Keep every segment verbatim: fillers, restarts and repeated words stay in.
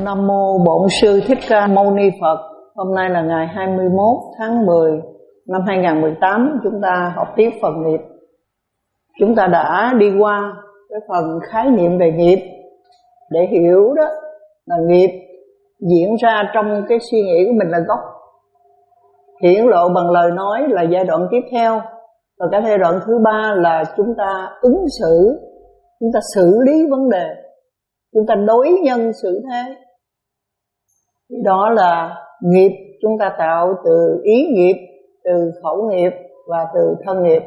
Nam mô Bổn Sư Thích Ca Mâu Ni Phật. Hôm nay là ngày hai mươi mốt tháng mười năm hai nghìn không trăm mười tám. Chúng ta học tiếp phần nghiệp. Chúng ta đã đi qua cái phần khái niệm về nghiệp để hiểu đó là nghiệp diễn ra trong cái suy nghĩ của mình là gốc, hiển lộ bằng lời nói là giai đoạn tiếp theo, và cái giai đoạn thứ ba là chúng ta ứng xử, chúng ta xử lý vấn đề, chúng ta đối nhân xử thế. Đó là nghiệp chúng ta tạo từ ý nghiệp, từ khẩu nghiệp và từ thân nghiệp.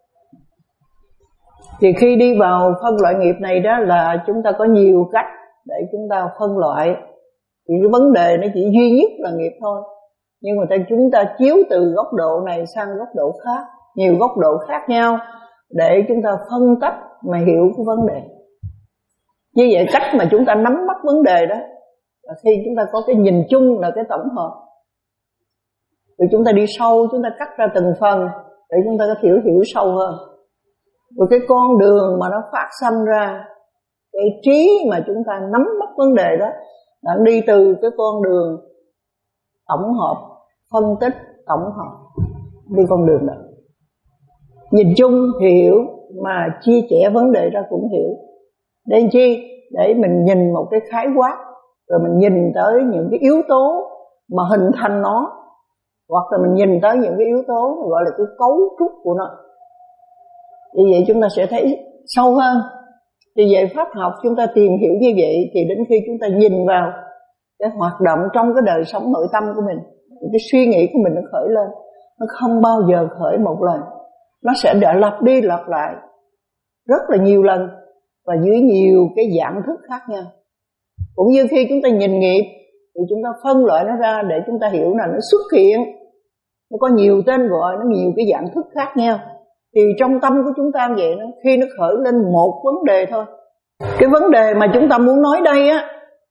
Thì khi đi vào phân loại nghiệp này đó là chúng ta có nhiều cách để chúng ta phân loại. Thì cái vấn đề nó chỉ duy nhất là nghiệp thôi, nhưng mà chúng ta chiếu từ góc độ này sang góc độ khác, nhiều góc độ khác nhau để chúng ta phân tách mà hiểu cái vấn đề. Như vậy cách mà chúng ta nắm bắt vấn đề đó là khi chúng ta có cái nhìn chung là cái tổng hợp, rồi chúng ta đi sâu, chúng ta cắt ra từng phần để chúng ta có hiểu hiểu sâu hơn. Rồi cái con đường mà nó phát sanh ra cái trí mà chúng ta nắm bắt vấn đề đó là đi từ cái con đường tổng hợp, phân tích, tổng hợp, đi con đường đó. Nhìn chung thì hiểu, mà chia sẻ vấn đề ra cũng hiểu. Để làm chi? Để mình nhìn một cái khái quát, rồi mình nhìn tới những cái yếu tố mà hình thành nó, hoặc là mình nhìn tới những cái yếu tố gọi là cái cấu trúc của nó. Vì vậy chúng ta sẽ thấy sâu hơn. Vì vậy pháp học chúng ta tìm hiểu như vậy, thì đến khi chúng ta nhìn vào cái hoạt động trong cái đời sống nội tâm của mình, cái suy nghĩ của mình nó khởi lên, nó không bao giờ khởi một lần, nó sẽ đã lặp đi lặp lại rất là nhiều lần và dưới nhiều cái dạng thức khác nhau. Cũng như khi chúng ta nhìn nghiệp thì chúng ta phân loại nó ra để chúng ta hiểu là nó xuất hiện, nó có nhiều tên gọi, nó nhiều cái dạng thức khác nhau. Thì trong tâm của chúng ta vậy đó, khi nó khởi lên một vấn đề thôi, cái vấn đề mà chúng ta muốn nói đây á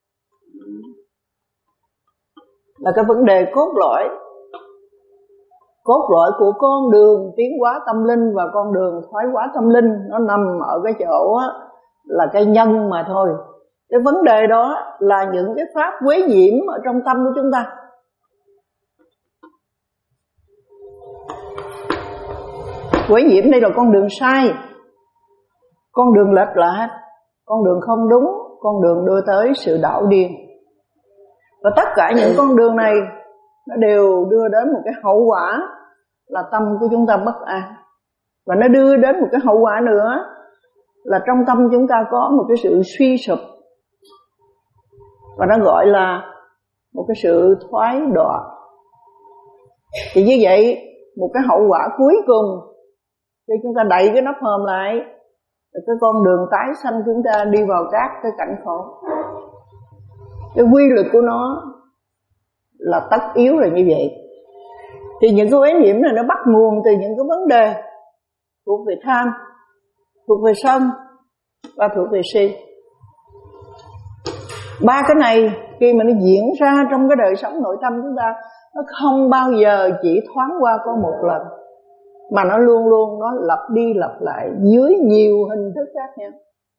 là cái vấn đề cốt lõi, cốt lõi của con đường tiến hóa tâm linh và con đường thoái hóa tâm linh. Nó nằm ở cái chỗ á, là cái nhân mà thôi. Cái vấn đề đó là những cái pháp quế nhiễm ở trong tâm của chúng ta. Quế nhiễm đây là con đường sai, con đường lệch lạc, con đường không đúng, con đường đưa tới sự đảo điên. Và tất cả những con đường này nó đều đưa đến một cái hậu quả là tâm của chúng ta bất an. Và nó đưa đến một cái hậu quả nữa là trong tâm chúng ta có một cái sự suy sụp, và nó gọi là một cái sự thoái đọa. Thì như vậy, một cái hậu quả cuối cùng khi chúng ta đậy cái nắp hòm lại, cái con đường tái sanh chúng ta đi vào các cái cảnh khổ. Cái quy luật của nó là tất yếu là như vậy. Thì những cái uế nhiễm này nó bắt nguồn từ những cái vấn đề thuộc về tham, thuộc về sân và thuộc về si. Ba cái này khi mà nó diễn ra trong cái đời sống nội tâm chúng ta, nó không bao giờ chỉ thoáng qua có một lần, mà nó luôn luôn nó lặp đi lặp lại dưới nhiều hình thức khác nhau.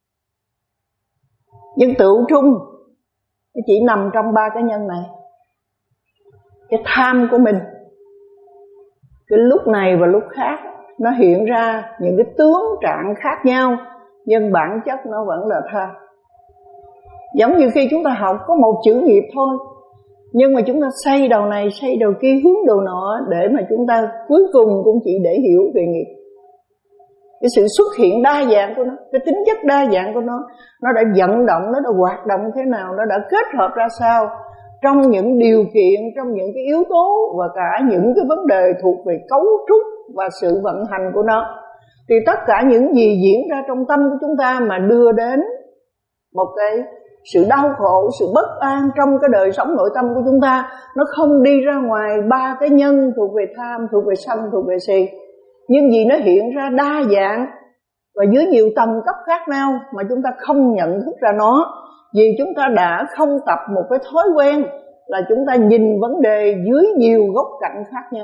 Nhưng tựu trung nó chỉ nằm trong ba cái nhân này. Cái tham của mình, cái lúc này và lúc khác, nó hiện ra những cái tướng trạng khác nhau, nhưng bản chất nó vẫn là tham. Giống như khi chúng ta học có một chữ nghiệp thôi, nhưng mà chúng ta xây đầu này, xây đầu kia, hướng đầu nọ, để mà chúng ta cuối cùng cũng chỉ để hiểu về nghiệp. Cái sự xuất hiện đa dạng của nó, cái tính chất đa dạng của nó, nó đã vận động, nó đã hoạt động thế nào, nó đã kết hợp ra sao trong những điều kiện, trong những cái yếu tố và cả những cái vấn đề thuộc về cấu trúc và sự vận hành của nó. Thì tất cả những gì diễn ra trong tâm của chúng ta mà đưa đến một cái sự đau khổ, sự bất an trong cái đời sống nội tâm của chúng ta, nó không đi ra ngoài ba cái nhân thuộc về tham, thuộc về sân, thuộc về si. Nhưng vì nó hiện ra đa dạng và dưới nhiều tầng cấp khác nhau mà chúng ta không nhận thức ra nó, vì chúng ta đã không tập một cái thói quen là chúng ta nhìn vấn đề dưới nhiều góc cạnh khác nhau.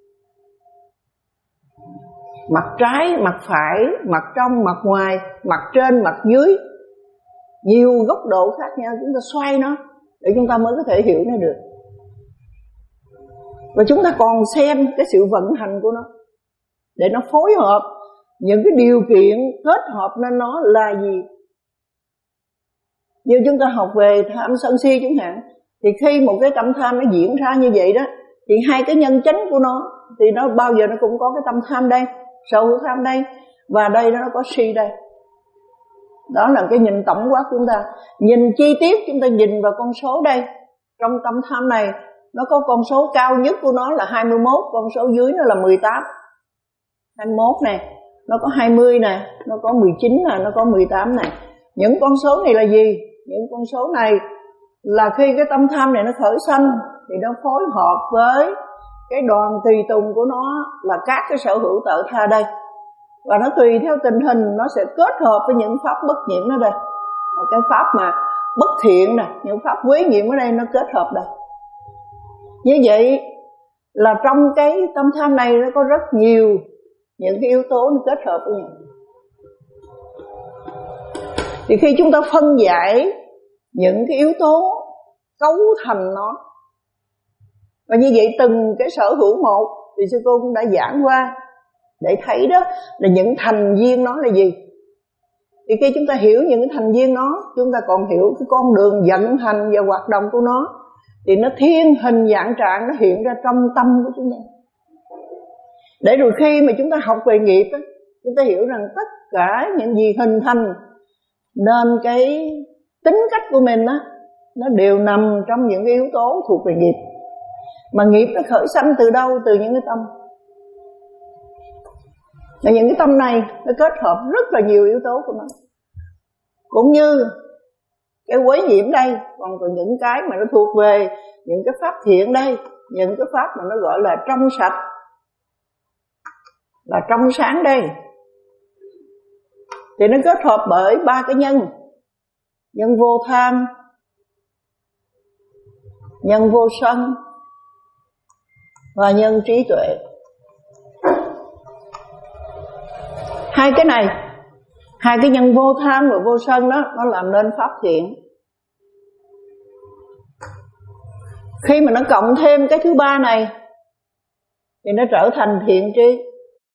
Mặt trái, mặt phải, mặt trong, mặt ngoài, mặt trên, mặt dưới, nhiều góc độ khác nhau chúng ta xoay nó, để chúng ta mới có thể hiểu nó được. Và chúng ta còn xem cái sự vận hành của nó để nó phối hợp những cái điều kiện kết hợp nên nó là gì. Như chúng ta học về tham sân si chẳng hạn, thì khi một cái tâm tham nó diễn ra như vậy đó, thì hai cái nhân chánh của nó thì nó bao giờ nó cũng có cái tâm tham đây, sở hữu tham đây, và đây nó có si đây. Đó là cái nhìn tổng quát chúng ta. Nhìn chi tiết chúng ta nhìn vào con số đây. Trong tâm tham này nó có con số cao nhất của nó là hai mươi mốt, con số dưới nó là mười tám. hai mươi mốt này, nó có hai mươi nè, nó có mười chín nè, nó có mười tám này. Những con số này là gì? Những con số này là khi cái tâm tham này nó khởi sanh thì nó phối hợp với cái đoàn tùy tùng của nó là các cái sở hữu tự tha đây. Và nó tùy theo tình hình nó sẽ kết hợp với những pháp bất nhiễm ở đây. Cái pháp mà bất thiện nè, những pháp quế nhiễm ở đây nó kết hợp đây. Như vậy là trong cái tâm tham này nó có rất nhiều những cái yếu tố nó kết hợp với nhau. Thì khi chúng ta phân giải những cái yếu tố cấu thành nó, và như vậy từng cái sở hữu một thì sư cô cũng đã giảng qua để thấy đó là những thành viên nó là gì. Thì khi chúng ta hiểu những cái thành viên nó, chúng ta còn hiểu cái con đường vận hành và hoạt động của nó, thì nó thiên hình dạng trạng nó hiện ra trong tâm của chúng ta. Để rồi khi mà chúng ta học về nghiệp đó, chúng ta hiểu rằng tất cả những gì hình thành nên cái tính cách của mình đó, nó đều nằm trong những cái yếu tố thuộc về nghiệp. Mà nghiệp nó khởi sanh từ đâu? Từ những cái tâm. Và những cái tâm này nó kết hợp rất là nhiều yếu tố của nó. Cũng như cái quấy nhiễm đây, còn còn những cái mà nó thuộc về những cái pháp thiện đây, những cái pháp mà nó gọi là trong sạch, là trong sáng đây, thì nó kết hợp bởi ba cái nhân. Nhân vô tham, nhân vô sân và nhân trí tuệ. Hai cái này, hai cái nhân vô tham và vô sân đó, nó làm nên pháp thiện. Khi mà nó cộng thêm cái thứ ba này thì nó trở thành thiện trí.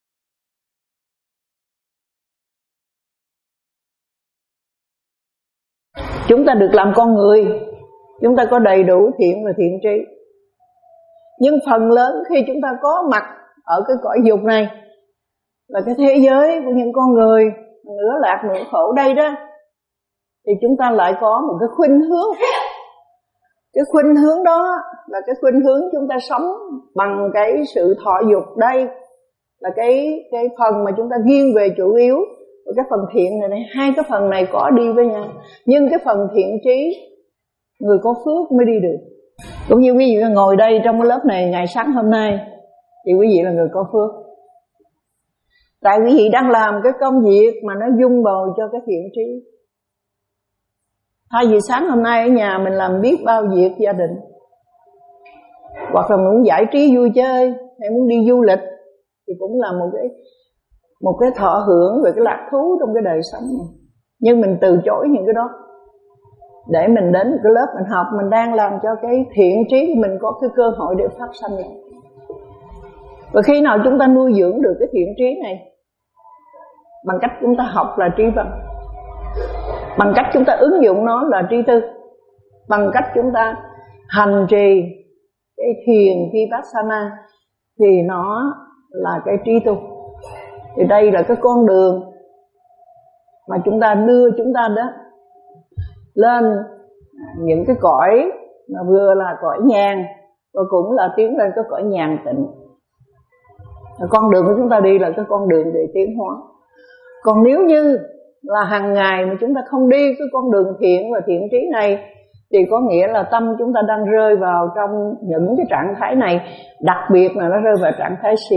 Chúng ta được làm con người, chúng ta có đầy đủ thiện và thiện trí. Nhưng phần lớn khi chúng ta có mặt ở cái cõi dục này, là cái thế giới của những con người nửa lạc nửa khổ đây đó, thì chúng ta lại có một cái khuynh hướng. Cái khuynh hướng đó là cái khuynh hướng chúng ta sống bằng cái sự thọ dục đây, là cái cái phần mà chúng ta nghiêng về chủ yếu. Và cái phần thiện này, này, hai cái phần này có đi với nhau. Nhưng cái phần thiện trí, người có phước mới đi được. Cũng như quý vị ngồi đây trong cái lớp này ngày sáng hôm nay, thì quý vị là người có phước. Tại quý vị đang làm cái công việc mà nó dung bồi cho cái thiện trí. Thay vì sáng hôm nay ở nhà mình làm biết bao việc gia đình, hoặc là muốn giải trí vui chơi, hay muốn đi du lịch, thì cũng là một cái một cái thọ hưởng về cái lạc thú trong cái đời sống này. Nhưng mình từ chối những cái đó để mình đến một cái lớp mình học, mình đang làm cho cái thiện trí của mình có cái cơ hội để phát sanh lại. Và khi nào chúng ta nuôi dưỡng được cái thiện trí này? Bằng cách chúng ta học là trí văn, bằng cách chúng ta ứng dụng nó là trí tư, bằng cách chúng ta hành trì cái thiền vipassana thì nó là cái trí tu. Thì đây là cái con đường mà chúng ta đưa chúng ta đó lên những cái cõi mà vừa là cõi nhàn và cũng là tiến lên cái cõi nhàn tịnh. Con đường của chúng ta đi là cái con đường để tiến hóa. Còn nếu như là hàng ngày mà chúng ta không đi cái con đường thiện và thiện trí này, thì có nghĩa là tâm chúng ta đang rơi vào trong những cái trạng thái này, đặc biệt là nó rơi vào trạng thái si.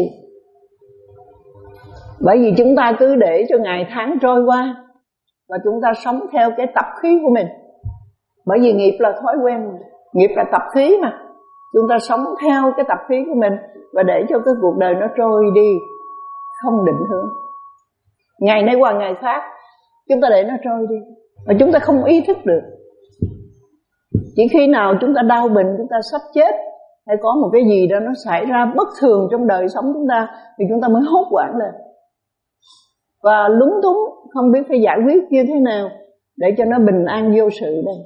Bởi vì chúng ta cứ để cho ngày tháng trôi qua và chúng ta sống theo cái tập khí của mình. Bởi vì nghiệp là thói quen mà. Nghiệp là tập khí mà. Chúng ta sống theo cái tập khí của mình và để cho cái cuộc đời nó trôi đi không định hướng. Ngày nay qua ngày khác chúng ta để nó trôi đi và chúng ta không ý thức được. Chỉ khi nào chúng ta đau bệnh, chúng ta sắp chết, hay có một cái gì đó nó xảy ra bất thường trong đời sống chúng ta, thì chúng ta mới hốt hoảng lên và lúng túng, không biết phải giải quyết như thế nào để cho nó bình an vô sự đây.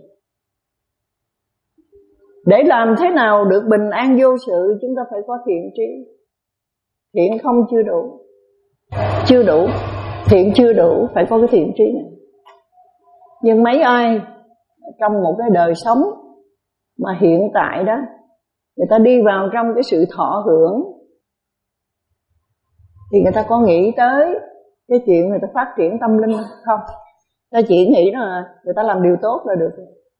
Để làm thế nào được bình an vô sự, chúng ta phải có thiện trí. Thiện không chưa đủ, chưa đủ, thiện chưa đủ, phải có cái thiện trí này. Nhưng mấy ai trong một cái đời sống mà hiện tại đó, người ta đi vào trong cái sự thọ hưởng, thì người ta có nghĩ tới cái chuyện người ta phát triển tâm linh không? Ta chỉ nghĩ là người ta làm điều tốt là được.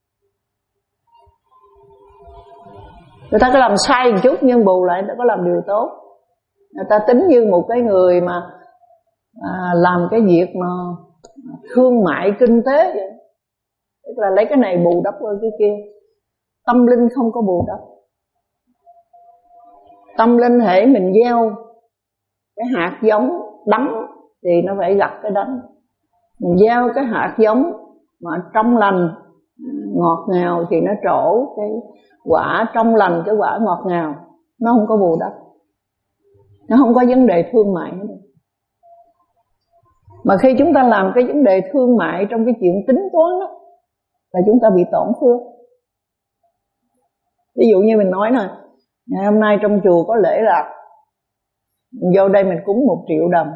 Người ta có làm sai một chút nhưng bù lại người ta có làm điều tốt. Người ta tính như một cái người mà à, làm cái việc mà thương mại kinh tế vậy. Tức là lấy cái này bù đắp qua cái kia. Tâm linh không có bù đắp. Tâm linh hễ mình gieo cái hạt giống đắng thì nó phải gặt cái đắng. Mình gieo cái hạt giống mà trong lành, ngọt ngào thì nó trổ cái quả trong lành, cái quả ngọt ngào. Nó không có bù đắp. Nó không có vấn đề thương mại nữa. Mà khi chúng ta làm cái vấn đề thương mại trong cái chuyện tính toán đó, là chúng ta bị tổn phước. Ví dụ như mình nói nè, ngày hôm nay trong chùa có lễ lạc, mình vô đây mình cúng một triệu đồng.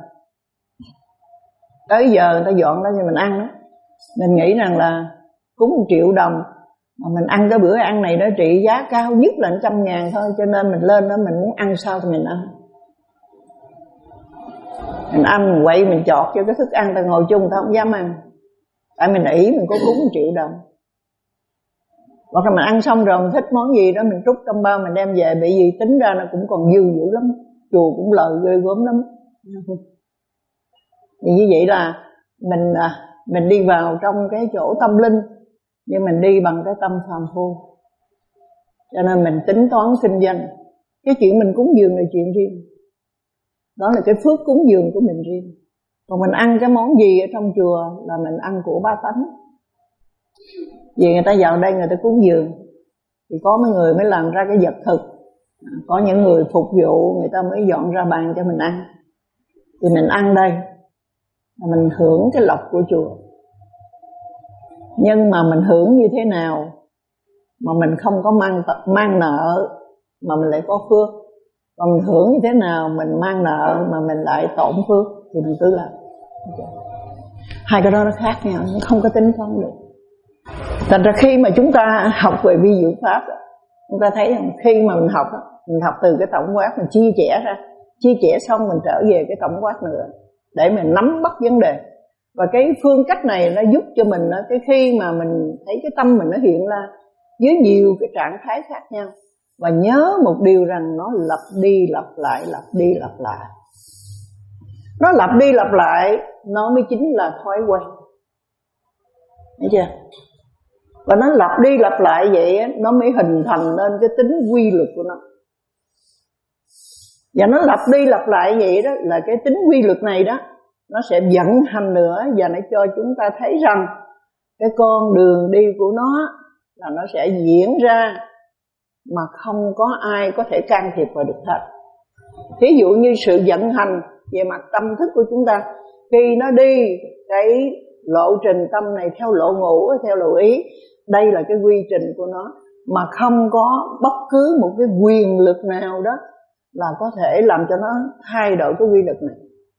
Tới giờ người ta dọn ra cho mình ăn đó, mình nghĩ rằng là cúng một triệu đồng mà mình ăn cái bữa ăn này nó trị giá cao nhất là một trăm ngàn thôi, cho nên mình lên đó mình muốn ăn sao thì mình ăn. Mình ăn, mình quậy, mình chọt cho cái thức ăn, ta ngồi chung ta không dám ăn. Tại mình ý mình có cúng một triệu đồng. Hoặc là mình ăn xong rồi mình thích món gì đó mình trút trong bao mình đem về, bởi vì tính ra nó cũng còn dư dữ lắm. Chùa cũng lời ghê gớm lắm. Thì như vậy là mình mình đi vào trong cái chỗ tâm linh, nhưng mình đi bằng cái tâm phàm phu. Cho nên mình tính toán kinh doanh. Cái chuyện mình cúng dường là chuyện riêng. Đó là cái phước cúng dường của mình riêng. Còn mình ăn cái món gì ở trong chùa là mình ăn của ba tánh. Vì người ta vào đây người ta cúng dường thì có mấy người mới làm ra cái vật thực, có những người phục vụ người ta mới dọn ra bàn cho mình ăn. Thì mình ăn đây là mình hưởng cái lộc của chùa. Nhưng mà mình hưởng như thế nào mà mình không có mang, mang nợ mà mình lại có phước. Còn mình hưởng như thế nào mình mang nợ mà mình lại tổn phước thì mình cứ làm. Hai cái đó nó khác nhau, nó không có tính toán được. Thành ra khi mà chúng ta học về vi diệu pháp, chúng ta thấy rằng khi mà mình học, mình học từ cái tổng quát, mình chia sẻ ra, chia sẻ xong mình trở về cái tổng quát nữa để mình nắm bắt vấn đề. Và cái phương cách này nó giúp cho mình, cái khi mà mình thấy cái tâm mình nó hiện ra với nhiều cái trạng thái khác nhau, và nhớ một điều rằng nó lặp đi lặp lại, lặp đi lặp lại. Nó lặp đi lặp lại, nó mới chính là thói quen. Thấy chưa? Và nó lặp đi lặp lại vậy, nó mới hình thành nên cái tính quy luật của nó. Và nó lặp đi lặp lại vậy đó, là cái tính quy luật này đó, nó sẽ vận hành nữa, và nó cho chúng ta thấy rằng cái con đường đi của nó là nó sẽ diễn ra mà không có ai có thể can thiệp vào được hết. Thí dụ như sự vận hành về mặt tâm thức của chúng ta, khi nó đi cái lộ trình tâm này theo lộ ngũ, theo lộ ý, đây là cái quy trình của nó, mà không có bất cứ một cái quyền lực nào đó là có thể làm cho nó thay đổi cái quy luật này.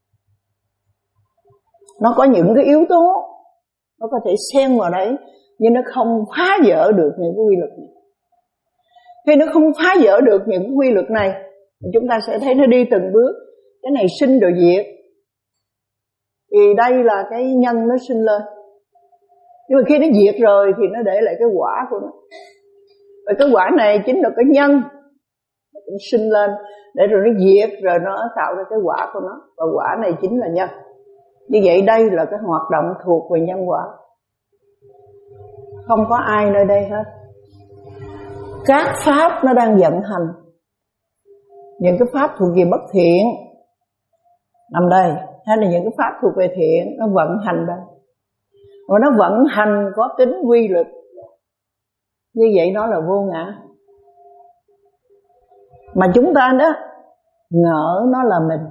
Nó có những cái yếu tố nó có thể xen vào đấy, nhưng nó không phá vỡ được những cái quy luật này. Khi nó không phá vỡ được những cái quy luật này, chúng ta sẽ thấy nó đi từng bước. Cái này sinh rồi diệt, thì đây là cái nhân nó sinh lên. Nhưng mà khi nó diệt rồi thì nó để lại cái quả của nó. Và cái quả này chính là cái nhân nó cũng sinh lên, để rồi nó diệt, rồi nó tạo ra cái quả của nó. Và quả này chính là nhân. Như vậy đây là cái hoạt động thuộc về nhân quả. Không có ai nơi đây hết. Các pháp nó đang vận hành. Những cái pháp thuộc về bất thiện nằm đây, hay là những cái pháp thuộc về thiện nó vận hành đây. Và nó vận hành có tính quy luật. Như vậy nó là vô ngã. Mà chúng ta đó ngỡ nó là mình.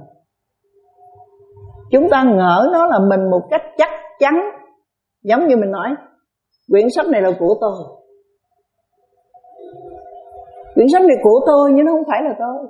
Chúng ta ngỡ nó là mình một cách chắc chắn. Giống như mình nói, quyển sách này là của tôi. Quyển sách này của tôi nhưng nó không phải là tôi.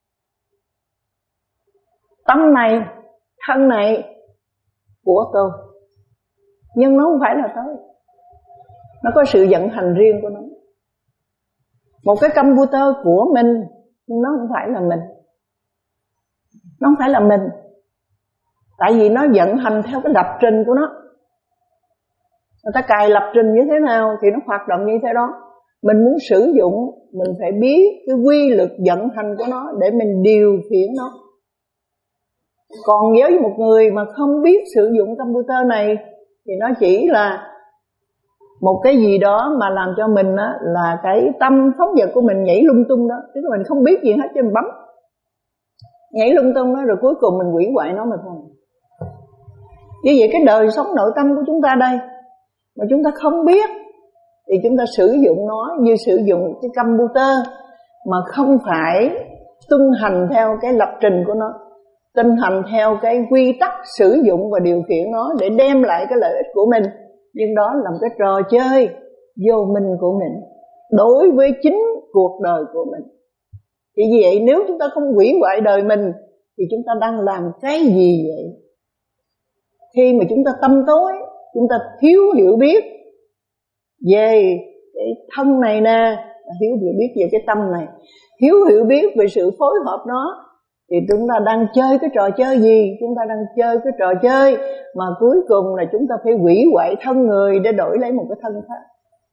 Tâm này, thân này của tôi, nhưng nó không phải là tôi. Nó có sự vận hành riêng của nó. Một cái computer của mình, nhưng nó không phải là mình. Nó không phải là mình. Tại vì nó vận hành theo cái lập trình của nó. Người ta cài lập trình như thế nào thì nó hoạt động như thế đó. Mình muốn sử dụng, mình phải biết cái quy luật vận hành của nó để mình điều khiển nó. Còn với một người mà không biết sử dụng computer này thì nó chỉ là một cái gì đó mà làm cho mình á, là cái tâm phóng dật của mình nhảy lung tung đó. Tức là mình không biết gì hết cho mình bấm nhảy lung tung đó, rồi cuối cùng mình hủy hoại nó mà thôi. Như vậy cái đời sống nội tâm của chúng ta đây mà chúng ta không biết thì chúng ta sử dụng nó như sử dụng cái computer mà không phải tuân hành theo cái lập trình của nó, tuân hành theo cái quy tắc sử dụng và điều khiển nó để đem lại cái lợi ích của mình. Nhưng đó là một cái trò chơi vô minh của mình đối với chính cuộc đời của mình. Thì vì vậy nếu chúng ta không hủy hoại đời mình thì chúng ta đang làm cái gì vậy? Khi mà chúng ta tâm tối, chúng ta thiếu hiểu biết về cái thân này nè, thiếu hiểu biết về cái tâm này, thiếu hiểu biết về sự phối hợp nó, thì chúng ta đang chơi cái trò chơi gì? Chúng ta đang chơi cái trò chơi mà cuối cùng là chúng ta phải hủy hoại thân người để đổi lấy một cái thân khác.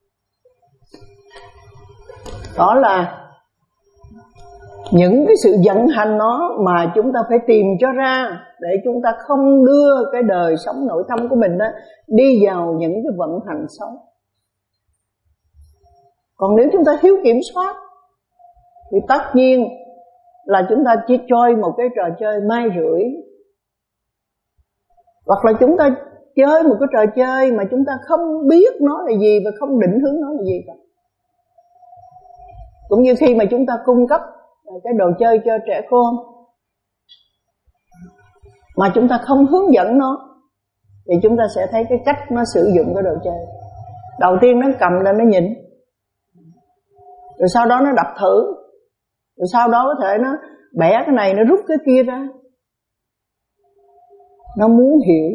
Đó là những cái sự vận hành nó mà chúng ta phải tìm cho ra, để chúng ta không đưa cái đời sống nội tâm của mình đó đi vào những cái vận hành xấu. Còn nếu chúng ta thiếu kiểm soát thì tất nhiên là chúng ta chỉ chơi một cái trò chơi mai rủi, hoặc là chúng ta chơi một cái trò chơi mà chúng ta không biết nó là gì và không định hướng nó là gì cả. Cũng như khi mà chúng ta cung cấp cái đồ chơi cho trẻ con mà chúng ta không hướng dẫn nó thì chúng ta sẽ thấy cái cách nó sử dụng cái đồ chơi. Đầu tiên nó cầm lên nó nhìn, rồi sau đó nó đập thử, rồi sau đó có thể nó bẻ cái này, nó rút cái kia ra. Nó muốn hiểu,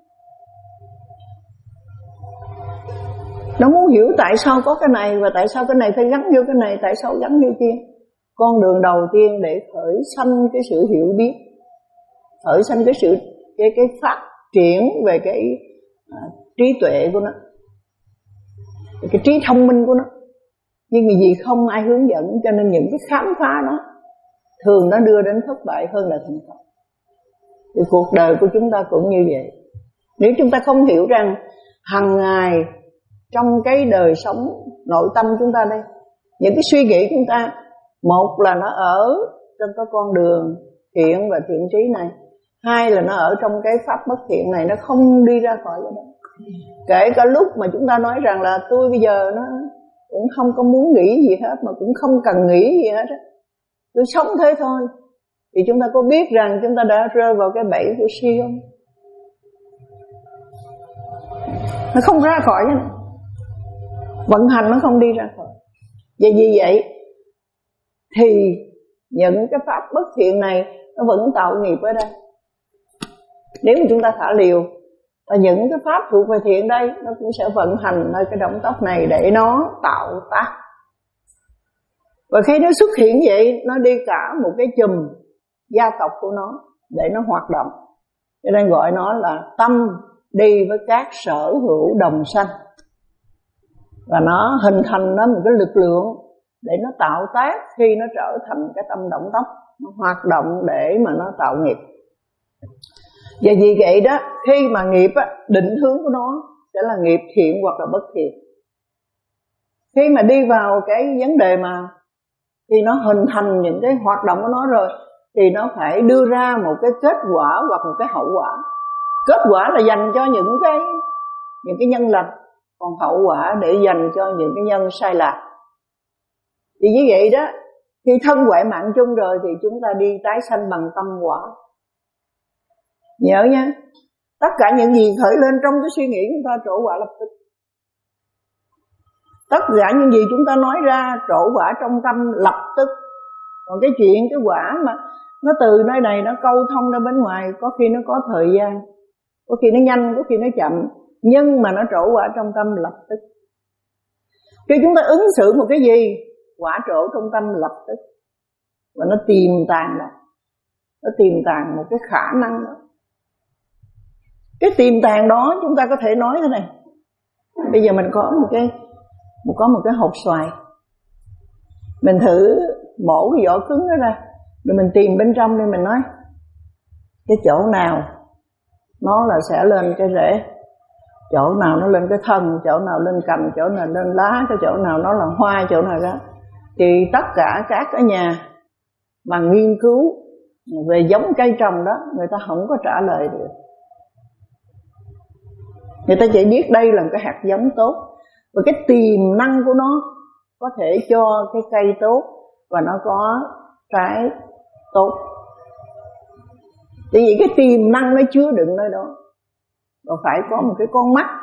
nó muốn hiểu tại sao có cái này và tại sao cái này phải gắn vô cái này, tại sao gắn vô kia. Con đường đầu tiên để khởi sanh cái sự hiểu biết, khởi sanh cái sự cái cái phát triển về cái à, trí tuệ của nó, cái trí thông minh của nó. Nhưng vì không ai hướng dẫn, cho nên những cái khám phá đó thường nó đưa đến thất bại hơn là thành công. Thì cuộc đời của chúng ta cũng như vậy. Nếu chúng ta không hiểu rằng hàng ngày trong cái đời sống nội tâm chúng ta đây, những cái suy nghĩ chúng ta, một là nó ở trong cái con đường thiện và thiện trí này, hai là nó ở trong cái pháp bất thiện này, nó không đi ra khỏi cái đó. Kể cả lúc mà chúng ta nói rằng là tôi bây giờ nó cũng không có muốn nghĩ gì hết, mà cũng không cần nghĩ gì hết á, tôi sống thế thôi, thì chúng ta có biết rằng chúng ta đã rơi vào cái bẫy của si không? Nó không ra khỏi cái này, vận hành nó không đi ra khỏi. Và vì vậy thì những cái pháp bất thiện này nó vẫn tạo nghiệp ở đây. Nếu mà chúng ta thả liều, và những cái pháp thuộc về thiện đây nó cũng sẽ vận hành nơi cái động tóc này để nó tạo tác. Và khi nó xuất hiện vậy, nó đi cả một cái chùm gia tộc của nó để nó hoạt động. Cho nên gọi nó là tâm đi với các sở hữu đồng sanh. Và nó hình thành nó một cái lực lượng để nó tạo tác khi nó trở thành cái tâm động tóc, nó hoạt động để mà nó tạo nghiệp. Và vì vậy đó, khi mà nghiệp á, định hướng của nó sẽ là nghiệp thiện hoặc là bất thiện. Khi mà đi vào cái vấn đề mà thì nó hình thành những cái hoạt động của nó rồi, thì nó phải đưa ra một cái kết quả hoặc một cái hậu quả. Kết quả là dành cho những cái những cái nhân lành, còn hậu quả để dành cho những cái nhân sai lạc. Thì như vậy đó, khi thân huệ mạng chung rồi thì chúng ta đi tái sanh bằng tâm quả. Nhớ nha, tất cả những gì khởi lên trong cái suy nghĩ chúng ta trổ quả lập tức. Tất cả những gì chúng ta nói ra trổ quả trong tâm lập tức. Còn cái chuyện cái quả mà nó từ nơi này nó câu thông ra bên ngoài, có khi nó có thời gian, có khi nó nhanh, có khi nó chậm, nhưng mà nó trổ quả trong tâm lập tức. Khi chúng ta ứng xử một cái gì, quả trổ trong tâm lập tức. Và nó tiềm tàng đó, nó tiềm tàng một cái khả năng đó. Cái tiềm tàng đó chúng ta có thể nói thế này. Bây giờ mình có một cái có một cái hột xoài, mình thử mổ cái vỏ cứng đó ra, rồi mình tìm bên trong đi, mình nói cái chỗ nào nó là sẽ lên cái rễ, chỗ nào nó lên cái thân, chỗ nào lên cành, chỗ nào lên lá, cái chỗ nào nó là hoa, chỗ nào đó. Thì tất cả các ở nhà mà nghiên cứu về giống cây trồng đó, người ta không có trả lời được. Người ta chỉ biết đây là cái hạt giống tốt, và cái tiềm năng của nó có thể cho cái cây tốt và nó có trái tốt. Tại vì cái tiềm năng nó chứa đựng nơi đó, và phải có một cái con mắt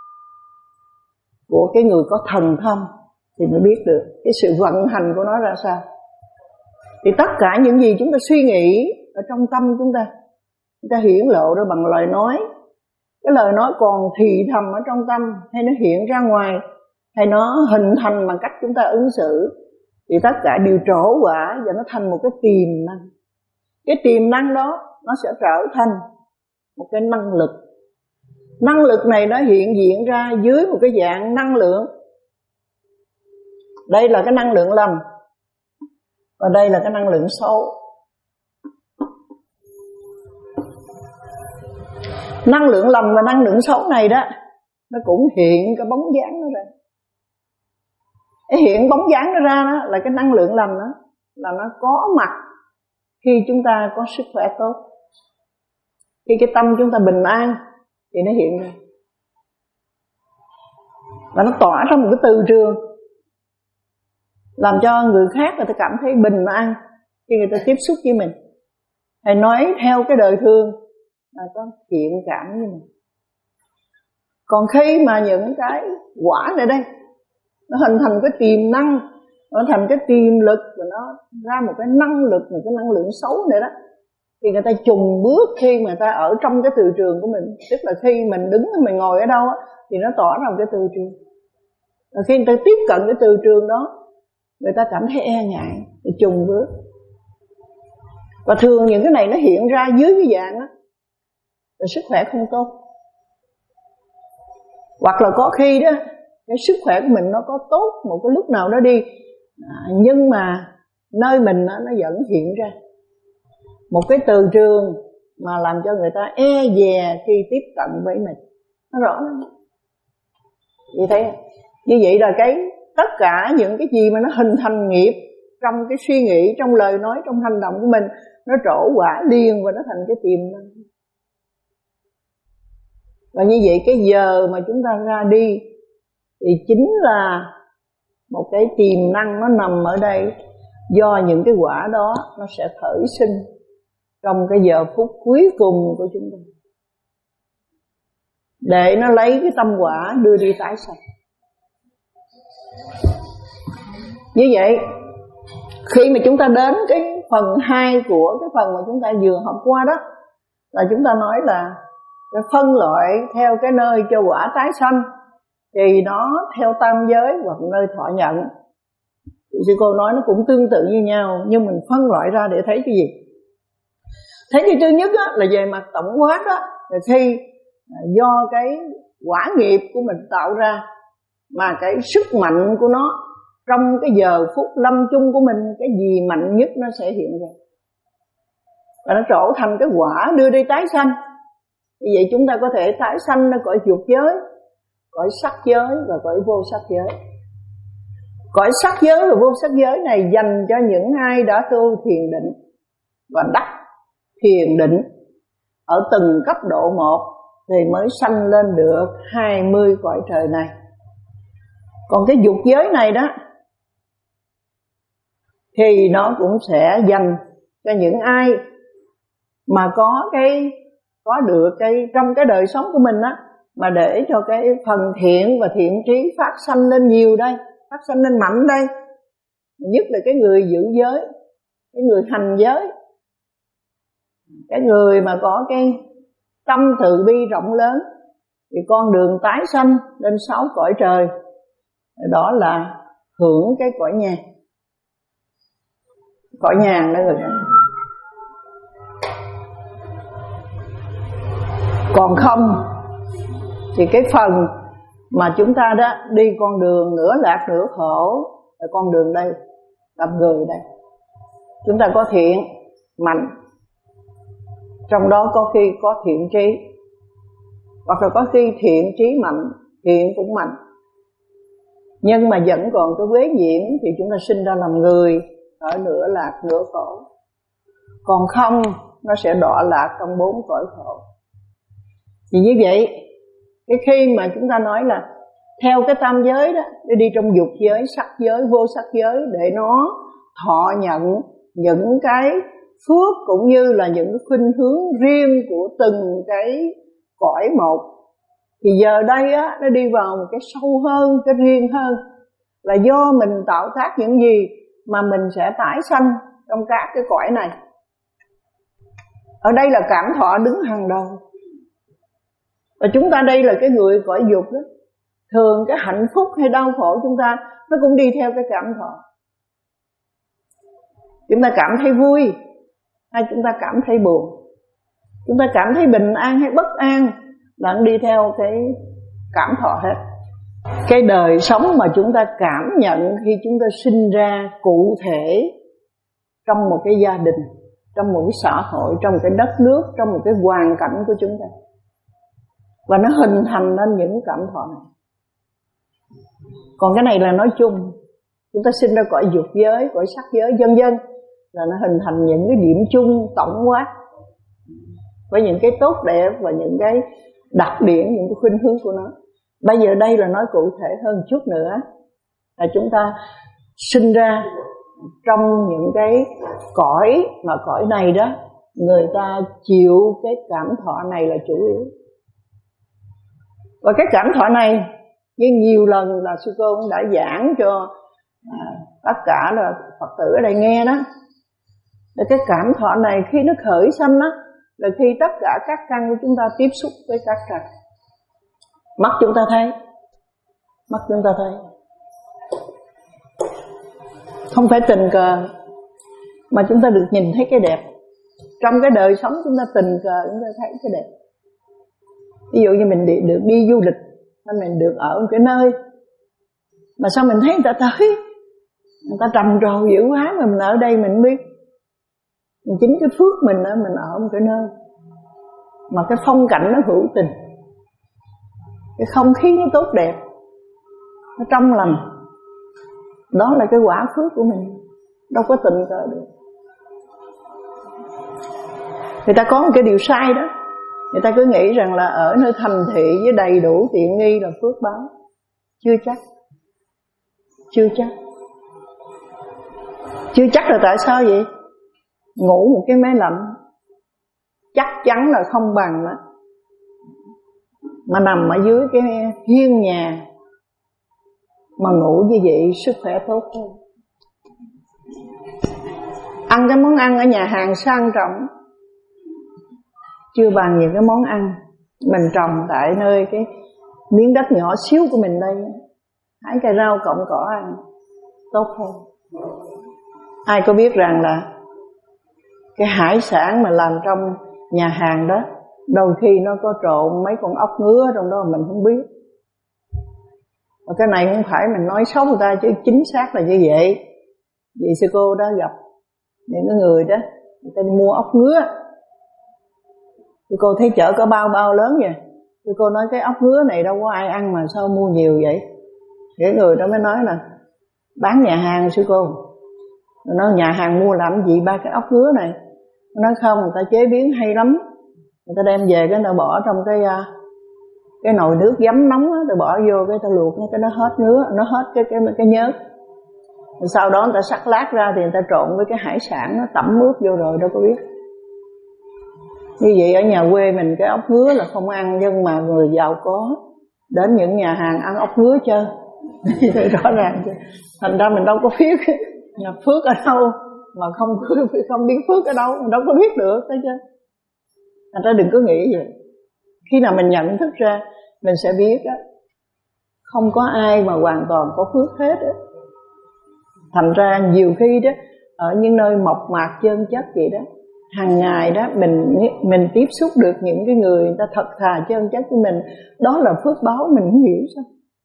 của cái người có thần thông thì mới biết được cái sự vận hành của nó ra sao. Thì tất cả những gì chúng ta suy nghĩ ở trong tâm chúng ta, chúng ta hiển lộ ra bằng lời nói. Cái lời nói còn thì thầm ở trong tâm, hay nó hiện ra ngoài, hay nó hình thành bằng cách chúng ta ứng xử, thì tất cả đều trổ quả và nó thành một cái tiềm năng. Cái tiềm năng đó nó sẽ trở thành một cái năng lực. Năng lực này nó hiện diện ra dưới một cái dạng năng lượng. Đây là cái năng lượng lành, và đây là cái năng lượng xấu. Năng lượng lành và năng lượng xấu này đó, nó cũng hiện cái bóng dáng nó ra. Cái hiện bóng dáng nó ra đó là cái năng lượng lành đó, là nó có mặt khi chúng ta có sức khỏe tốt, khi cái tâm chúng ta bình an thì nó hiện ra, và nó tỏa ra một cái từ trường làm cho người khác người ta cảm thấy bình an khi người ta tiếp xúc với mình, hay nói theo cái đời thường là có thiện cảm với mình. Còn khi mà những cái quả này đây nó hình thành cái tiềm năng, nó thành cái tiềm lực, và nó ra một cái năng lực, một cái năng lượng xấu này đó, thì người ta trùng bước khi mà người ta ở trong cái từ trường của mình. Tức là khi mình đứng, mình ngồi ở đâu á, thì nó tỏa ra một cái từ trường. Và khi người ta tiếp cận cái từ trường đó, người ta cảm thấy e ngại thì trùng bước. Và thường những cái này nó hiện ra dưới cái dạng đó là sức khỏe không tốt. Hoặc là có khi đó cái sức khỏe của mình nó có tốt một cái lúc nào đó đi, à, nhưng mà nơi mình đó, nó vẫn hiện ra một cái từ trường mà làm cho người ta e dè khi tiếp cận với mình. Nó rõ lắm. Như thế, như vậy là cái tất cả những cái gì mà nó hình thành nghiệp trong cái suy nghĩ, trong lời nói, trong hành động của mình, nó trổ quả liền và nó thành cái tiềm năng. Và như vậy cái giờ mà chúng ta ra đi thì chính là một cái tiềm năng nó nằm ở đây, do những cái quả đó nó sẽ khởi sinh trong cái giờ phút cuối cùng của chúng ta, để nó lấy cái tâm quả đưa đi tái sanh. Như vậy khi mà chúng ta đến cái phần hai của cái phần mà chúng ta vừa học qua đó, là chúng ta nói là cái phân loại theo cái nơi cho quả tái sanh, thì nó theo tam giới hoặc nơi thọ nhận. Sư cô nói nó cũng tương tự như nhau, nhưng mình phân loại ra để thấy cái gì? Thấy cái thứ nhất á, là về mặt tổng quát á, là khi do cái quả nghiệp của mình tạo ra, mà cái sức mạnh của nó trong cái giờ phút lâm chung của mình, cái gì mạnh nhất nó sẽ hiện ra, và nó trổ thành cái quả đưa đi tái sanh. Như vậy chúng ta có thể tái sanh ở cõi dục giới, cõi sắc giới và cõi vô sắc giới. Cõi sắc giới và vô sắc giới này dành cho những ai đã tu thiền định và đắc thiền định ở từng cấp độ một, thì mới sanh lên được hai mươi cõi trời này. Còn cái dục giới này đó thì nó cũng sẽ dành cho những ai mà có cái có được cái trong cái đời sống của mình á, mà để cho cái phần thiện và thiện trí phát sanh lên nhiều đây, phát sanh lên mạnh đây. Nhất là cái người giữ giới, cái người hành giới, cái người mà có cái tâm từ bi rộng lớn, thì con đường tái sanh lên sáu cõi trời, đó là hưởng cái cõi nhàn. Cõi nhàn đó người đó. Còn không thì cái phần mà chúng ta đó đi con đường nửa lạc nửa khổ là con đường đây, làm người đây. Chúng ta có thiện mạnh, trong đó có khi có thiện trí, hoặc là có khi thiện trí mạnh, thiện cũng mạnh, nhưng mà vẫn còn cái quế nhiễm thì chúng ta sinh ra làm người ở nửa lạc nửa khổ. Còn không nó sẽ đọa lạc trong bốn cõi khổ. Vì như vậy, cái khi mà chúng ta nói là theo cái tam giới đó, để đi trong dục giới, sắc giới, vô sắc giới, để nó thọ nhận những cái phước cũng như là những khuynh hướng riêng của từng cái cõi một, thì giờ đây á, nó đi vào một cái sâu hơn, cái riêng hơn, là do mình tạo tác những gì mà mình sẽ tái sanh trong các cái cõi này. Ở đây là cảm thọ đứng hàng đầu. Và chúng ta đây là cái người cõi dục đó, thường cái hạnh phúc hay đau khổ chúng ta nó cũng đi theo cái cảm thọ. Chúng ta cảm thấy vui hay chúng ta cảm thấy buồn, chúng ta cảm thấy bình an hay bất an, là nó đi theo cái cảm thọ hết. Cái đời sống mà chúng ta cảm nhận khi chúng ta sinh ra cụ thể trong một cái gia đình, trong một cái xã hội, trong một cái đất nước, trong một cái hoàn cảnh của chúng ta, và nó hình thành nên những cảm thọ này. Còn cái này là nói chung, chúng ta sinh ra cõi dục giới, cõi sắc giới, vân vân, là nó hình thành những cái điểm chung tổng quát với những cái tốt đẹp và những cái đặc điểm, những cái khuynh hướng của nó. Bây giờ đây là nói cụ thể hơn chút nữa, là chúng ta sinh ra trong những cái cõi mà cõi này đó, người ta chịu cái cảm thọ này là chủ yếu. Và cái cảm thọ này như nhiều lần là sư cô cũng đã giảng cho à, tất cả là Phật tử ở đây nghe đó, là cái cảm thọ này khi nó khởi sanh đó, là khi tất cả các căn của chúng ta tiếp xúc với các trần. Mắt chúng ta thấy, mắt chúng ta thấy, không phải tình cờ mà chúng ta được nhìn thấy cái đẹp. Trong cái đời sống chúng ta tình cờ chúng ta thấy cái đẹp. Ví dụ như mình đi, được đi du lịch, hay mình được ở một cái nơi mà sao mình thấy người ta tới, người ta trầm trồ dữ quá, mà mình ở đây mình biết. Mình chính cái phước mình đó, mình ở một cái nơi mà cái phong cảnh nó hữu tình, cái không khí nó tốt đẹp, nó trong lành, đó là cái quả phước của mình, đâu có tình cờ được. Người ta có một cái điều sai đó, người ta cứ nghĩ rằng là ở nơi thành thị với đầy đủ tiện nghi là phước báo. Chưa chắc, chưa chắc, chưa chắc là tại sao vậy? Ngủ một cái máy lạnh chắc chắn là không bằng đó mà nằm ở dưới cái hiên nhà mà ngủ như vậy sức khỏe tốt hơn. Ăn cái món ăn ở nhà hàng sang trọng chưa bằng những cái món ăn mình trồng tại nơi cái miếng đất nhỏ xíu của mình đây, hái cây rau cọng cỏ ăn tốt hơn. Ai có biết rằng là cái hải sản mà làm trong nhà hàng đó, đôi khi nó có trộn mấy con ốc ngứa trong đó mà mình không biết. Và cái này không phải mình nói xấu người ta, chứ chính xác là như vậy. Vì sư cô đã gặp những cái người đó, người ta đi mua ốc ngứa. Sư cô thấy chợ có bao bao lớn vậy, sư cô nói cái ốc ngứa này đâu có ai ăn mà sao mua nhiều vậy. Cái người đó mới nói là bán nhà hàng sư cô. Nó nói nhà hàng mua làm gì ba cái ốc ngứa này. Nó nói không, người ta chế biến hay lắm, người ta đem về cái người ta bỏ trong cái cái nồi nước giấm nóng á, ta bỏ vô cái ta luộc nó, cái nó hết ngứa, nó hết cái cái cái nhớt. Sau đó người ta sắc lát ra thì người ta trộn với cái hải sản, nó tẩm ướp vô rồi đâu có biết. Như vậy ở nhà quê mình cái ốc ngứa là không ăn, nhưng mà người giàu có đến những nhà hàng ăn ốc ngứa chơi. Rõ ràng thành ra mình đâu có biết nhà phước ở đâu mà không không biết phước ở đâu, mình đâu có biết được, thấy chưa? Thành ra đừng có nghĩ vậy. Khi nào mình nhận thức ra mình sẽ biết đó, không có ai mà hoàn toàn có phước hết đó. Thành ra nhiều khi đó ở những nơi mộc mạc chân chất vậy đó, hàng ngày đó mình mình tiếp xúc được những cái người người ta thật thà chân chất với mình, đó là phước báo. Mình không hiểu sao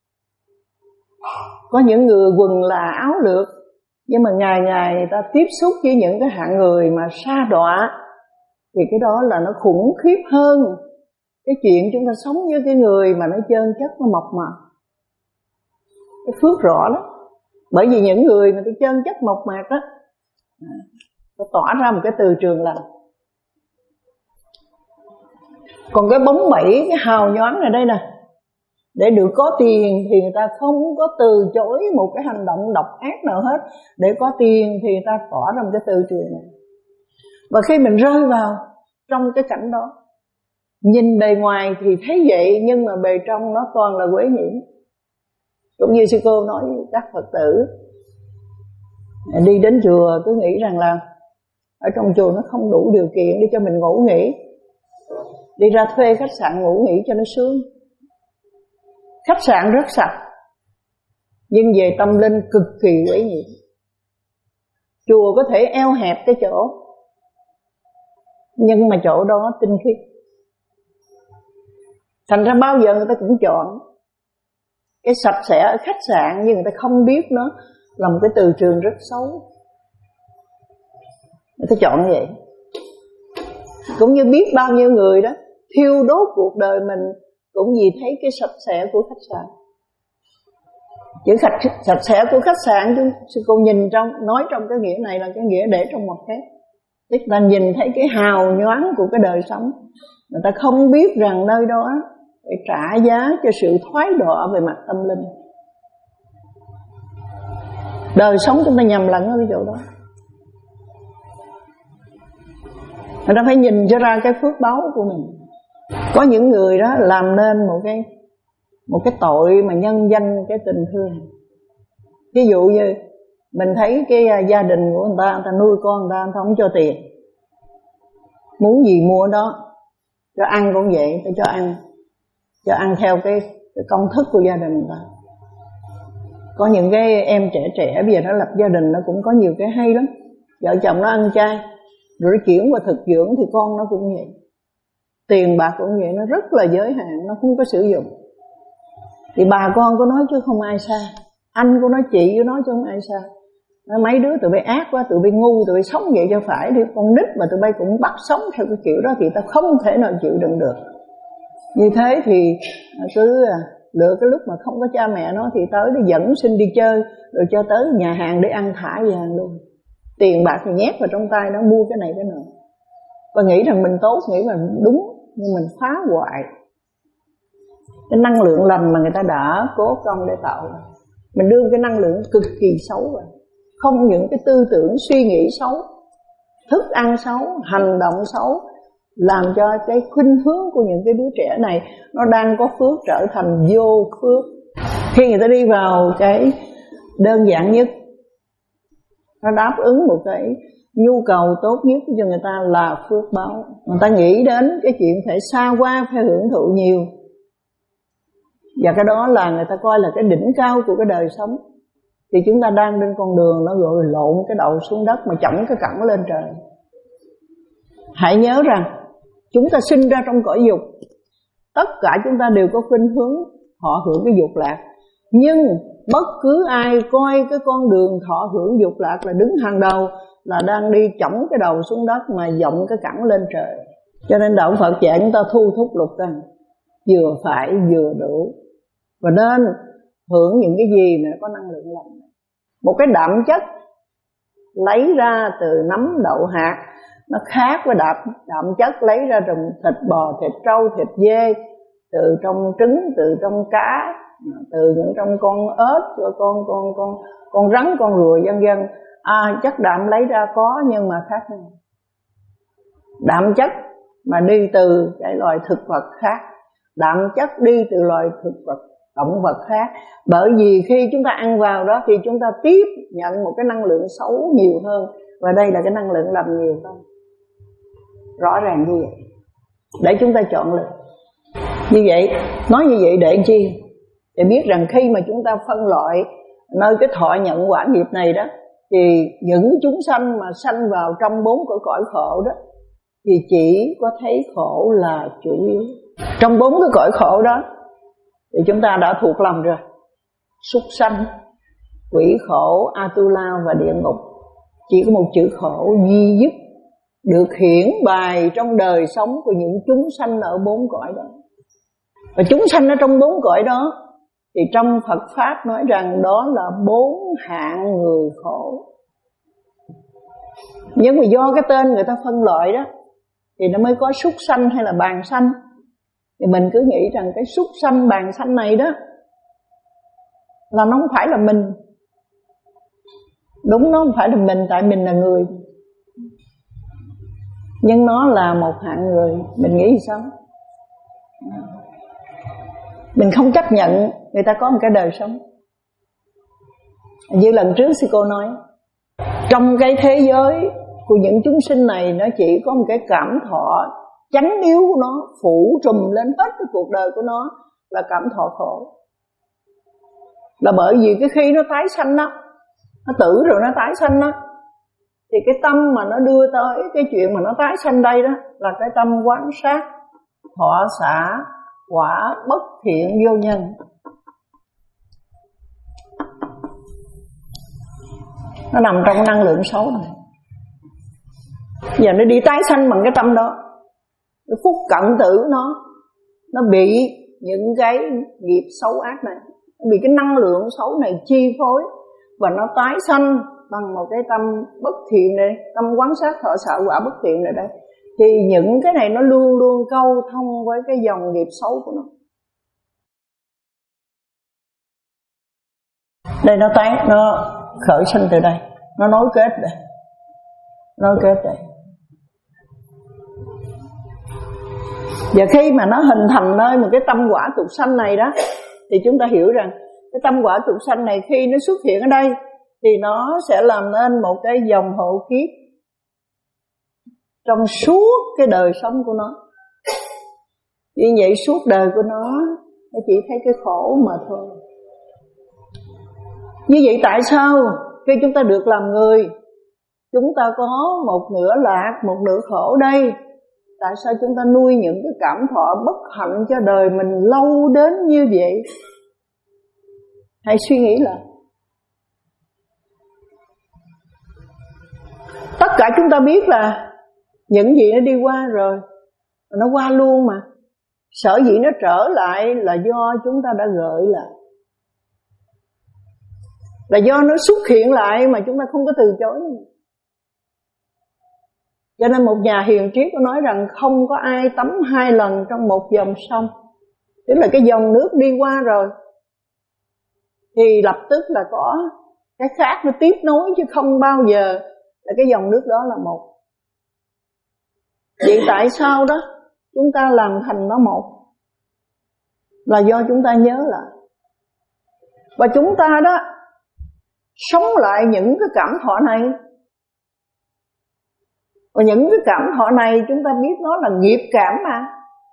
có những người quần là áo lược, nhưng mà ngày ngày người ta tiếp xúc với những cái hạng người mà sa đọa, thì cái đó là nó khủng khiếp hơn cái chuyện chúng ta sống với cái người mà nó chân chất, nó mộc mạc. Cái phước rõ lắm. Bởi vì những người mà cái chân chất mộc mạc đó, nó tỏa ra một cái từ trường lành. Còn cái bóng bẩy, cái hào nhoáng này đây nè, để được có tiền thì người ta không có từ chối một cái hành động độc ác nào hết. Để có tiền thì người ta tỏa ra một cái từ trường này. Và khi mình rơi vào trong cái cảnh đó, nhìn bề ngoài thì thấy vậy, nhưng mà bề trong nó toàn là quế nhiễm. Cũng như sư cô nói với các Phật tử đi đến chùa cứ nghĩ rằng là ở trong chùa nó không đủ điều kiện để cho mình ngủ nghỉ, đi ra thuê khách sạn ngủ nghỉ cho nó sướng. Khách sạn rất sạch, nhưng về tâm linh cực kỳ quấy nhiễm. Chùa có thể eo hẹp cái chỗ, nhưng mà chỗ đó tinh khiết. Thành ra bao giờ người ta cũng chọn cái sạch sẽ ở khách sạn, nhưng người ta không biết nó là một cái từ trường rất xấu. Người ta chọn như vậy. Cũng như biết bao nhiêu người đó thiêu đốt cuộc đời mình cũng vì thấy cái sạch sẽ của khách sạn. Chữ sạch, sạch sẽ của khách sạn chứ sư cô nhìn trong, nói trong cái nghĩa này là cái nghĩa để trong một cái, tức là nhìn thấy cái hào nhoáng của cái đời sống. Người ta không biết rằng nơi đó phải trả giá cho sự thoái đọa về mặt tâm linh. Đời sống chúng ta nhầm lẫn ở cái chỗ đó. Người ta phải nhìn cho ra cái phước báo của mình. Có những người đó làm nên một cái một cái tội mà nhân danh cái tình thương. Ví dụ như mình thấy cái gia đình của người ta, người ta nuôi con người ta, người ta không cho tiền, muốn gì mua đó, cho ăn cũng vậy, phải cho ăn, cho ăn theo cái, cái công thức của gia đình người ta. Có những cái em trẻ trẻ bây giờ nó lập gia đình, nó cũng có nhiều cái hay lắm. Vợ chồng nó ăn chay, rồi nó chuyển qua thực dưỡng thì con nó cũng vậy. Tiền bạc cũng vậy, nó rất là giới hạn, nó không có sử dụng. Thì bà con của nó chứ không ai xa, anh của nó, chị của nó chứ không ai xa. Nó mấy đứa tụi bay ác quá, tụi bay ngu, tụi bay sống vậy cho phải đi. Con nít mà tụi bay cũng bắt sống theo cái kiểu đó thì ta không thể nào chịu đựng được. Như thế thì cứ lựa cái lúc mà không có cha mẹ nó thì tới để dẫn sinh đi chơi, rồi cho tới nhà hàng để ăn thả vàng luôn. Tiền bạc thì nhét vào trong tay nó, mua cái này cái nọ, và nghĩ rằng mình tốt, nghĩ rằng đúng, nhưng mình phá hoại cái năng lượng lành mà người ta đã cố công để tạo ra. Mình đưa cái năng lượng cực kỳ xấu vào. Không những cái tư tưởng suy nghĩ xấu, thức ăn xấu, hành động xấu, làm cho cái khuynh hướng của những cái đứa trẻ này nó đang có phước trở thành vô phước. Khi người ta đi vào cái đơn giản nhất, nó đáp ứng một cái nhu cầu tốt nhất cho người ta là phước báo. Người ta nghĩ đến cái chuyện phải xa qua, phải hưởng thụ nhiều, và cái đó là người ta coi là cái đỉnh cao của cái đời sống. Thì chúng ta đang trên con đường nó gọi lộn cái đầu xuống đất mà chổng cái cẳng lên trời. Hãy nhớ rằng chúng ta sinh ra trong cõi dục, tất cả chúng ta đều có khuynh hướng họ hưởng cái dục lạc. Nhưng bất cứ ai coi cái con đường thọ hưởng dục lạc là đứng hàng đầu là đang đi chổng cái đầu xuống đất mà dọng cái cẳng lên trời. Cho nên đạo Phật dạy chúng ta thu thúc lục căn, vừa phải vừa đủ, và nên hưởng những cái gì mà có năng lượng lành. Một cái đạm chất lấy ra từ nấm đậu hạt nó khác với đạm, đạm chất lấy ra từ thịt bò, thịt trâu, thịt dê, từ trong trứng, từ trong cá, từ những trong con ếch, con con con con rắn, con rùa vân vân. À, chất đạm lấy ra có nhưng mà khác nhau. Đạm chất mà đi từ cái loài thực vật khác, đạm chất đi từ loài thực vật động vật khác. Bởi vì khi chúng ta ăn vào đó thì chúng ta tiếp nhận một cái năng lượng xấu nhiều hơn, và đây là cái năng lượng làm nhiều hơn. Rõ ràng như vậy, để chúng ta chọn lựa. Như vậy, nói như vậy để chi? Để biết rằng khi mà chúng ta phân loại nơi cái thọ nhận quả nghiệp này đó, thì những chúng sanh mà sanh vào trong bốn cõi cõi khổ đó thì chỉ có thấy khổ là chủ yếu. Trong bốn cái cõi khổ đó thì chúng ta đã thuộc lòng rồi: súc sanh, quỷ khổ, Atula và địa ngục. Chỉ có một chữ khổ duy nhất được hiển bày trong đời sống của những chúng sanh ở bốn cõi đó. Và chúng sanh ở trong bốn cõi đó thì trong Phật Pháp nói rằng đó là bốn hạng người khổ. Nhưng mà do cái tên người ta phân loại đó thì nó mới có súc sanh hay là bàn sanh. Thì mình cứ nghĩ rằng cái súc sanh bàn sanh này đó là nó không phải là mình. Đúng, nó không phải là mình, tại mình là người. Nhưng nó là một hạng người. Mình nghĩ sao? Mình không chấp nhận người ta có một cái đời sống. Như lần trước sư cô nói, trong cái thế giới của những chúng sinh này, nó chỉ có một cái cảm thọ chánh yếu của nó phủ trùm lên hết cái cuộc đời của nó là cảm thọ khổ. Là bởi vì cái khi nó tái sanh đó, nó tử rồi nó tái sanh đó, thì cái tâm mà nó đưa tới cái chuyện mà nó tái sanh đây đó là cái tâm quán sát, thọ xả, quả bất thiện vô nhân. Nó nằm trong năng lượng xấu này. Giờ nó đi tái sanh bằng cái tâm đó. Cái phút cận tử nó Nó bị những cái nghiệp xấu ác này, nó bị cái năng lượng xấu này chi phối, và nó tái sanh bằng một cái tâm bất thiện này, tâm quán sát thọ xả quả bất thiện này đây. Thì những cái này nó luôn luôn câu thông với cái dòng nghiệp xấu của nó. Đây nó tái, nó khởi sinh từ đây, nó nối kết đây, nối kết đây. Và khi mà nó hình thành nơi một cái tâm quả tục sanh này đó, thì chúng ta hiểu rằng cái tâm quả tục sanh này khi nó xuất hiện ở đây thì nó sẽ làm nên một cái dòng hộ kiếp trong suốt cái đời sống của nó. Như vậy suốt đời của nó, nó chỉ thấy cái khổ mà thôi. Như vậy tại sao khi chúng ta được làm người, chúng ta có một nửa lạc, một nửa khổ đây? Tại sao chúng ta nuôi những cái cảm thọ bất hạnh cho đời mình lâu đến như vậy? Hãy suy nghĩ lại. Tất cả chúng ta biết là những gì nó đi qua rồi, nó qua luôn mà. Sở dĩ nó trở lại là do chúng ta đã gợi lại, là do nó xuất hiện lại mà chúng ta không có từ chối. Cho nên một nhà hiền triết có nói rằng không có ai tắm hai lần trong một dòng sông. Tức là cái dòng nước đi qua rồi thì lập tức là có cái khác nó tiếp nối, chứ không bao giờ là cái dòng nước đó là một. Vậy tại sao đó chúng ta làm thành nó một? Là do chúng ta nhớ lại. Và chúng ta đó sống lại những cái cảm thọ này. Và những cái cảm thọ này chúng ta biết nó là nghiệp cảm mà.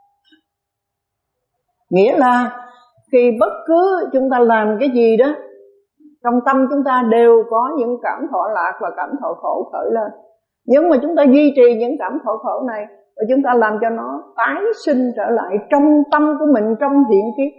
Nghĩa là khi bất cứ chúng ta làm cái gì đó, trong tâm chúng ta đều có những cảm thọ lạc và cảm thọ khổ khởi lên. Nhưng mà chúng ta duy trì những cảm thọ khổ này, và chúng ta làm cho nó tái sinh trở lại trong tâm của mình trong hiện kiếp.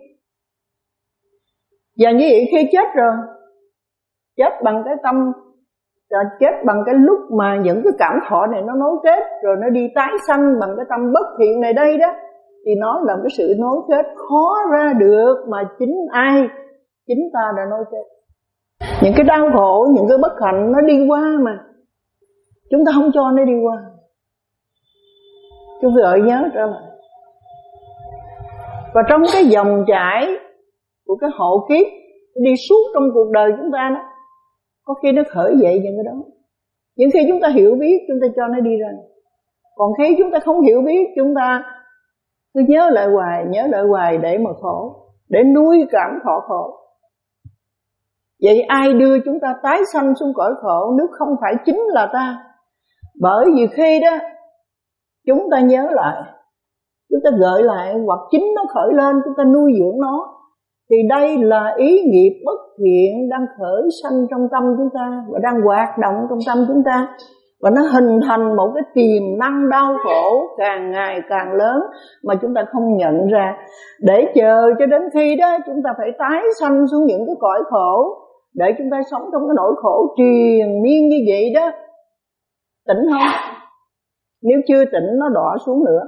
Và như vậy khi chết rồi, chết bằng cái tâm, chết bằng cái lúc mà những cái cảm thọ này nó nối kết, rồi nó đi tái sanh bằng cái tâm bất thiện này đây đó, thì nó là cái sự nối kết khó ra được mà chính ai? Chính ta đã nối kết. Những cái đau khổ, những cái bất hạnh nó đi qua mà, chúng ta không cho nó đi qua, chúng ta gợi nhớ trở lại. Và trong cái dòng chảy của cái hộ kiếp đi suốt trong cuộc đời chúng ta đó, có khi nó khởi dậy những cái đó. Những khi chúng ta hiểu biết, chúng ta cho nó đi ra. Còn khi chúng ta không hiểu biết, chúng ta cứ nhớ lại hoài, nhớ lại hoài để mà khổ, để nuôi cảm thọ khổ. Vậy ai đưa chúng ta tái sanh xuống cõi khổ nếu không phải chính là ta? Bởi vì khi đó chúng ta nhớ lại, chúng ta gợi lại, hoặc chính nó khởi lên, chúng ta nuôi dưỡng nó, thì đây là ý nghiệp bất thiện đang khởi sanh trong tâm chúng ta và đang hoạt động trong tâm chúng ta, và nó hình thành một cái tiềm năng đau khổ càng ngày càng lớn mà chúng ta không nhận ra, để chờ cho đến khi đó chúng ta phải tái sanh xuống những cái cõi khổ để chúng ta sống trong cái nỗi khổ triền miên như vậy đó. Tỉnh không? Nếu chưa tỉnh nó đọa xuống nữa.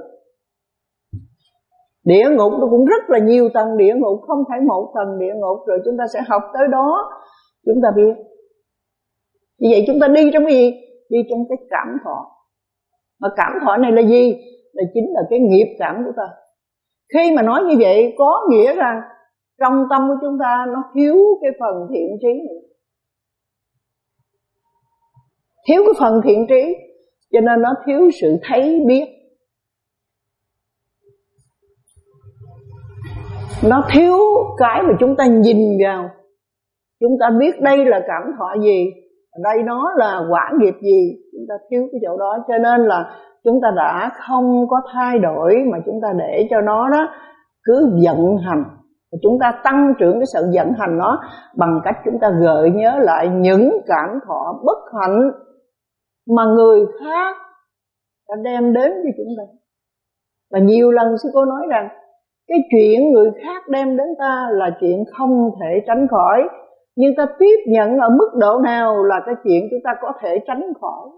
Địa ngục nó cũng rất là nhiều tầng địa ngục, không phải một tầng địa ngục, rồi chúng ta sẽ học tới đó chúng ta biết. Vì vậy chúng ta đi trong cái gì? Đi trong cái cảm thọ. Mà cảm thọ này là gì? Là chính là cái nghiệp cảm của ta. Khi mà nói như vậy có nghĩa rằng trong tâm của chúng ta nó thiếu cái phần thiện trí này. Thiếu cái phần thiện trí, cho nên nó thiếu sự thấy biết. Nó thiếu cái mà chúng ta nhìn vào, chúng ta biết đây là cảm thọ gì, đây nó là quả nghiệp gì. Chúng ta thiếu cái chỗ đó, cho nên là chúng ta đã không có thay đổi, mà chúng ta để cho nó đó cứ vận hành. Chúng ta tăng trưởng cái sự vận hành nó bằng cách chúng ta gợi nhớ lại những cảm thọ bất hạnh mà người khác đã đem đến cho chúng ta. Và nhiều lần sư cô nói rằng cái chuyện người khác đem đến ta là chuyện không thể tránh khỏi, nhưng ta tiếp nhận ở mức độ nào là cái chuyện chúng ta có thể tránh khỏi.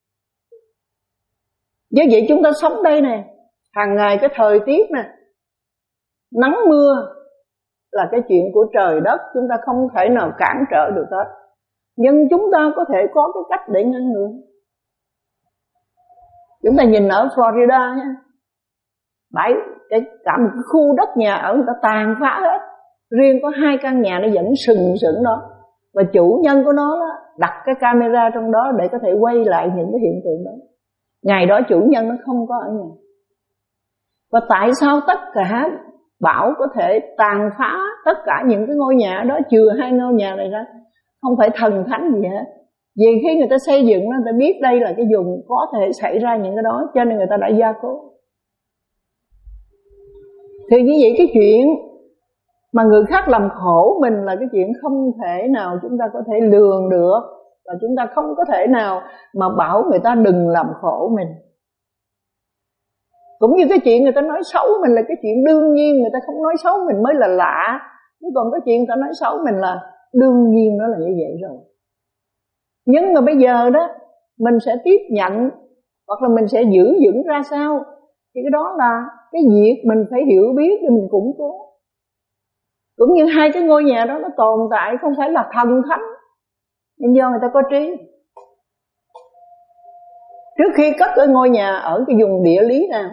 Do vậy chúng ta sống đây nè, hàng ngày cái thời tiết nè, nắng mưa là cái chuyện của trời đất, chúng ta không thể nào cản trở được hết. Nhưng chúng ta có thể có cái cách để ngăn ngừa. Chúng ta nhìn ở Florida nha, bãi cái cả một cái khu đất nhà ở người ta tàn phá hết, riêng có hai căn nhà nó vẫn sừng sững đó, và chủ nhân của nó đó, đặt cái camera trong đó để có thể quay lại những cái hiện tượng đó. Ngày đó chủ nhân nó không có ở nhà. Và tại sao tất cả bão có thể tàn phá tất cả những cái ngôi nhà đó, trừ hai ngôi nhà này ra? Không phải thần thánh gì hết. Vì khi người ta xây dựng nó, người ta biết đây là cái vùng có thể xảy ra những cái đó, cho nên người ta đã gia cố. Thì như vậy cái chuyện mà người khác làm khổ mình là cái chuyện không thể nào chúng ta có thể lường được, và chúng ta không có thể nào mà bảo người ta đừng làm khổ mình. Cũng như cái chuyện người ta nói xấu mình là cái chuyện đương nhiên, người ta không nói xấu mình mới là lạ. Nhưng còn cái chuyện người ta nói xấu mình là đương nhiên, nó là như vậy rồi. Nhưng mà bây giờ đó mình sẽ tiếp nhận, hoặc là mình sẽ giữ vững ra sao, thì cái đó là cái việc mình phải hiểu biết để mình củng cố. Cũng như hai cái ngôi nhà đó nó tồn tại không phải là thần thánh, nhưng do người ta có trí. Trước khi cất cái ngôi nhà ở cái vùng địa lý nào,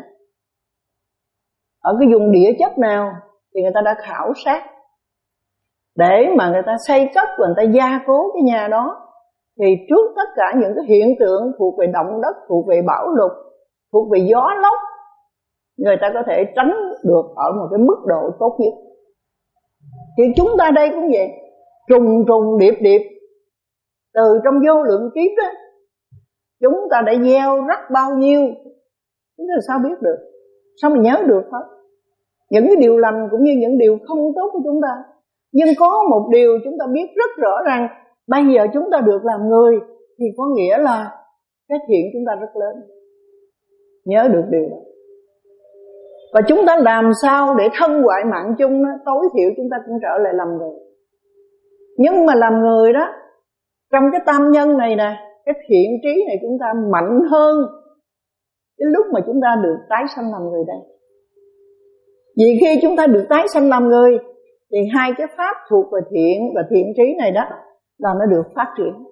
ở cái vùng địa chất nào, thì người ta đã khảo sát để mà người ta xây cất và người ta gia cố cái nhà đó. Thì trước tất cả những cái hiện tượng thuộc về động đất, thuộc về bão lụt, thuộc về gió lốc, người ta có thể tránh được ở một cái mức độ tốt nhất. Thì chúng ta đây cũng vậy, trùng trùng điệp điệp từ trong vô lượng kiếp đó, chúng ta đã gieo rắc bao nhiêu, chúng ta sao biết được, sao mà nhớ được hết. Những cái điều lành cũng như những điều không tốt của chúng ta. Nhưng có một điều chúng ta biết rất rõ rằng bây giờ chúng ta được làm người, thì có nghĩa là cái thiện chúng ta rất lớn. Nhớ được điều đó. Và chúng ta làm sao để thân hoại mạng chung đó, tối thiểu chúng ta cũng trở lại làm người. Nhưng mà làm người đó, trong cái tam nhân này nè, cái thiện trí này chúng ta mạnh hơn cái lúc mà chúng ta được tái sanh làm người đây. Vì khi chúng ta được tái sanh làm người, thì hai cái pháp thuộc về thiện và thiện trí này đó là nó được phát triển.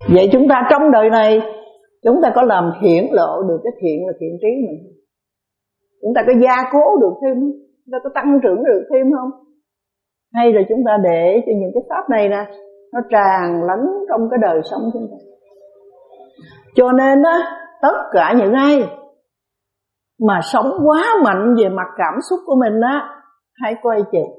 Vậy chúng ta trong đời này chúng ta có làm hiển lộ được cái thiện là thiện trí mình? Chúng ta có gia cố được thêm không? Chúng ta có tăng trưởng được thêm không? Hay là chúng ta để cho những cái pháp này nè nó tràn lẫn trong cái đời sống chúng ta? Cho nên á, tất cả những ai mà sống quá mạnh về mặt cảm xúc của mình á, hãy coi chừng.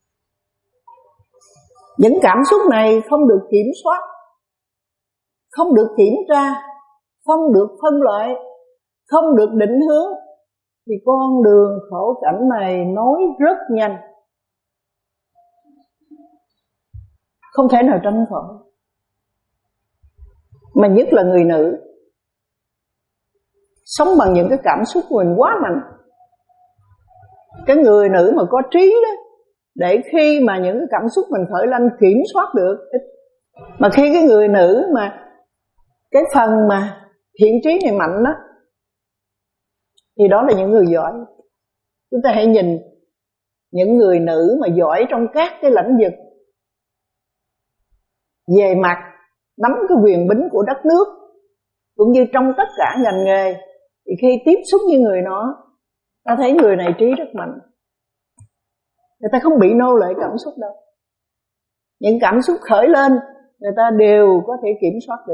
Những cảm xúc này không được kiểm soát, không được kiểm tra, không được phân loại, không được định hướng, thì con đường khổ cảnh này nối rất nhanh, không thể nào tránh khỏi. Mà nhất là người nữ, sống bằng những cái cảm xúc của mình quá mạnh. Cái người nữ mà có trí đó, để khi mà những cái cảm xúc mình khởi lên kiểm soát được. Mà khi cái người nữ mà cái phần mà thiện trí này mạnh đó, thì đó là những người giỏi. Chúng ta hãy nhìn những người nữ mà giỏi trong các cái lĩnh vực về mặt nắm cái quyền bính của đất nước, cũng như trong tất cả ngành nghề, thì khi tiếp xúc với người nó, ta thấy người này trí rất mạnh. Người ta không bị nô lệ cảm xúc đâu. Những cảm xúc khởi lên, người ta đều có thể kiểm soát được,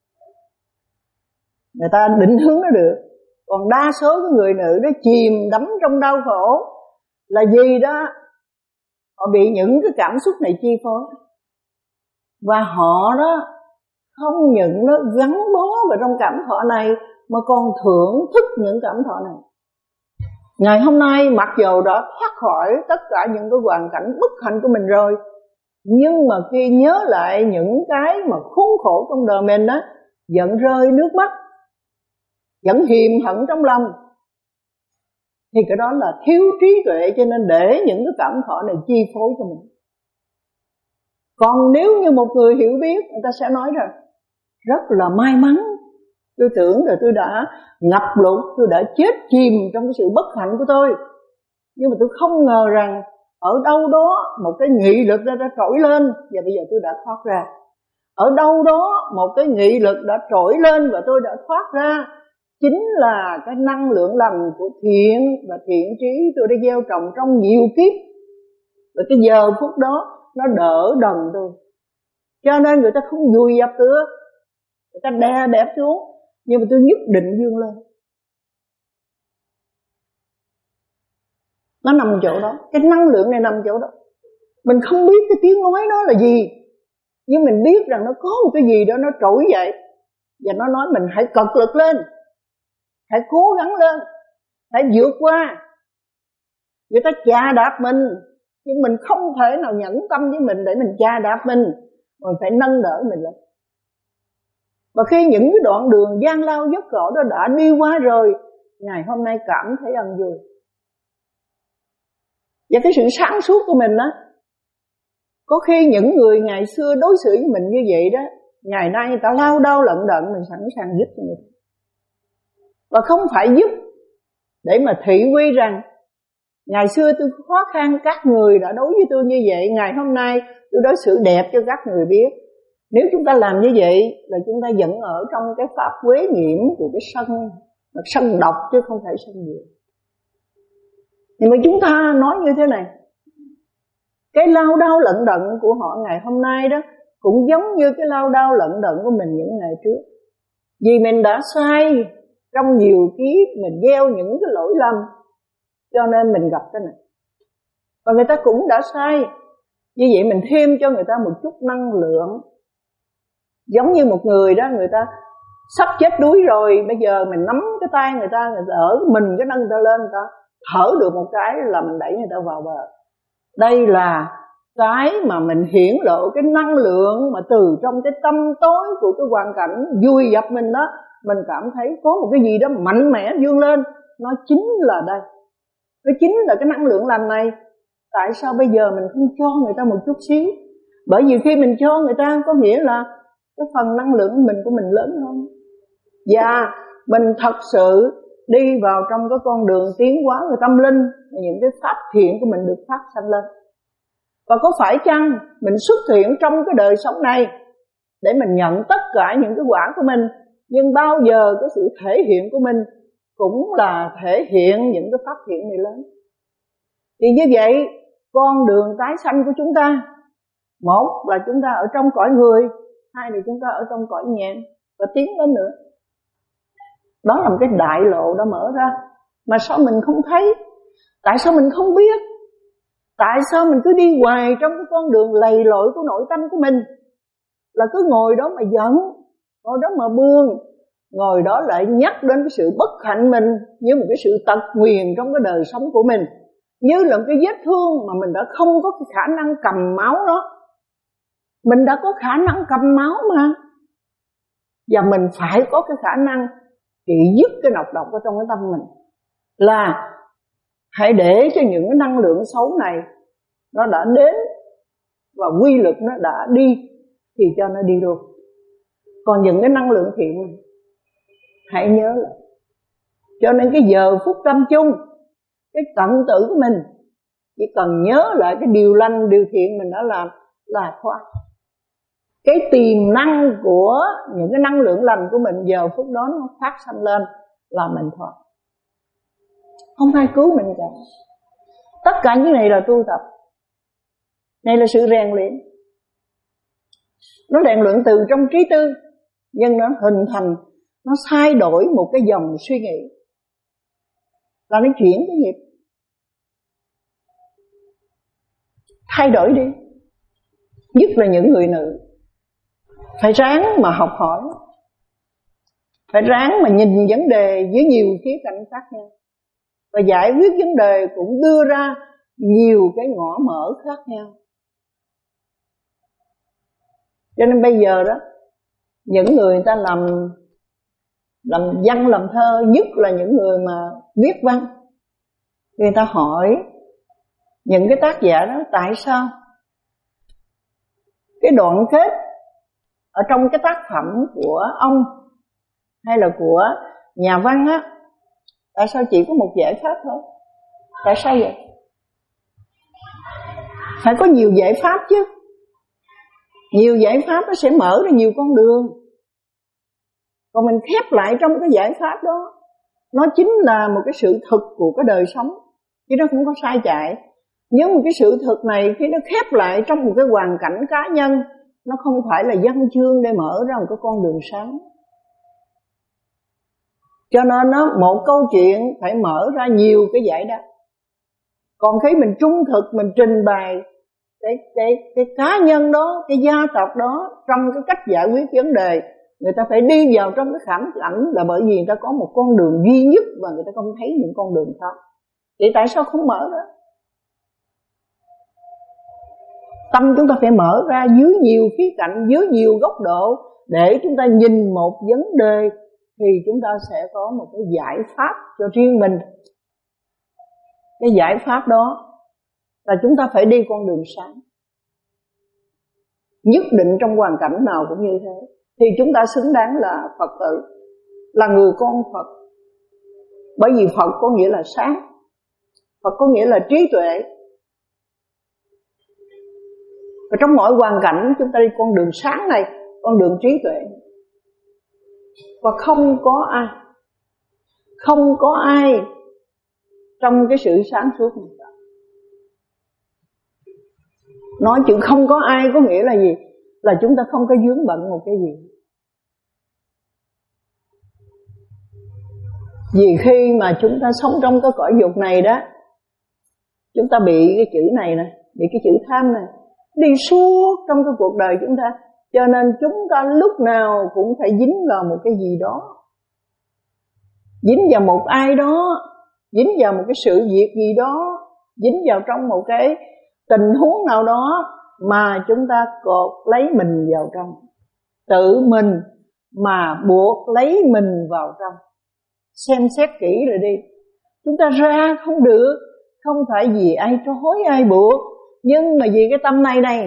người ta định hướng nó được. Còn đa số cái người nữ nó chìm đắm trong đau khổ là gì đó, họ bị những cái cảm xúc này chi phối. Và họ đó không những nó gắn bó vào trong cảm thọ này, mà còn thưởng thức những cảm thọ này. Ngày hôm nay mặc dầu đã thoát khỏi tất cả những cái hoàn cảnh bất hạnh của mình rồi, nhưng mà khi nhớ lại những cái mà khốn khổ trong đời mình đó, giận rơi nước mắt, vẫn hiềm hận trong lòng, thì cái đó là thiếu trí tuệ, cho nên để những cái cảm thọ này chi phối cho mình. Còn nếu như một người hiểu biết, người ta sẽ nói rằng rất là may mắn, tôi tưởng là tôi đã ngập lụt, tôi đã chết chìm trong cái sự bất hạnh của tôi, nhưng mà tôi không ngờ rằng ở đâu đó một cái nghị lực đã, đã trỗi lên, và bây giờ tôi đã thoát ra. Ở đâu đó một cái nghị lực đã trỗi lên và tôi đã thoát ra, chính là cái năng lượng lành của thiện và thiện trí tôi đã gieo trồng trong nhiều kiếp. Và cái giờ phút đó nó đỡ đần tôi, cho nên người ta không vùi dập tôi, người ta đè bẹp xuống, nhưng mà tôi nhất định vươn lên. Nó nằm chỗ đó, cái năng lượng này nằm chỗ đó. Mình không biết cái tiếng nói đó là gì, nhưng mình biết rằng nó có một cái gì đó nó trỗi dậy, và nó nói mình hãy cật lực lên, hãy cố gắng lên, hãy vượt qua. Người ta chà đạp mình, nhưng mình không thể nào nhẫn tâm với mình để mình chà đạp mình, mình phải nâng đỡ mình lên. Và khi những cái đoạn đường gian lao dốc khổ đó đã đi qua rồi, ngày hôm nay cảm thấy ân vui. Và cái sự sáng suốt của mình đó, có khi những người ngày xưa đối xử với mình như vậy đó, ngày nay người ta lao đao lận đận, mình sẵn sàng giúp cho người. Và không phải giúp để mà thị uy rằng ngày xưa tôi khó khăn, các người đã đối với tôi như vậy, ngày hôm nay tôi đối xử đẹp cho các người biết. Nếu chúng ta làm như vậy là chúng ta vẫn ở trong cái pháp quế nhiễm của cái sân, sân độc chứ không phải sân nhiễm. Nhưng mà chúng ta nói như thế này, cái lao đao lận đận của họ ngày hôm nay đó cũng giống như cái lao đao lận đận của mình những ngày trước. Vì mình đã sai trong nhiều kiếp, mình gieo những cái lỗi lầm, cho nên mình gặp cái này. Và người ta cũng đã sai, như vậy mình thêm cho người ta một chút năng lượng. Giống như một người đó, người ta sắp chết đuối rồi, bây giờ mình nắm cái tay người ta, người ta ở mình cái nâng người ta lên, người ta thở được một cái là mình đẩy người ta vào bờ. Đây là cái mà mình hiển lộ cái năng lượng mà từ trong cái tâm tối của cái hoàn cảnh vui dập mình đó, mình cảm thấy có một cái gì đó mạnh mẽ vươn lên. Nó chính là đây, nó chính là cái năng lượng lành này. Tại sao bây giờ mình không cho người ta một chút xíu? Bởi vì khi mình cho người ta có nghĩa là cái phần năng lượng mình của mình lớn hơn, và mình thật sự đi vào trong cái con đường tiến hóa về tâm linh, những cái pháp thiện của mình được phát sanh lên. Và có phải chăng mình xuất hiện trong cái đời sống này để mình nhận tất cả những cái quả của mình. Nhưng bao giờ cái sự thể hiện của mình cũng là thể hiện những cái pháp hiện này lớn. Thì như vậy con đường tái sanh của chúng ta, một là chúng ta ở trong cõi người, hai là chúng ta ở trong cõi nhện, và tiến lên nữa. Đó là một cái đại lộ đã mở ra. Mà sao mình không thấy? Tại sao mình không biết? Tại sao mình cứ đi hoài trong cái con đường lầy lội của nội tâm của mình? Là cứ ngồi đó mà giận, ngồi đó mà buồn, ngồi đó lại nhắc đến cái sự bất hạnh mình như một cái sự tật nguyền trong cái đời sống của mình, như là một cái vết thương mà mình đã không có cái khả năng cầm máu đó. Mình đã có khả năng cầm máu mà, và mình phải có cái khả năng trị dứt cái nọc độc ở trong cái tâm mình. Là hãy để cho những cái năng lượng xấu này nó đã đến và quy lực nó đã đi thì cho nó đi luôn. Còn những cái năng lượng thiện này hãy nhớ lại. Cho nên cái giờ phút tâm chung, cái cận tử của mình chỉ cần nhớ lại cái điều lành, điều thiện mình đã làm là thoát. Cái tiềm năng của những cái năng lượng lành của mình giờ phút đó nó phát sanh lên là mình thoát. Không ai cứu mình cả. Tất cả những này là tu tập. Này là sự rèn luyện. Nó rèn luyện từ trong trí tư, nhưng nó hình thành, nó thay đổi một cái dòng suy nghĩ, là nó chuyển cái nghiệp. Thay đổi đi. Nhất là những người nữ, phải ráng mà học hỏi, phải ráng mà nhìn vấn đề với nhiều khía cạnh khác nhau, và giải quyết vấn đề cũng đưa ra nhiều cái ngõ mở khác nhau. Cho nên bây giờ đó, những người, người ta làm làm văn làm thơ, nhất là những người mà viết văn, người ta hỏi những cái tác giả đó tại sao cái đoạn kết ở trong cái tác phẩm của ông hay là của nhà văn á, tại sao chỉ có một giải pháp thôi? Tại sao vậy? Phải có nhiều giải pháp chứ. Nhiều giải pháp nó sẽ mở ra nhiều con đường. Còn mình khép lại trong cái giải pháp đó, nó chính là một cái sự thực của cái đời sống, chứ nó không có sai chạy. Nhưng một cái sự thực này khi nó khép lại trong một cái hoàn cảnh cá nhân, nó không phải là văn chương để mở ra một cái con đường sáng. Cho nên nó một câu chuyện phải mở ra nhiều cái giải đáp. Còn khi mình trung thực, mình trình bày cái, cái, cái cá nhân đó, cái gia tộc đó trong cái cách giải quyết vấn đề, người ta phải đi vào trong cái khảm cảnh, là bởi vì người ta có một con đường duy nhất và người ta không thấy những con đường khác. Thì tại sao không mở ra? Tâm chúng ta phải mở ra dưới nhiều khía cạnh, dưới nhiều góc độ, để chúng ta nhìn một vấn đề thì chúng ta sẽ có một cái giải pháp cho riêng mình. Cái giải pháp đó là chúng ta phải đi con đường sáng. Nhất định trong hoàn cảnh nào cũng như thế, thì chúng ta xứng đáng là Phật tử, là người con Phật. Bởi vì Phật có nghĩa là sáng, Phật có nghĩa là trí tuệ. Và trong mọi hoàn cảnh chúng ta đi con đường sáng này, con đường trí tuệ. Và không có ai, không có ai trong cái sự sáng suốt này cả. Nói chữ không có ai có nghĩa là gì? Là chúng ta không có vướng bận một cái gì. Vì khi mà chúng ta sống trong cái cõi dục này đó, chúng ta bị cái chữ này nè, bị cái chữ tham này đi suốt trong cái cuộc đời chúng ta. Cho nên chúng ta lúc nào cũng phải dính vào một cái gì đó, dính vào một ai đó, dính vào một cái sự việc gì đó, dính vào trong một cái tình huống nào đó mà chúng ta cột lấy mình vào trong, tự mình mà buộc lấy mình vào trong. Xem xét kỹ rồi đi, chúng ta ra không được, không phải vì ai trói ai buộc, nhưng mà vì cái tâm này này,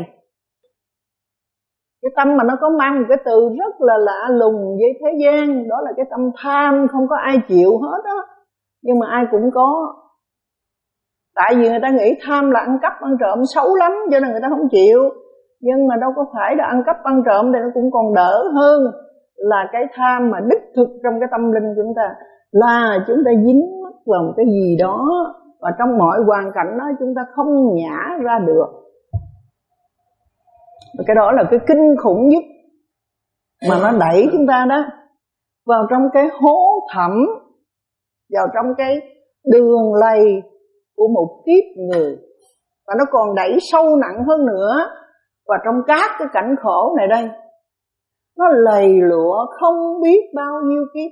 cái tâm mà nó có mang một cái từ rất là lạ lùng với thế gian, đó là cái tâm tham. Không có ai chịu hết đó, nhưng mà ai cũng có. Tại vì người ta nghĩ tham là ăn cắp ăn trộm xấu lắm, cho nên người ta không chịu. Nhưng mà đâu có phải là ăn cắp ăn trộm thì nó cũng còn đỡ hơn là cái tham mà đích thực trong cái tâm linh chúng ta, là chúng ta dính mắc vào một cái gì đó và trong mọi hoàn cảnh đó chúng ta không nhả ra được. Và cái đó là cái kinh khủng nhất mà nó đẩy chúng ta đó vào trong cái hố thẳm, vào trong cái đường lầy của một kiếp người. Và nó còn đẩy sâu nặng hơn nữa. Và trong các cái cảnh khổ này đây, nó lầy lụa không biết bao nhiêu kiếp,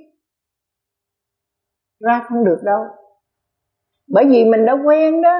ra không được đâu. Bởi vì mình đã quen đó,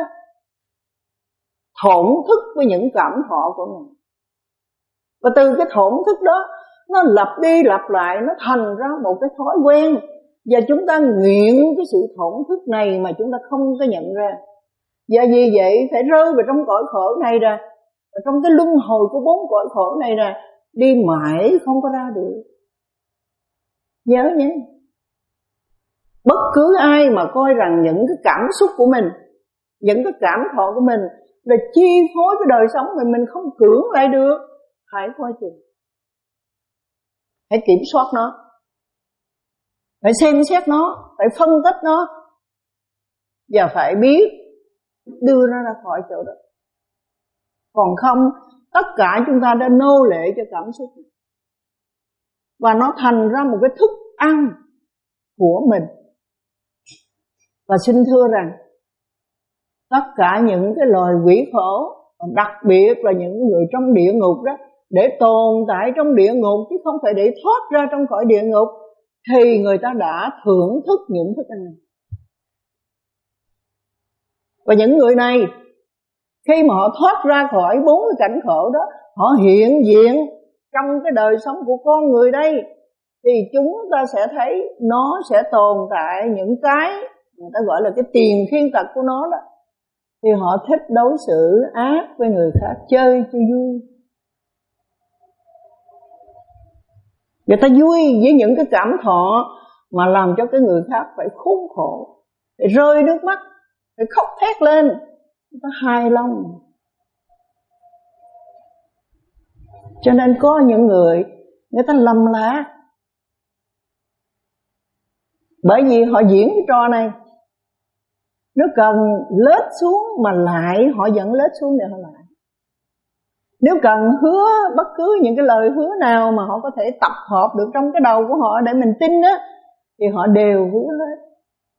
thổn thức với những cảm thọ của mình. Và từ cái thổn thức đó, nó lặp đi lặp lại, nó thành ra một cái thói quen. Và chúng ta nghiện cái sự thổn thức này mà chúng ta không có nhận ra. Và vì vậy phải rơi vào trong cõi khổ này ra, và trong cái luân hồi của bốn cõi khổ này ra, đi mãi không có ra được. Nhớ nhé, bất cứ ai mà coi rằng những cái cảm xúc của mình, những cái cảm thọ của mình là chi phối cái đời sống mà mình không cưỡng lại được, hãy coi chừng, hãy kiểm soát nó, phải xem xét nó, phải phân tích nó, và phải biết đưa nó ra khỏi chỗ đó. Còn không, tất cả chúng ta đã nô lệ cho cảm xúc, và nó thành ra một cái thức ăn của mình. Và xin thưa rằng, tất cả những cái loài quỷ khổ, đặc biệt là những người trong địa ngục đó, để tồn tại trong địa ngục chứ không phải để thoát ra trong khỏi địa ngục, thì người ta đã thưởng thức những thức ăn này. Và những người này, khi mà họ thoát ra khỏi bốn cái cảnh khổ đó, họ hiện diện trong cái đời sống của con người đây, thì chúng ta sẽ thấy nó sẽ tồn tại những cái người ta gọi là cái tiền thiên tật của nó đó. Thì họ thích đối xử ác với người khác, chơi cho vui. Người ta vui với những cái cảm thọ mà làm cho cái người khác phải khốn khổ, phải rơi nước mắt, phải khóc thét lên. Người ta hài lòng. Cho nên có những người, người ta lầm lạc, bởi vì họ diễn cái trò này. Nó cần lết xuống mà lại, họ vẫn lết xuống để họ lại. Nếu cần hứa bất cứ những cái lời hứa nào mà họ có thể tập hợp được trong cái đầu của họ để mình tin á, thì họ đều hứa hết.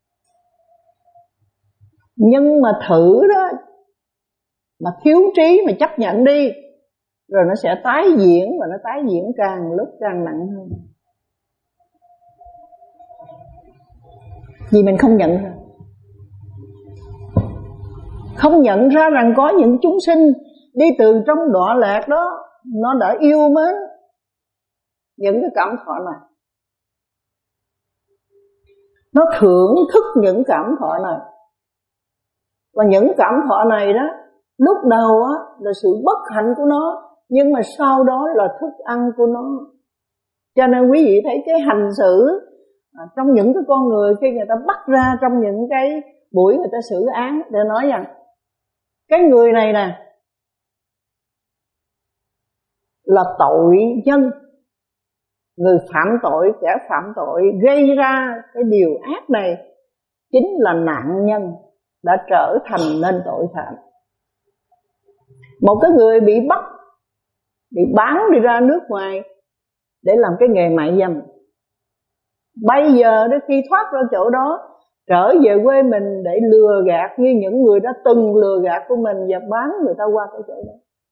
Nhưng mà thử đó, mà thiếu trí mà chấp nhận đi, rồi nó sẽ tái diễn, và nó tái diễn càng lúc càng nặng hơn. Vì mình không nhận ra. Không nhận ra rằng có những chúng sinh đi từ trong đọa lạc đó, nó đã yêu mến những cái cảm thọ này, nó thưởng thức những cảm thọ này. Và những cảm thọ này đó, lúc đầu á là sự bất hạnh của nó, nhưng mà sau đó là thức ăn của nó. Cho nên quý vị thấy cái hành xử à, trong những cái con người, khi người ta bắt ra trong những cái buổi người ta xử án, để nói rằng cái người này nè là tội nhân, người phạm tội, kẻ phạm tội gây ra cái điều ác này chính là nạn nhân đã trở thành nên tội phạm. Một cái người bị bắt, bị bán đi ra nước ngoài để làm cái nghề mại dâm, bây giờ đến khi thoát ra chỗ đó, trở về quê mình để lừa gạt như những người đã từng lừa gạt của mình và bán người ta qua cái chỗ đó.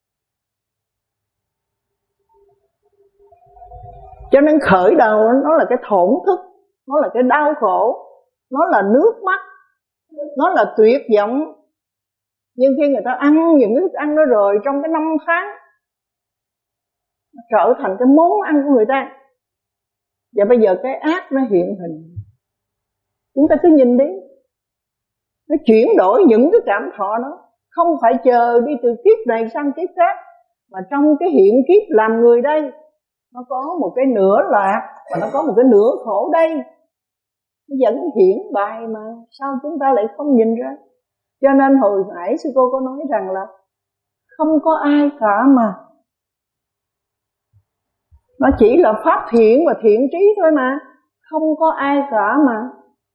Cho nên khởi đầu nó là cái thổn thức, nó là cái đau khổ, nó là nước mắt, nó là tuyệt vọng. Nhưng khi người ta ăn những cái thức ăn đó rồi, trong cái năm tháng trở thành cái món ăn của người ta. Và bây giờ cái ác nó hiện hình. Chúng ta cứ nhìn đi, nó chuyển đổi những cái cảm thọ đó, không phải chờ đi từ kiếp này sang kiếp khác, mà trong cái hiện kiếp làm người đây, nó có một cái nửa lạc và nó có một cái nửa khổ đây. Nó vẫn hiện bài mà, sao chúng ta lại không nhìn ra? Cho nên hồi nãy sư cô có nói rằng là không có ai cả mà Nó chỉ là pháp thiện và thiện trí thôi mà, không có ai cả mà.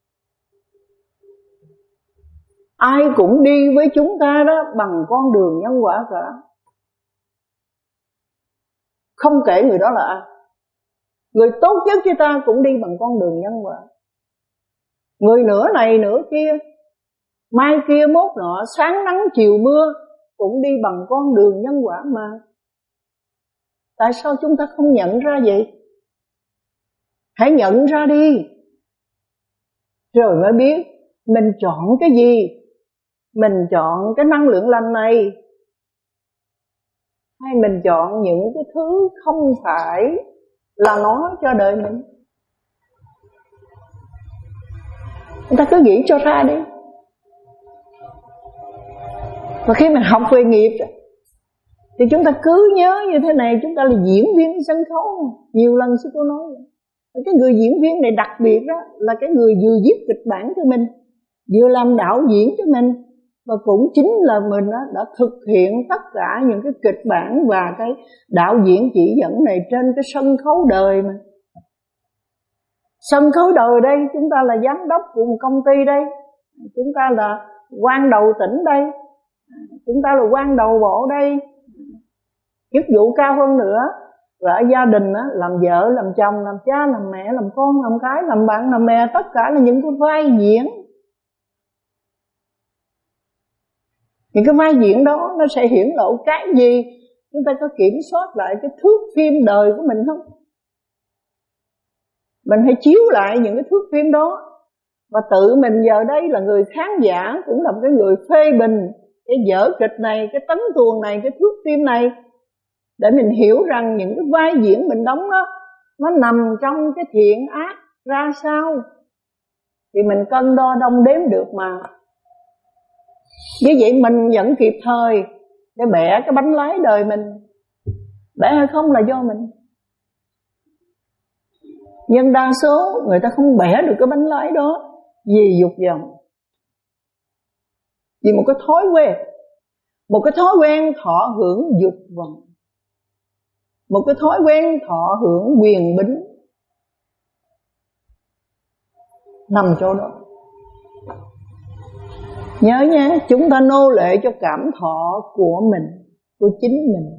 Ai cũng đi với chúng ta đó bằng con đường nhân quả cả. Không kể người đó là ai. Người tốt nhất cho ta cũng đi bằng con đường nhân quả. Người nửa này nửa kia, mai kia mốt nọ, sáng nắng chiều mưa, cũng đi bằng con đường nhân quả mà. Tại sao chúng ta không nhận ra vậy? Hãy nhận ra đi, rồi mới biết mình chọn cái gì. Mình chọn cái năng lượng lành này, hay mình chọn những cái thứ không phải là nó cho đời mình. Chúng ta cứ nghĩ cho ra đi. Và khi mình học về nghiệp thì chúng ta cứ nhớ như thế này, chúng ta là diễn viên sân khấu. Nhiều lần sư cô nói vậy. Cái người diễn viên này đặc biệt đó là cái người vừa viết kịch bản cho mình, vừa làm đạo diễn cho mình, và cũng chính là mình đó đã thực hiện tất cả những cái kịch bản và cái đạo diễn chỉ dẫn này trên cái sân khấu đời mà. Sân khấu đời đây, chúng ta là giám đốc của một công ty đây, chúng ta là quan đầu tỉnh đây, chúng ta là quan đầu bộ đây, chức vụ cao hơn nữa. Và ở gia đình á, làm vợ, làm chồng, làm cha, làm mẹ, làm con, làm cái, làm bạn, làm bè, tất cả là những cái vai diễn. Những cái vai diễn đó nó sẽ hiển lộ cái gì? Chúng ta có kiểm soát lại cái thước phim đời của mình không? Mình hãy chiếu lại những cái thước phim đó. Và tự mình giờ đây là người khán giả, cũng là cái người phê bình cái vở kịch này, cái tấn tuồng này, cái thước phim này, để mình hiểu rằng những cái vai diễn mình đóng đó nó nằm trong cái thiện ác ra sao, thì mình cân đo đong đếm được mà. Như vậy mình vẫn kịp thời để bẻ cái bánh lái đời mình. Bẻ hay không là do mình. Nhưng đa số người ta không bẻ được cái bánh lái đó vì dục vọng, vì một cái thói quen. Một cái thói quen thọ hưởng dục vọng, một cái thói quen thọ hưởng quyền bính, nằm chỗ đó. Nhớ nhé, chúng ta nô lệ cho cảm thọ của mình, của chính mình.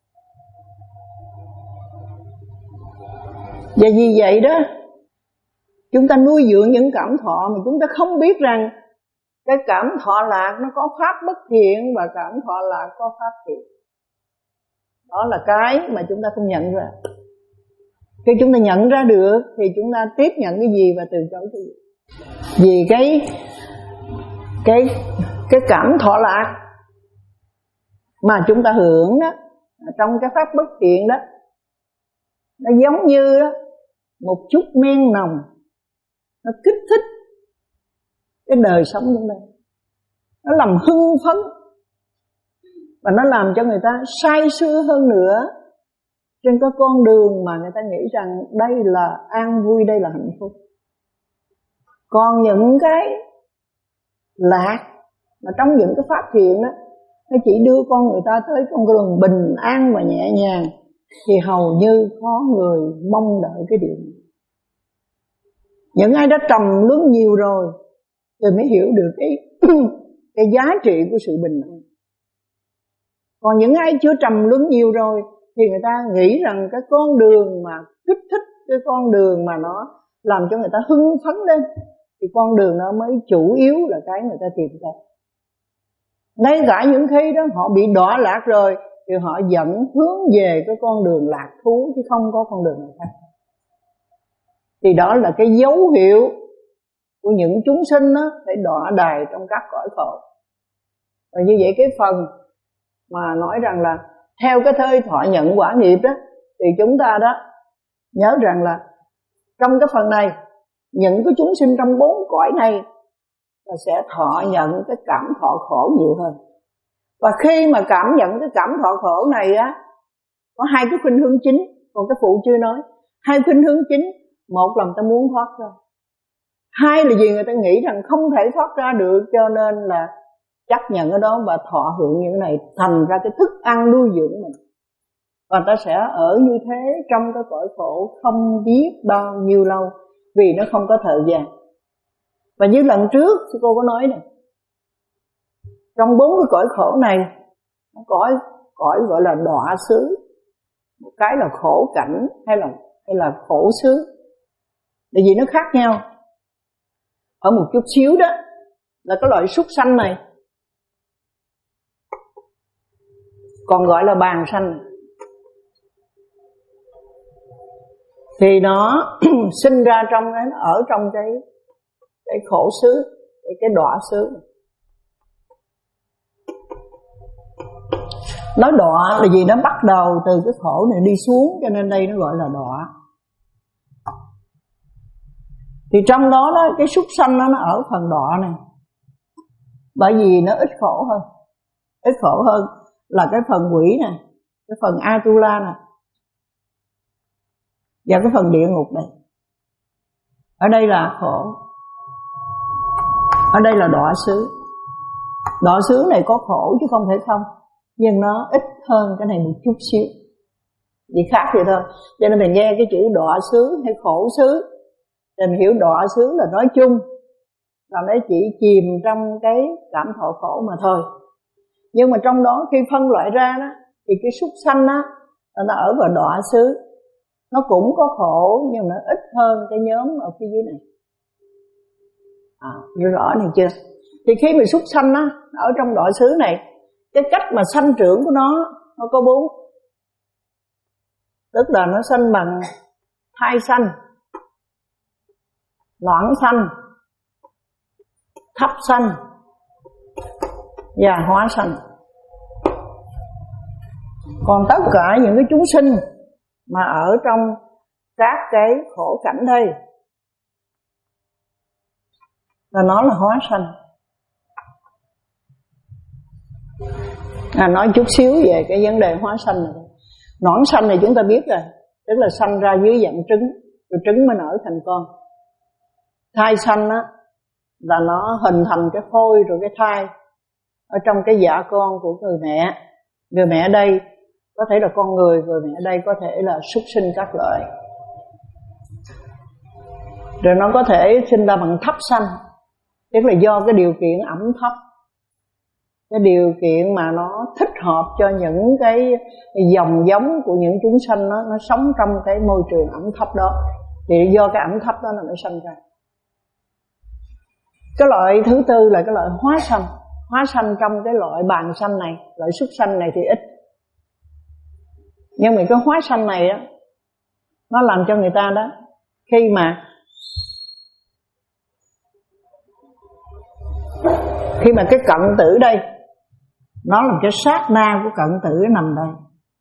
Và vì vậy đó, chúng ta nuôi dưỡng những cảm thọ mà chúng ta không biết rằng cái cảm thọ lạc nó có pháp bất thiện và cảm thọ lạc có pháp thiện. Đó là cái mà chúng ta không nhận ra. Khi chúng ta nhận ra được thì chúng ta tiếp nhận cái gì và từ chối cái gì. Vì cái cái cái cảm thọ lạc mà chúng ta hưởng đó, trong cái pháp bất thiện đó, nó giống như đó, một chút men nồng, nó kích thích cái đời sống của mình, nó làm hưng phấn và nó làm cho người ta say sưa hơn nữa trên cái con đường mà người ta nghĩ rằng đây là an vui, đây là hạnh phúc. Còn những cái lạc mà trong những cái pháp thiện đó, nó chỉ đưa con người ta tới con đường bình an và nhẹ nhàng, thì hầu như có người mong đợi cái điều này. Những ai đã trầm luân nhiều rồi thì mới hiểu được cái cái giá trị của sự bình an. Còn những ai chưa trầm luân nhiều rồi thì người ta nghĩ rằng cái con đường mà kích thích, cái con đường mà nó làm cho người ta hưng phấn lên, thì con đường đó mới chủ yếu là cái người ta tìm tới. Ngay cả những khi đó họ bị đọa lạc rồi thì họ vẫn hướng về cái con đường lạc thú, chứ không có con đường nào khác. Thì đó là cái dấu hiệu của những chúng sinh đó phải đọa đày trong các cõi khổ. Và như vậy cái phần mà nói rằng là theo cái thời thọ nhận quả nghiệp đó, thì chúng ta đó nhớ rằng là trong cái phần này, những cái chúng sinh trong bốn cõi này là sẽ thọ nhận cái cảm thọ khổ nhiều hơn. Và khi mà cảm nhận cái cảm thọ khổ này á, có hai cái khuynh hướng chính, còn cái phụ chưa nói. Hai khuynh hướng chính, một là người ta muốn thoát ra, hai là vì người ta nghĩ rằng không thể thoát ra được, cho nên là chấp nhận cái đó và thọ hưởng những cái này, thành ra cái thức ăn nuôi dưỡng mình. và ta sẽ ở như thế trong cái cõi khổ không biết bao nhiêu lâu, vì nó không có thời gian. Và như lần trước cô có nói này, trong bốn cái cõi khổ này, nó có cõi gọi là đọa xứ, một cái là khổ cảnh hay là hay là khổ xứ, tại vì nó khác nhau. Ở một chút xíu đó là cái loại súc sanh này, còn gọi là bàn sanh, thì nó sinh ra trong cái, ở trong cái cái khổ xứ, cái, cái đọa xứ. Nói đọa là gì? Nó bắt đầu từ cái khổ này đi xuống, cho nên đây nó gọi là đọa. Thì trong đó, đó cái súc sanh đó, nó ở phần đọa này, bởi vì nó ít khổ hơn. Ít khổ hơn là cái phần quỷ này, cái phần Atula này, và cái phần địa ngục này. Ở đây là khổ, ở đây là đọa xứ. Đọa xứ này có khổ chứ không thể không, nhưng nó ít hơn cái này một chút xíu, chỉ khác vậy thôi. Cho nên mình nghe cái chữ đọa xứ hay khổ xứ, mình hiểu đọa xứ là nói chung, là nó chỉ chìm trong cái cảm thọ khổ mà thôi. Nhưng mà trong đó khi phân loại ra đó, thì cái súc sanh á, nó ở vào đọa xứ, nó cũng có khổ nhưng nó ít hơn cái nhóm ở phía dưới này. À, rõ này chưa? Thì khi mà súc sanh á, ở trong đọa xứ này, cái cách mà sanh trưởng của nó, nó có bốn. Tức là nó sanh bằng thai sanh, loãng sanh, thấp sanh và hóa sanh. Còn tất cả những cái chúng sinh mà ở trong các cái khổ cảnh đây là nó là hóa sanh. À, nói chút xíu về cái vấn đề hóa sanh này. Nõn sanh này chúng ta biết rồi, tức là sanh ra dưới dạng trứng, rồi trứng mới nở thành con. Thai sanh á là nó hình thành cái phôi rồi cái thai ở trong cái dạ con của người mẹ. Người mẹ ở đây có thể là con người, người mẹ ở đây có thể là súc sinh các loại. Rồi nó có thể sinh ra bằng thấp sanh, tức là do cái điều kiện ẩm thấp, cái điều kiện mà nó thích hợp cho những cái dòng giống của những chúng sanh nó, nó sống trong cái môi trường ẩm thấp đó. Thì do cái ẩm thấp đó là nó sanh ra. Cái loại thứ tư là cái loại hóa sanh. Hóa sanh trong cái loại bàn sanh này, loại súc sanh này thì ít. Nhưng mà cái hóa sanh này đó, nó làm cho người ta đó, khi mà Khi mà cái cận tử đây, nó là cái sát na của cận tử nằm đây.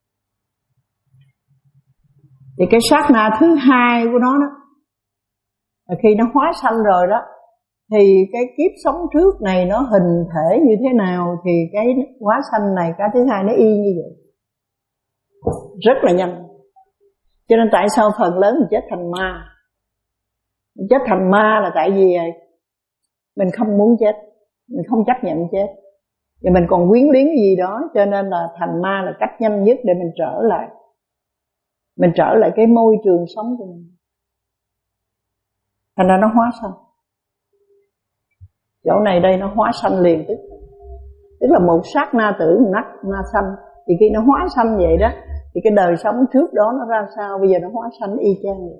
Thì cái sát na thứ hai của nó đó, là khi nó hóa sanh rồi đó, thì cái kiếp sống trước này nó hình thể như thế nào, thì cái hóa sanh này cái thứ hai nó y như vậy, rất là nhanh. Cho nên tại sao phần lớn mình chết thành ma? Mình chết thành ma là tại vì mình không muốn chết, mình không chấp nhận chết, và mình còn quyến luyến cái gì đó, cho nên là thành ma là cách nhanh nhất để mình trở lại, mình trở lại cái môi trường sống của mình. Thành ra nó hóa sanh. Chỗ này đây nó hóa sanh liền, tức tức là một sát na tử nắc na sanh. Thì khi nó hóa sanh vậy đó, thì cái đời sống trước đó nó ra sao, bây giờ nó hóa sanh y chang vậy.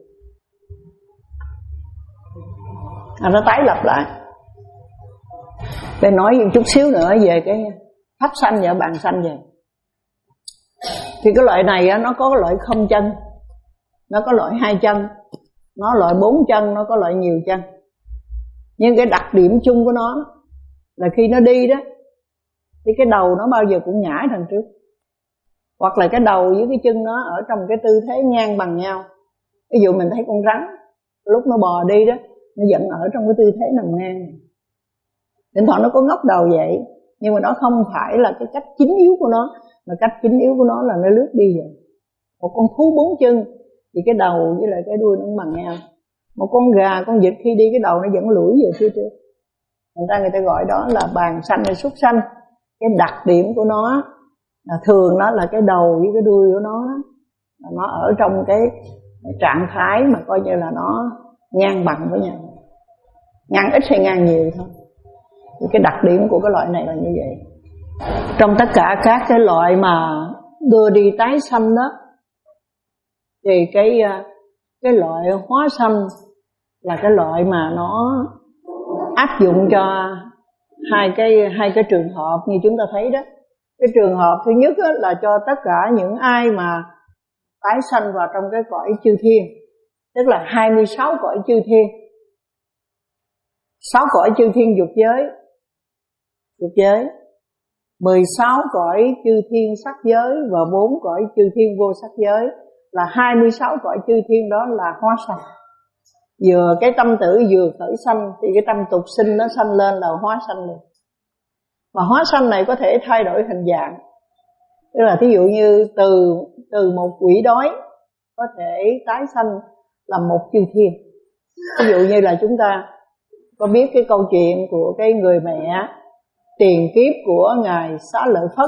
À, nó tái lập lại. Để nói một chút xíu nữa về cái thấp sanh và bàn sanh vậy. Thì cái loại này nó có cái loại không chân, nó có loại hai chân, nó loại bốn chân, nó có loại nhiều chân. Nhưng cái đặc điểm chung của nó là khi nó đi đó, thì cái đầu nó bao giờ cũng ngã đằng trước, hoặc là cái đầu với cái chân nó ở trong cái tư thế ngang bằng nhau. Ví dụ mình thấy con rắn, lúc nó bò đi đó, nó vẫn ở trong cái tư thế nằm ngang. Thỉnh thoảng nó có ngóc đầu vậy, nhưng mà nó không phải là cái cách chính yếu của nó, mà cách chính yếu của nó là nó lướt đi vậy. Một con thú bốn chân thì cái đầu với lại cái đuôi nó bằng nhau. Một con gà, con vịt khi đi cái đầu nó vẫn lủi về phía trước. Người ta người ta gọi đó là bàn sanh hay súc sanh. Cái đặc điểm của nó là thường nó là cái đầu với cái đuôi của nó đó, nó ở trong cái trạng thái mà coi như là nó ngang bằng với nhau, ngang ít hay ngang nhiều thôi. Thì cái đặc điểm của cái loại này là như vậy. Trong tất cả các cái loại mà đưa đi tái sanh đó, thì cái cái loại hóa sanh là cái loại mà nó áp dụng cho hai cái hai cái trường hợp như chúng ta thấy đó. Cái trường hợp thứ nhất là cho tất cả những ai mà tái sanh vào trong cái cõi chư thiên, tức là hai mươi sáu cõi chư thiên, sáu cõi chư thiên dục giới, dục giới, mười sáu cõi chư thiên sắc giới và bốn cõi chư thiên vô sắc giới, là hai mươi sáu cõi chư thiên đó là hóa sanh. Vừa cái tâm tử vừa khởi sanh thì cái tâm tục sinh nó sanh lên là hóa sanh luôn. Mà hóa sanh này có thể thay đổi hình dạng, tức là thí dụ như từ từ một quỷ đói có thể tái sanh làm một chư thiên. Ví dụ như là chúng ta có biết cái câu chuyện của cái người mẹ tiền kiếp của ngài Xá Lợi Phất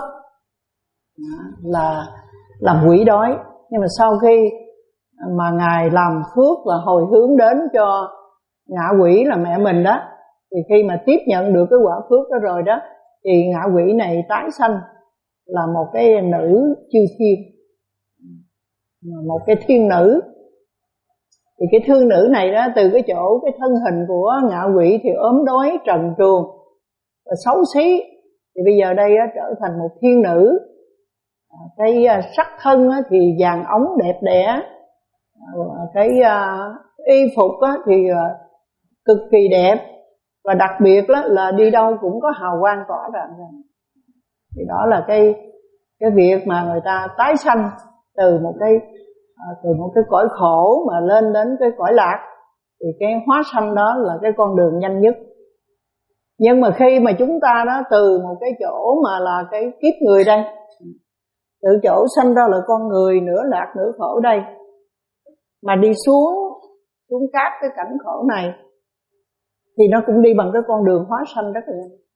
là làm quỷ đói, nhưng mà sau khi mà ngài làm phước và hồi hướng đến cho ngạ quỷ là mẹ mình đó, thì khi mà tiếp nhận được cái quả phước đó rồi đó, thì ngạ quỷ này tái sanh là một cái nữ chư thiên, một cái thiên nữ. Thì cái thiên nữ này đó, từ cái chỗ cái thân hình của ngạ quỷ thì ốm đói trần truồng và xấu xí, thì bây giờ đây á, trở thành một thiên nữ. Cái sắc thân á, thì vàng óng đẹp đẽ, cái y phục á, thì cực kỳ đẹp, và đặc biệt đó là đi đâu cũng có hào quang tỏa ra. Thì đó là cái cái việc mà người ta tái sanh từ một cái từ một cái cõi khổ mà lên đến cái cõi lạc, thì cái hóa sanh đó là cái con đường nhanh nhất. Nhưng mà khi mà chúng ta đó từ một cái chỗ mà là cái kiếp người đây, từ chỗ sanh ra là con người nửa lạc nửa khổ đây, mà đi xuống xuống cát cái cảnh khổ này, thì nó cũng đi bằng cái con đường hóa sanh rất là nhanh.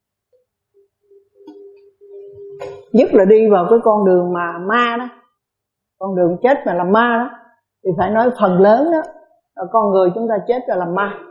Nhất là đi vào cái con đường mà ma đó, con đường chết mà làm ma đó, thì phải nói phần lớn đó là con người chúng ta chết rồi làm ma.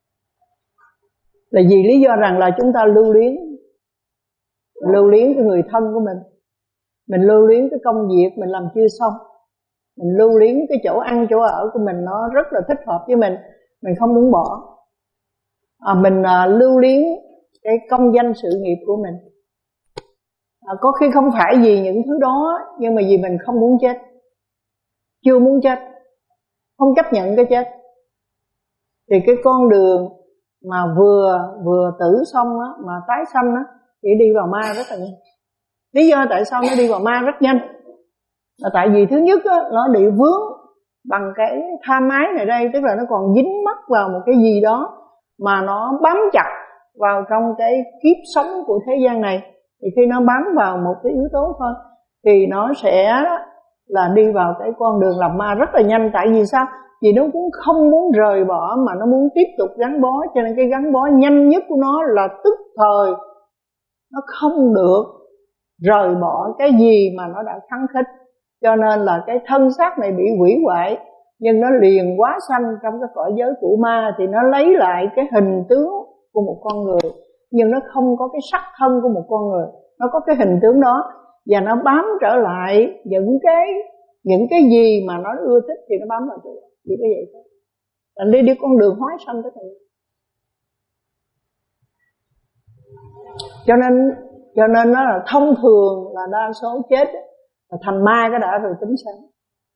Là vì lý do rằng là chúng ta lưu luyến, lưu luyến cái người thân của mình, mình lưu luyến cái công việc mình làm chưa xong, mình lưu luyến cái chỗ ăn chỗ ở của mình nó rất là thích hợp với mình, mình không muốn bỏ. À, mình à, lưu luyến cái công danh sự nghiệp của mình. À, có khi không phải vì những thứ đó, nhưng mà vì mình không muốn chết, chưa muốn chết, không chấp nhận cái chết. Thì cái con đường mà vừa vừa tử xong á, mà tái sanh á, thì đi vào ma rất là nhanh. Lý do tại sao nó đi vào ma rất nhanh là tại vì thứ nhất á, nó bị vướng bằng cái tham ái này đây, tức là nó còn dính mắc vào một cái gì đó mà nó bám chặt vào trong cái kiếp sống của thế gian này. Thì khi nó bám vào một cái yếu tố thôi, thì nó sẽ là đi vào cái con đường làm ma rất là nhanh. Tại vì sao? Vì nó cũng không muốn rời bỏ, mà nó muốn tiếp tục gắn bó. Cho nên cái gắn bó nhanh nhất của nó là tức thời, nó không được rời bỏ cái gì mà nó đã khăng khít. Cho nên là cái thân xác này bị hủy hoại, nhưng nó liền hóa sanh trong cái cõi giới của ma, thì nó lấy lại cái hình tướng của một con người, nhưng nó không có cái sắc thân của một con người. Nó có cái hình tướng đó, và nó bám trở lại những cái những cái gì mà nó ưa thích thì nó bám vào chỗ đó. Chỉ có vậy thôi. Là đi đi con đường hóa sanh tới này. Cho nên cho nên nó là thông thường là đa số chết là thành ma cái đã rồi tính sao.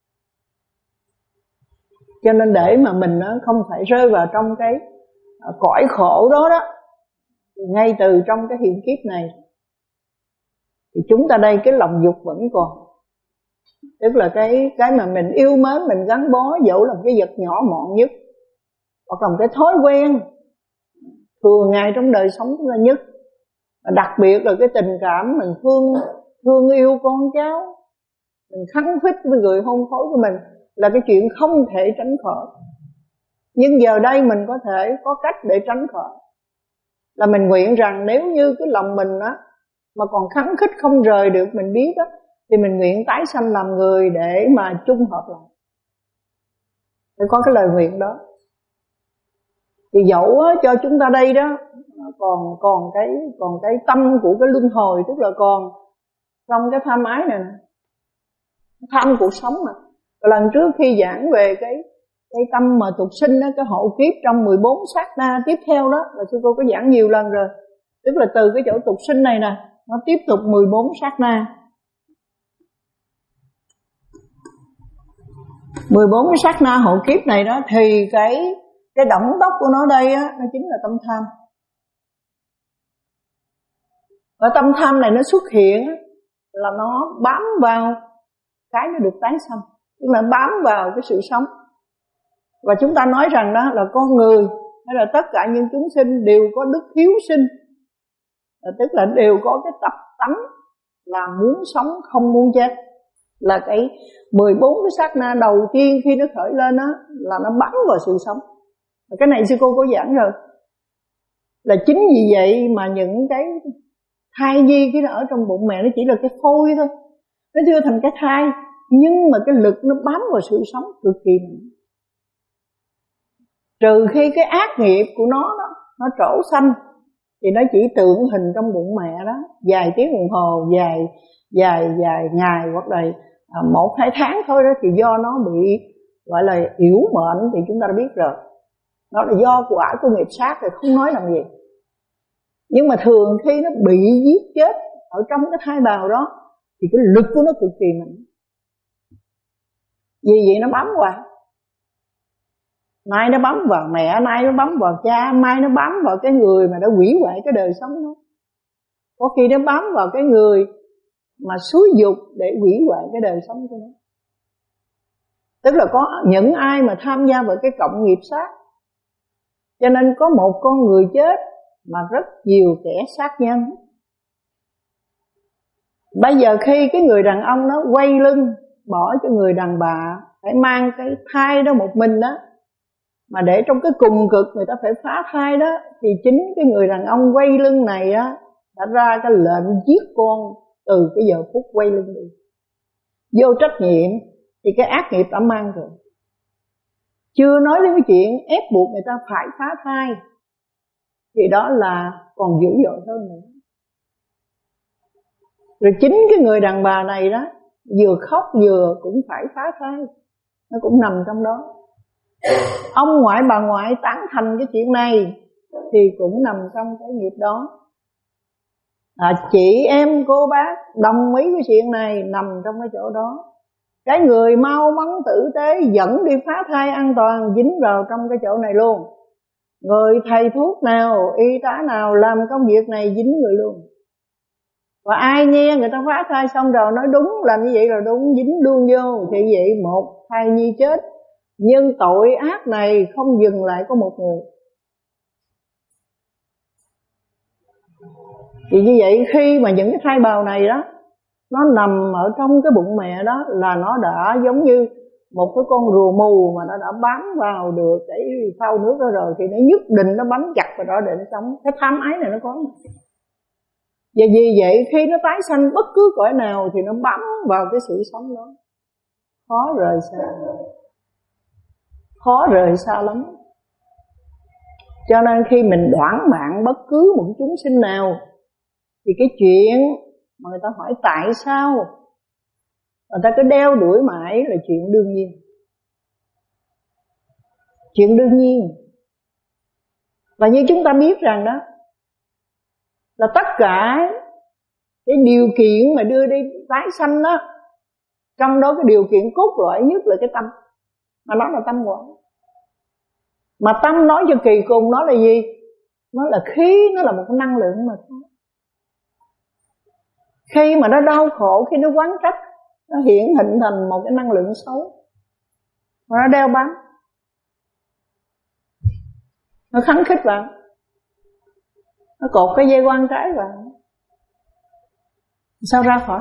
Cho nên để mà mình không phải rơi vào trong cái cõi khổ đó đó, ngay từ trong cái hiện kiếp này, thì chúng ta đây cái lòng dục vẫn còn. Tức là cái cái mà mình yêu mến, mình gắn bó, dẫu là cái vật nhỏ mọn nhất, hoặc là một cái thói quen thường ngày trong đời sống chúng ta nhất. Và đặc biệt là cái tình cảm mình thương thương yêu con cháu, mình khăng khít với người hôn phối của mình, là cái chuyện không thể tránh khỏi. Nhưng giờ đây mình có thể có cách để tránh khỏi. Là mình nguyện rằng nếu như cái lòng mình á mà còn khăng khít không rời được, mình biết á, thì mình nguyện tái sanh làm người để mà chung hợp lại, phải có cái lời nguyện đó. Thì dẫu cho chúng ta đây đó còn còn cái còn cái tâm của cái luân hồi, tức là còn trong cái tham ái này nè, tham cuộc sống mà. Và lần trước khi giảng về cái cái tâm mà tục sinh đó, cái hộ kiếp trong mười bốn sát na tiếp theo đó, là sư cô có giảng nhiều lần rồi. Tức là từ cái chỗ tục sinh này nè, nó tiếp tục mười bốn sát na. mười bốn cái sát na hộ kiếp này đó, thì cái cái động tốc của nó đây á, nó chính là tâm tham. Và tâm tham này nó xuất hiện á, là nó bám vào cái nó được tái sanh, tức là bám vào cái sự sống. Và chúng ta nói rằng đó là con người hay là tất cả những chúng sinh đều có đức hiếu sinh, tức là đều có cái tập tánh là muốn sống không muốn chết. Là cái mười bốn cái sát na đầu tiên khi nó khởi lên á, là nó bắn vào sự sống. Và cái này sư cô có giảng rồi. Là chính vì vậy mà những cái thai nhi khi nó ở trong bụng mẹ, nó chỉ là cái phôi thôi, nó chưa thành cái thai, nhưng mà cái lực nó bám vào sự sống cực kỳ mạnh. Trừ khi cái ác nghiệp của nó đó, nó trổ sanh, thì nó chỉ tượng hình trong bụng mẹ đó vài tiếng đồng hồ, vài vài vài ngày hoặc là à, một hai tháng thôi đó, thì do nó bị gọi là yếu mệnh thì chúng ta đã biết rồi. Nó là do quả của nghiệp sát rồi, không nói làm gì. Nhưng mà thường khi nó bị giết chết ở trong cái thai bào đó, thì cái lực của nó cực kỳ mạnh. Vì vậy nó bám qua. Nay nó bám vào mẹ, nay nó bám vào cha, mai nó bám vào cái người mà đã hủy hoại cái đời sống nó. Có khi nó bám vào cái người mà xúi dục để hủy hoại cái đời sống của nó. Tức là có những ai mà tham gia vào cái cộng nghiệp sát, cho nên có một con người chết mà rất nhiều kẻ sát nhân. Bây giờ khi cái người đàn ông nó quay lưng bỏ cho người đàn bà phải mang cái thai đó một mình đó, mà để trong cái cùng cực người ta phải phá thai đó, thì chính cái người đàn ông quay lưng này á đã ra cái lệnh giết con từ cái giờ phút quay lưng đi. Vô trách nhiệm thì cái ác nghiệp đã mang rồi. Chưa nói đến cái chuyện ép buộc người ta phải phá thai, thì đó là còn dữ dội hơn nữa. Rồi chính cái người đàn bà này đó, vừa khóc vừa cũng phải phá thai, nó cũng nằm trong đó. Ông ngoại bà ngoại tán thành cái chuyện này thì cũng nằm trong cái nghiệp đó. À, chị em cô bác đồng ý cái chuyện này nằm trong cái chỗ đó. Cái người mau mắn tử tế dẫn đi phá thai an toàn dính vào trong cái chỗ này luôn. Người thầy thuốc nào, y tá nào làm công việc này dính người luôn. Và ai nghe người ta phá thai xong rồi nói đúng, làm như vậy là đúng, dính luôn vô. Thì vậy một thai nhi chết, nhưng tội ác này không dừng lại có một người. Thì như vậy khi mà những cái thai bào này đó, nó nằm ở trong cái bụng mẹ đó, là nó đã giống như một cái con rùa mù mà nó đã bám vào được cái phao nước đó rồi, thì nó nhất định nó bám chặt vào đó để nó sống. Cái tham ái này nó có. Và vì vậy khi nó tái sanh bất cứ cõi nào thì nó bám vào cái sự sống đó, khó rời xa, khó rời xa lắm. Cho nên khi mình đoản mạng bất cứ một chúng sinh nào, thì cái chuyện mà người ta hỏi tại sao người ta cứ đeo đuổi mãi là chuyện đương nhiên. Chuyện đương nhiên. Và như chúng ta biết rằng đó, là tất cả cái điều kiện mà đưa đi tái sanh đó, trong đó cái điều kiện cốt lõi nhất là cái tâm. Mà nó là tâm quả. Mà tâm nói cho kỳ cùng nó là gì? Nó là khí, nó là một cái năng lượng mà thôi. Khi mà nó đau khổ, khi nó oán trách, nó hiện hình thành một cái năng lượng xấu mà nó đeo bám, nó khắng khích vào, nó cột cái dây quan trái vào, sao ra khỏi?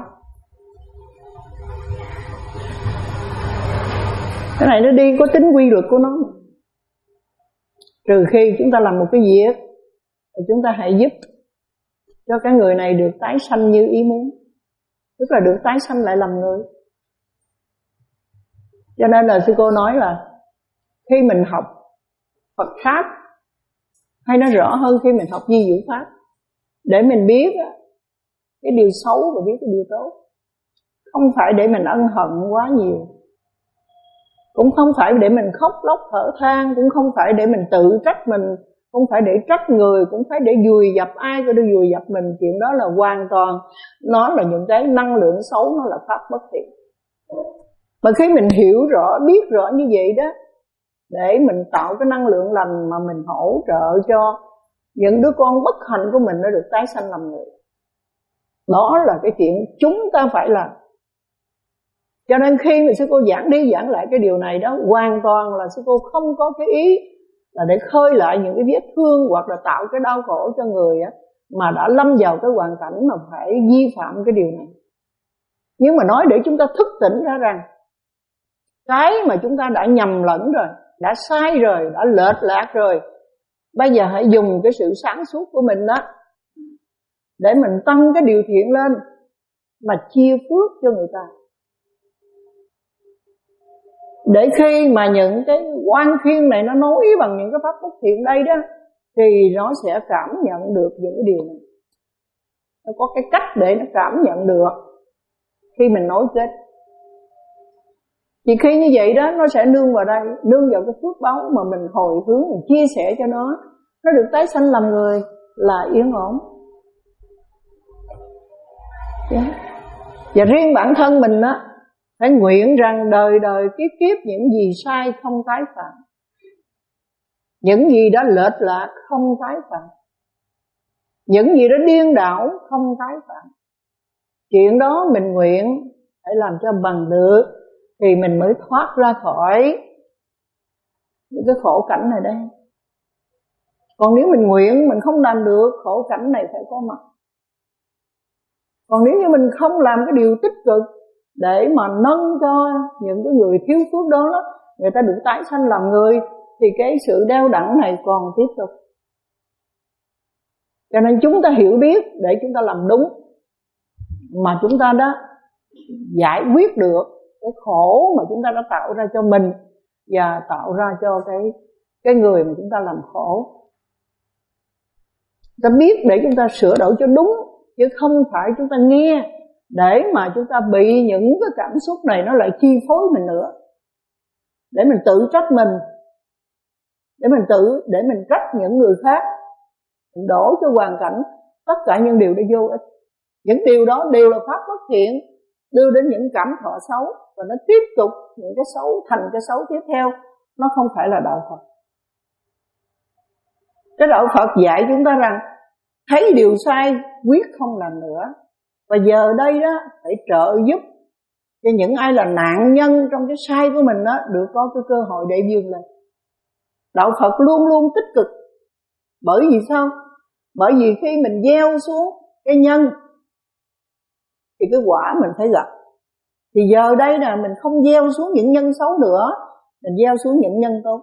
Cái này nó đi có tính quy luật của nó mà. Trừ khi chúng ta làm một cái việc thì chúng ta hãy giúp cho cái người này được tái sanh như ý muốn. tức là được tái sanh lại làm người. Cho nên là sư cô nói là khi mình học Phật Pháp, hay nói rõ hơn khi mình học Di Diệu Pháp, để mình biết cái điều xấu và biết cái điều tốt. Không phải để mình ân hận quá nhiều, cũng không phải để mình khóc lóc thở than, cũng không phải để mình tự trách mình, không phải để trách người, cũng phải để vùi dập ai có để vùi dập mình. Chuyện đó là hoàn toàn, nó là những cái năng lượng xấu, nó là pháp bất thiện. Mà khi mình hiểu rõ, biết rõ như vậy đó, để mình tạo cái năng lượng lành mà mình hỗ trợ cho những đứa con bất hạnh của mình nó được tái sanh làm người. Đó là cái chuyện chúng ta phải làm. Cho nên khi mà sư cô giảng đi giảng lại cái điều này đó, hoàn toàn là sư cô không có cái ý là để khơi lại những cái vết thương hoặc là tạo cái đau khổ cho người á, mà đã lâm vào cái hoàn cảnh mà phải vi phạm cái điều này. Nhưng mà nói để chúng ta thức tỉnh ra rằng cái mà chúng ta đã nhầm lẫn rồi, đã sai rồi, đã lệch lạc rồi, bây giờ hãy dùng cái sự sáng suốt của mình đó để mình tăng cái điều thiện lên, mà chia phước cho người ta. Để khi mà những cái oan khiên này nó nối bằng những cái pháp bất thiện đây đó, thì nó sẽ cảm nhận được những cái điều này. Nó có cái cách để nó cảm nhận được khi mình nối kết. Thì khi như vậy đó, nó sẽ nương vào đây, nương vào cái phước báu mà mình hồi hướng, mình chia sẻ cho nó, nó được tái sanh làm người là yên ổn. Và riêng bản thân mình đó, phải nguyện rằng đời đời kiếp kiếp những gì sai không tái phạm, những gì đã lệch lạc không tái phạm, những gì đã điên đảo không tái phạm. Chuyện đó mình nguyện phải làm cho bằng được, thì mình mới thoát ra khỏi những cái khổ cảnh này đây. Còn nếu mình nguyện mình không làm được, khổ cảnh này phải có mặt. Còn nếu như mình không làm cái điều tích cực để mà nâng cho những cái người thiếu phước đó, đó người ta được tái sanh làm người, thì cái sự đeo đẳng này còn tiếp tục. Cho nên chúng ta hiểu biết để chúng ta làm đúng, mà chúng ta đã giải quyết được cái khổ mà chúng ta đã tạo ra cho mình và tạo ra cho cái cái người mà chúng ta làm khổ. Ta biết để chúng ta sửa đổi cho đúng, chứ không phải chúng ta nghe để mà chúng ta bị những cái cảm xúc này nó lại chi phối mình nữa, để mình tự trách mình, để mình tự để mình trách những người khác, mình đổ cho hoàn cảnh. Tất cả những điều đó vô ích. Những điều đó đều là pháp bất thiện, đưa đến những cảm thọ xấu, và nó tiếp tục những cái xấu thành cái xấu tiếp theo. Nó không phải là đạo Phật. Cái đạo Phật dạy chúng ta rằng thấy điều sai quyết không làm nữa. Và giờ đây đó phải trợ giúp cho những ai là nạn nhân trong cái sai của mình đó được có cái cơ hội để vươn lên. Đạo Phật luôn luôn tích cực. Bởi vì sao? Bởi vì khi mình gieo xuống cái nhân thì cái quả mình phải gặp. Thì giờ đây là mình không gieo xuống những nhân xấu nữa, mình gieo xuống những nhân tốt.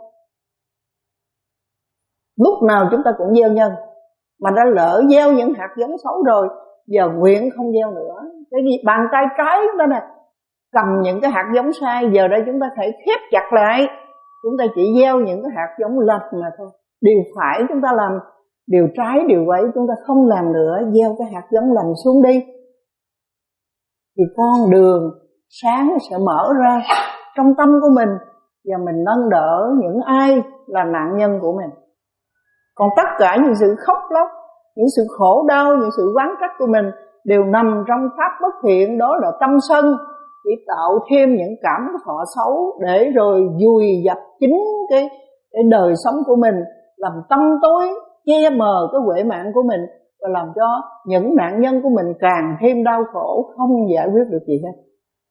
Lúc nào chúng ta cũng gieo nhân, mà đã lỡ gieo những hạt giống xấu rồi, giờ nguyện không gieo nữa. Cái gì bàn tay trái chúng ta nè, cầm những cái hạt giống sai, giờ đây chúng ta phải khép chặt lại. Chúng ta chỉ gieo những cái hạt giống lành mà thôi. Điều phải chúng ta làm, điều trái điều quấy chúng ta không làm nữa, gieo cái hạt giống lành xuống đi. Thì con đường sáng sẽ mở ra trong tâm của mình, và mình nâng đỡ những ai là nạn nhân của mình. Còn tất cả những sự khóc lóc, những sự khổ đau, những sự oán trách của mình đều nằm trong pháp bất thiện, đó là tâm sân, chỉ tạo thêm những cảm thọ xấu để rồi vùi dập chính cái, cái đời sống của mình, làm tâm tối, che mờ cái huệ mạng của mình, và làm cho những nạn nhân của mình càng thêm đau khổ, không giải quyết được gì hết.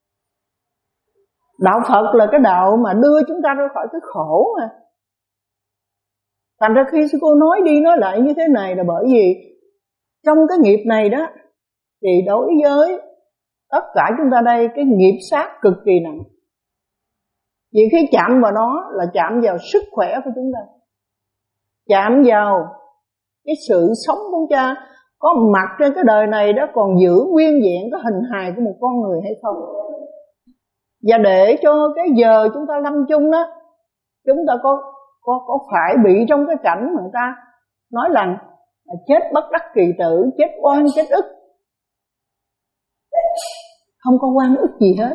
Đạo Phật là cái đạo mà đưa chúng ta ra khỏi cái khổ mà. Thành ra khi sư cô nói đi nói lại như thế này là bởi vì trong cái nghiệp này đó, thì đối với tất cả chúng ta đây, cái nghiệp sát cực kỳ nặng. Vì khi chạm vào nó là chạm vào sức khỏe của chúng ta, chạm vào cái sự sống của chúng ta. có mặt trên cái đời này đó còn giữ nguyên vẹn cái hình hài của một con người hay không. Và để cho cái giờ chúng ta lâm chung đó, chúng ta có có có phải bị trong cái cảnh mà người ta nói rằng là chết bất đắc kỳ tử, chết oan chết ức. Không có oan ức gì hết.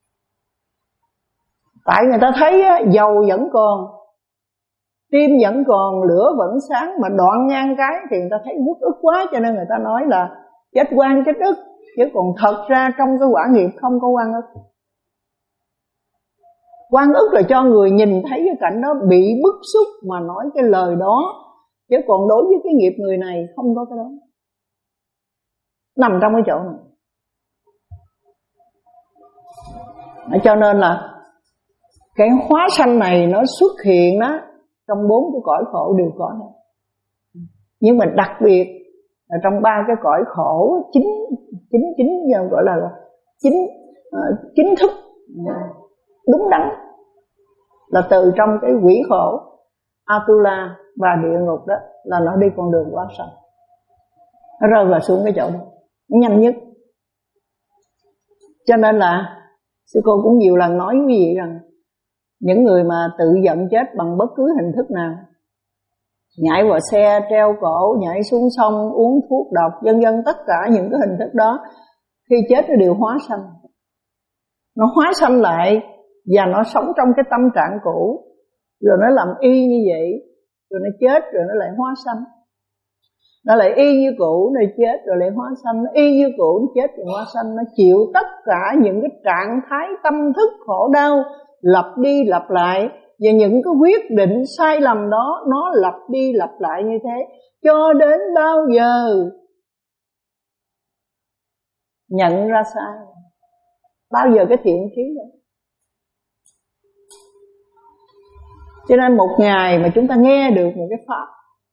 Tại người ta thấy á, dầu vẫn còn, tim vẫn còn, lửa vẫn sáng, mà đoạn ngang cái thì người ta thấy uất ức quá, cho nên người ta nói là chết oan chết ức. Chứ còn thật ra trong cái quả nghiệp không có oan ức. Oan ức là cho người nhìn thấy cái cảnh đó bị bức xúc mà nói cái lời đó. Chứ còn đối với cái nghiệp người này không có cái đó. Nằm trong cái chỗ này. Cho nên là cái hóa sanh này nó xuất hiện đó trong bốn cái cõi khổ đều có đó. Nhưng mà đặc biệt là trong ba cái cõi khổ chính chính chính gọi là chính uh, chính thức đúng đắn là từ trong cái quỷ khổ, Atula và địa ngục đó là nó đi con đường hóa sanh. Nó rơi vào xuống cái chỗ đó nhanh nhất. Cho nên là sư cô cũng nhiều lần nói với quý vị rằng những người mà tự giận chết bằng bất cứ hình thức nào, nhảy vào xe, treo cổ, nhảy xuống sông, uống thuốc độc, vân vân, tất cả những cái hình thức đó khi chết nó đều hóa sanh. Nó hóa sanh lại và nó sống trong cái tâm trạng cũ, rồi nó làm y như vậy, rồi nó chết, rồi nó lại hóa sanh. Nó lại y như cũ, nó chết rồi lại hóa sanh, nó y như cũ, nó chết rồi hóa sanh. Nó chịu tất cả những cái trạng thái tâm thức khổ đau lặp đi lặp lại, và những cái quyết định sai lầm đó nó lặp đi lặp lại như thế cho đến bao giờ nhận ra sai, bao giờ cái thiện trí đó. Cho nên một ngày mà chúng ta nghe được một cái pháp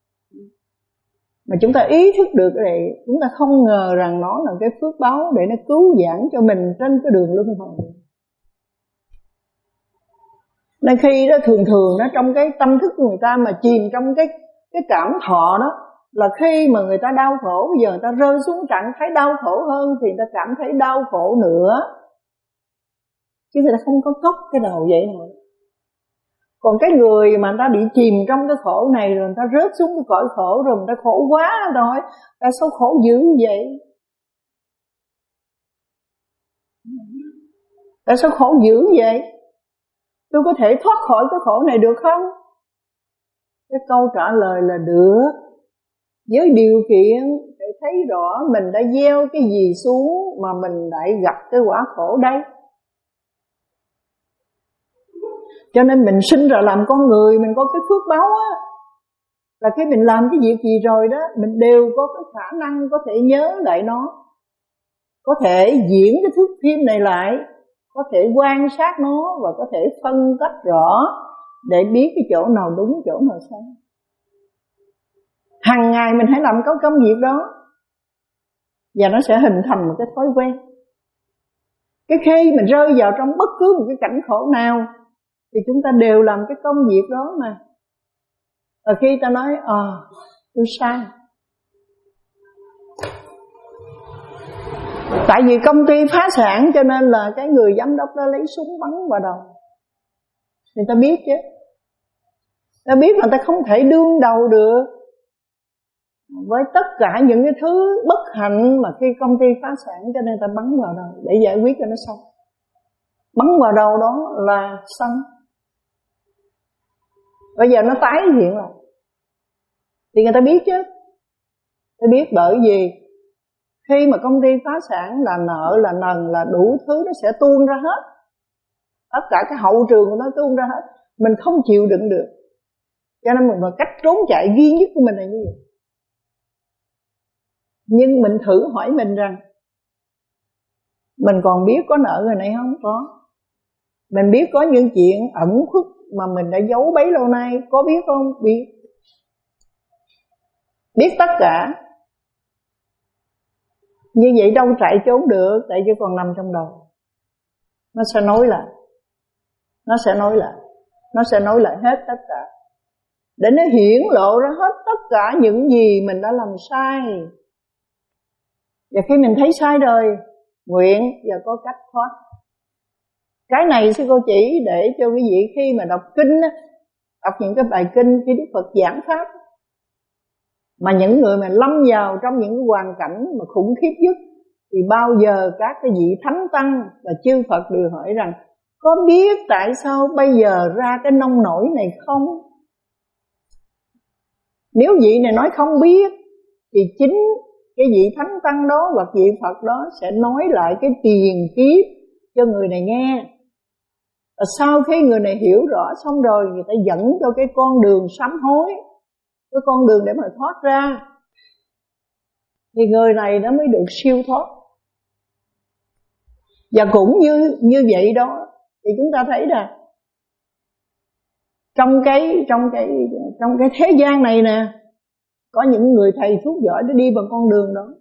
mà chúng ta ý thức được cái này, chúng ta không ngờ rằng nó là cái phước báo để nó cứu vãn cho mình trên cái đường luân hồi. Nên khi đó thường thường nó trong cái tâm thức của người ta mà chìm trong cái cái cảm thọ đó, là khi mà người ta đau khổ, bây giờ người ta rơi xuống trạng thái đau khổ hơn thì người ta cảm thấy đau khổ nữa, chứ người ta không có cốc cái đầu vậy thôi. Còn cái người mà người ta bị chìm trong cái khổ này rồi người ta rớt xuống cái cõi khổ rồi người ta khổ quá rồi, tại sao khổ dữ vậy? Tại sao khổ dữ vậy? Tôi có thể thoát khỏi cái khổ này được không? Cái câu trả lời là được, với điều kiện để thấy rõ mình đã gieo cái gì xuống mà mình lại gặp cái quả khổ đây. Cho nên mình sinh ra làm con người, mình có cái phước báo á, là khi mình làm cái việc gì rồi đó, mình đều có cái khả năng có thể nhớ lại nó, có thể diễn cái thước phim này lại, có thể quan sát nó và có thể phân tách rõ để biết cái chỗ nào đúng, chỗ nào sai. Hằng ngày mình hãy làm cái công việc đó và nó sẽ hình thành một cái thói quen. Cái khi mình rơi vào trong bất cứ một cái cảnh khổ nào thì chúng ta đều làm cái công việc đó mà. Và khi ta nói à, tôi sai, tại vì công ty phá sản cho nên là cái người giám đốc đó lấy súng bắn vào đầu. Người ta biết chứ, ta biết là ta không thể đương đầu được với tất cả những cái thứ bất hạnh mà khi công ty phá sản, cho nên ta bắn vào đầu để giải quyết cho nó xong. Bắn vào đầu đó là xong. Bây giờ nó tái hiện lại thì người ta biết chứ. Ta biết bởi vì khi mà công ty phá sản là nợ, là nần, là đủ thứ nó sẽ tuôn ra hết. Tất cả cái hậu trường của nó tuôn ra hết. Mình không chịu đựng được. Cho nên mình cách trốn chạy duy nhất của mình là như vậy. Nhưng mình thử hỏi mình rằng mình còn biết có nợ người này không? Có. Mình biết có những chuyện ẩn khuất mà mình đã giấu bấy lâu nay, có biết không? Biết. Biết tất cả. Như vậy đâu chạy trốn được, tại chứ còn nằm trong đầu. Nó sẽ nói lại. Nó sẽ nói lại. Nó sẽ nói lại hết tất cả. Để nó hiển lộ ra hết tất cả những gì mình đã làm sai. Và khi mình thấy sai đời, nguyện và có cách thoát. Cái này sư cô chỉ để cho quý vị khi mà đọc kinh á, đọc những cái bài kinh khi Đức Phật giảng pháp, mà những người mà lâm vào trong những cái hoàn cảnh mà khủng khiếp nhất, thì bao giờ các cái vị thánh tăng và chư Phật đều hỏi rằng: có biết tại sao bây giờ ra cái nông nổi này không? Nếu vị này nói không biết, thì chính cái vị thánh tăng đó hoặc vị Phật đó sẽ nói lại cái tiền kiếp cho người này nghe. Và sau khi người này hiểu rõ xong rồi, người ta dẫn cho cái con đường sám hối, cái con đường để mà thoát ra, thì người này nó mới được siêu thoát. Và cũng như như vậy đó, thì chúng ta thấy là trong cái trong cái trong cái thế gian này nè, có những người thầy thuốc giỏi để đi vào con đường đó.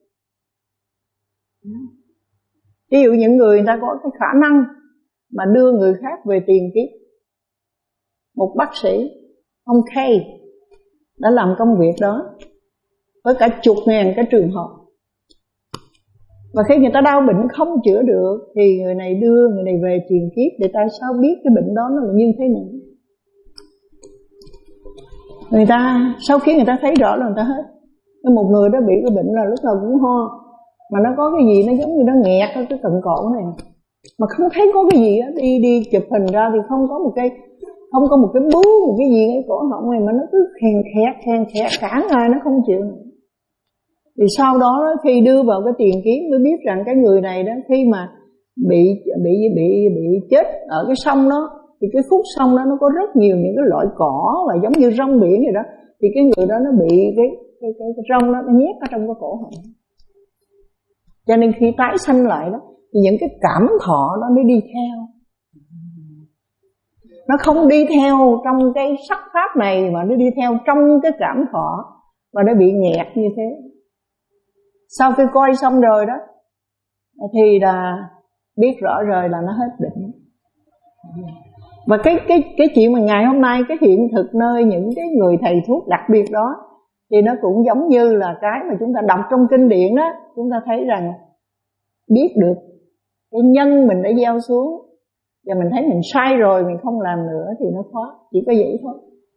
Ví dụ những người, người ta có cái khả năng mà đưa người khác về tiền kiếp. Một bác sĩ, ông K, đã làm công việc đó với cả chục ngàn cái trường hợp. Và khi người ta đau bệnh không chữa được, thì người này đưa người này về tiền kiếp để tại sao biết cái bệnh đó nó là như thế nào. Người ta sau khi người ta thấy rõ là người ta hết. Nên một người đó bị cái bệnh là lúc nào cũng ho, mà nó có cái gì nó giống như nó nghẹt ở cái cận cổ này, mà không thấy có cái gì đó. Đi đi chụp hình ra thì không có một cái không có một cái bú, một cái gì ngay cổ họng này, mà nó cứ khèn khẹt khèn khẹt cả ngày nó không chịu. Thì sau đó khi đưa vào cái tiền kiếp mới biết rằng cái người này đó, khi mà bị bị bị bị chết ở cái sông đó, thì cái khúc sông đó nó có rất nhiều những cái loại cỏ và giống như rong biển vậy đó, thì cái người đó nó bị cái cái cái, cái rong đó nó nhét ở trong cái cổ họng. Cho nên khi tái sanh lại đó, thì những cái cảm thọ đó mới đi theo. Nó không đi theo trong cái sắc pháp này, mà nó đi theo trong cái cảm thọ, và nó bị nghẹt như thế. Sau khi coi xong rồi đó, thì là biết rõ rồi là nó hết bệnh. Và cái cái cái chuyện mà ngày hôm nay, cái hiện thực nơi những cái người thầy thuốc đặc biệt đó, thì nó cũng giống như là cái mà chúng ta đọc trong kinh điển đó. Chúng ta thấy rằng biết được cái nhân mình đã gieo xuống, và mình thấy mình sai rồi, mình không làm nữa thì nó thoát. Chỉ có vậy thôi.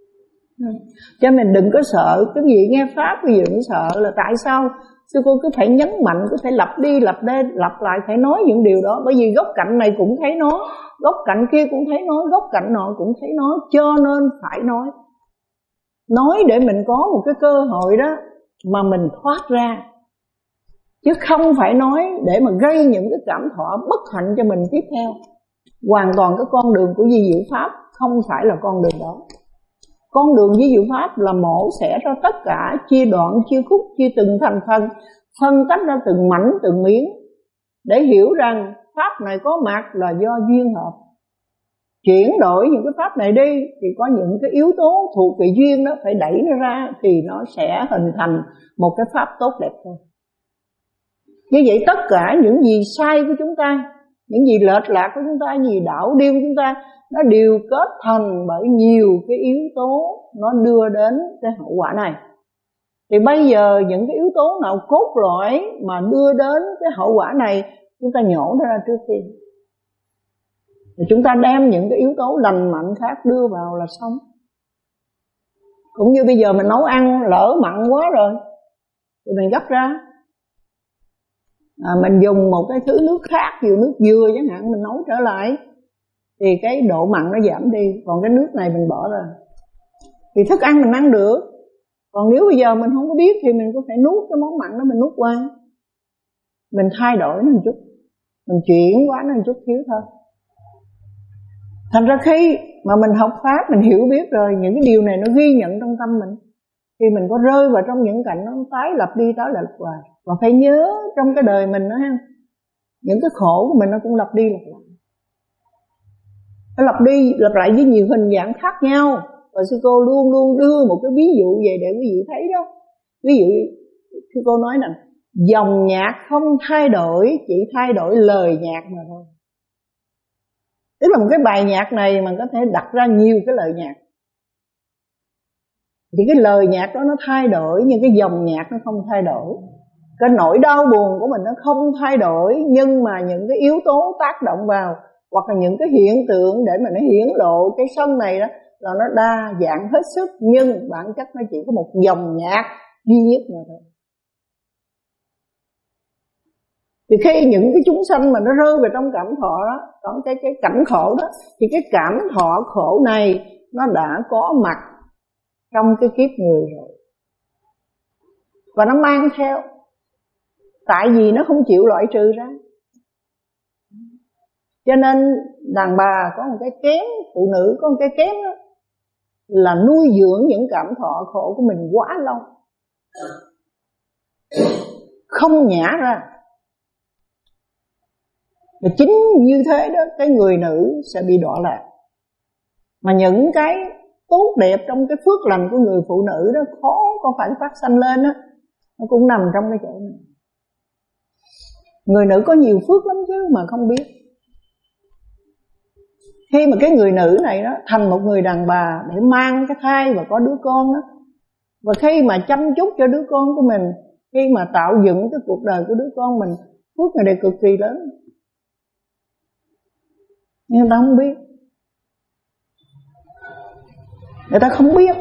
Cho mình đừng có sợ. Cái gì nghe pháp bây giờ cũng sợ là tại sao sư cô cứ phải nhấn mạnh, cứ phải lặp đi lặp đi lặp lại, phải nói những điều đó. Bởi vì góc cạnh này cũng thấy nó, góc cạnh kia cũng thấy nói, góc cạnh nọ cũng thấy nói, cho nên phải nói. Nói để mình có một cái cơ hội đó mà mình thoát ra, chứ không phải nói để mà gây những cái cảm thọ bất hạnh cho mình tiếp theo. Hoàn toàn cái con đường của vi diệu pháp không phải là con đường đó. Con đường vi diệu pháp là mổ xẻ ra tất cả, chia đoạn, chia khúc, chia từng thành phần, phân tách ra từng mảnh, từng miếng, để hiểu rằng pháp này có mặt là do duyên hợp. Chuyển đổi những cái pháp này đi thì có những cái yếu tố thuộc về duyên đó phải đẩy nó ra, thì nó sẽ hình thành một cái pháp tốt đẹp thôi. Như vậy tất cả những gì sai của chúng ta, những gì lệch lạc của chúng ta, những gì đảo điêu của chúng ta, nó đều kết thành bởi nhiều cái yếu tố nó đưa đến cái hậu quả này. Thì bây giờ những cái yếu tố nào cốt lõi mà đưa đến cái hậu quả này, chúng ta nhổ nó ra trước tiên. Thì chúng ta đem những cái yếu tố lành mạnh khác đưa vào là xong. Cũng như bây giờ mình nấu ăn lỡ mặn quá rồi thì mình gấp ra, à, mình dùng một cái thứ nước khác, ví nước dừa chẳng hạn, mình nấu trở lại, thì cái độ mặn nó giảm đi. Còn cái nước này mình bỏ ra thì thức ăn mình ăn được. Còn nếu bây giờ mình không có biết thì mình có thể nuốt cái món mặn đó, mình nuốt qua, mình thay đổi nó một chút, mình chuyển qua nó một chút xíu thôi. Thành ra khi mà mình học pháp, mình hiểu biết rồi, những cái điều này nó ghi nhận trong tâm mình, thì mình có rơi vào trong những cảnh nó tái lập đi tái lập hoài. Và phải nhớ trong cái đời mình đó ha, những cái khổ của mình nó cũng lặp đi lặp lại, nó lặp đi lặp lại với nhiều hình dạng khác nhau. Và sư cô luôn luôn đưa một cái ví dụ về để quý vị thấy đó. Ví dụ sư cô nói rằng dòng nhạc không thay đổi, chỉ thay đổi lời nhạc mà thôi. Tức là một cái bài nhạc này mình có thể đặt ra nhiều cái lời nhạc, thì cái lời nhạc đó nó thay đổi, nhưng cái dòng nhạc nó không thay đổi. Cái nỗi đau buồn của mình nó không thay đổi, nhưng mà những cái yếu tố tác động vào, hoặc là những cái hiện tượng để mà nó hiển lộ cái sân này đó, là nó đa dạng hết sức, nhưng bản chất nó chỉ có một dòng nhạc duy nhất mà thôi. Thì khi những cái chúng sanh mà nó rơi vào trong cảm thọ đó, trong cái cái cảnh khổ đó, thì cái cảm thọ khổ này nó đã có mặt trong cái kiếp người rồi, và nó mang theo. Tại vì nó không chịu loại trừ ra, cho nên đàn bà có một cái kém, phụ nữ có một cái kém đó, là nuôi dưỡng những cảm thọ khổ của mình quá lâu, không nhả ra. Và chính như thế đó, cái người nữ sẽ bị đọa lạc. Mà những cái tốt đẹp trong cái phước lành của người phụ nữ đó khó có phải phát sanh lên đó, nó cũng nằm trong cái chỗ này. Người nữ có nhiều phước lắm chứ mà không biết. Khi mà cái người nữ này đó thành một người đàn bà để mang cái thai và có đứa con đó, và khi mà chăm chút cho đứa con của mình, khi mà tạo dựng cái cuộc đời của đứa con mình, phước này đều cực kỳ lớn. Nhưng người ta không biết. Người ta không biết.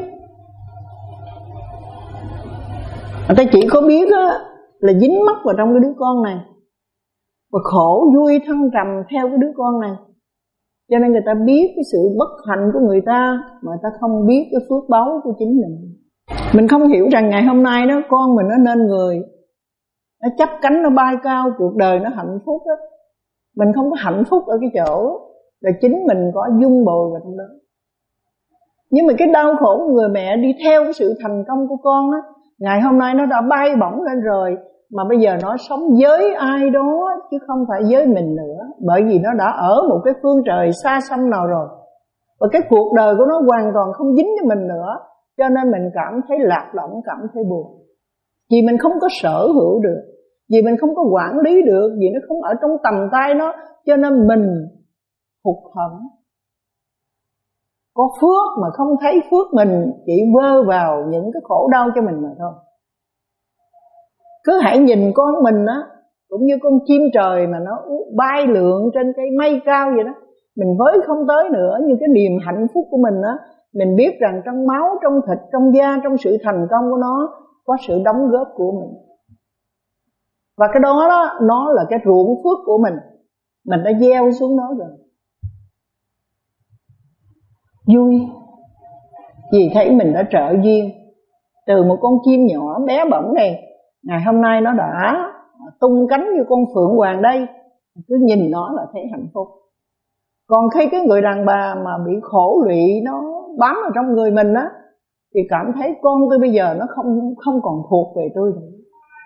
Người ta chỉ có biết á, là dính mắc vào trong cái đứa con này, và khổ vui thăng trầm theo cái đứa con này. Cho nên người ta biết cái sự bất hạnh của người ta, mà người ta không biết cái phước báu của chính mình. Mình không hiểu rằng ngày hôm nay đó con mình nó nên người, nó chắp cánh nó bay cao, cuộc đời nó hạnh phúc đó. Mình không có hạnh phúc ở cái chỗ là chính mình có dung bồi vào trong đó. Nhưng mà cái đau khổ của người mẹ đi theo cái sự thành công của con đó, ngày hôm nay nó đã bay bổng lên rồi, mà bây giờ nó sống với ai đó chứ không phải với mình nữa. Bởi vì nó đã ở một cái phương trời xa xăm nào rồi, và cái cuộc đời của nó hoàn toàn không dính với mình nữa. Cho nên mình cảm thấy lạc lõng, cảm thấy buồn. Vì mình không có sở hữu được, vì mình không có quản lý được, vì nó không ở trong tầm tay nó. Cho nên mình hụt hẫng. Có phước mà không thấy phước mình, chỉ vơ vào những cái khổ đau cho mình mà thôi. Cứ hãy nhìn con mình á, cũng như con chim trời mà nó bay lượn trên cái mây cao vậy đó. Mình với không tới nữa, như cái niềm hạnh phúc của mình á, mình biết rằng trong máu, trong thịt, trong da, trong sự thành công của nó có sự đóng góp của mình. Và cái đó, đó nó là cái ruộng phước của mình, mình đã gieo xuống nó rồi. Vui vì thấy mình đã trợ duyên. Từ một con chim nhỏ bé bỏng này, ngày hôm nay nó đã tung cánh như con phượng hoàng đây. Cứ nhìn nó là thấy hạnh phúc. Còn khi cái người đàn bà mà bị khổ lụy nó bám vào trong người mình á, thì cảm thấy con tôi bây giờ nó không không còn thuộc về tôi nữa.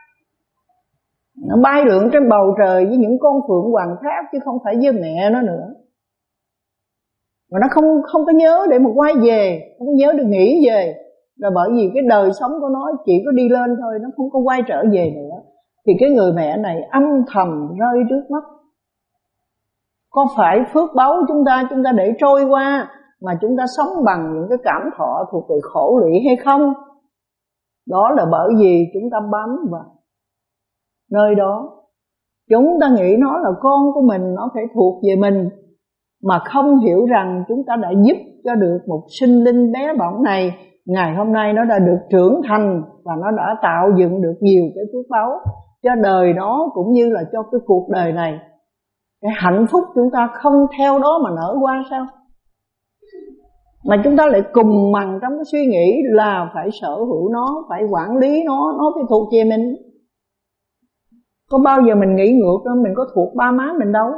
Nó bay lượn trên bầu trời với những con phượng hoàng khác, chứ không phải với mẹ nó nữa. Và nó không không có nhớ để mà quay về, không có nhớ được nghĩ về, là bởi vì cái đời sống của nó chỉ có đi lên thôi, nó không có quay trở về nữa. Thì cái người mẹ này âm thầm rơi nước mắt. Có phải phước báu chúng ta chúng ta để trôi qua, mà chúng ta sống bằng những cái cảm thọ thuộc về khổ lụy hay không? Đó là bởi vì chúng ta bám vào nơi đó. Chúng ta nghĩ nó là con của mình, nó phải thuộc về mình, mà không hiểu rằng chúng ta đã giúp cho được một sinh linh bé bỏng này. Ngày hôm nay nó đã được trưởng thành, và nó đã tạo dựng được nhiều cái phước báu cho đời nó, cũng như là cho cái cuộc đời này. Cái hạnh phúc chúng ta không theo đó mà nở qua sao? Mà chúng ta lại cùng mằng trong cái suy nghĩ là phải sở hữu nó, phải quản lý nó, nó phải thuộc về mình. Có bao giờ mình nghĩ ngược đó, mình có thuộc ba má mình đâu.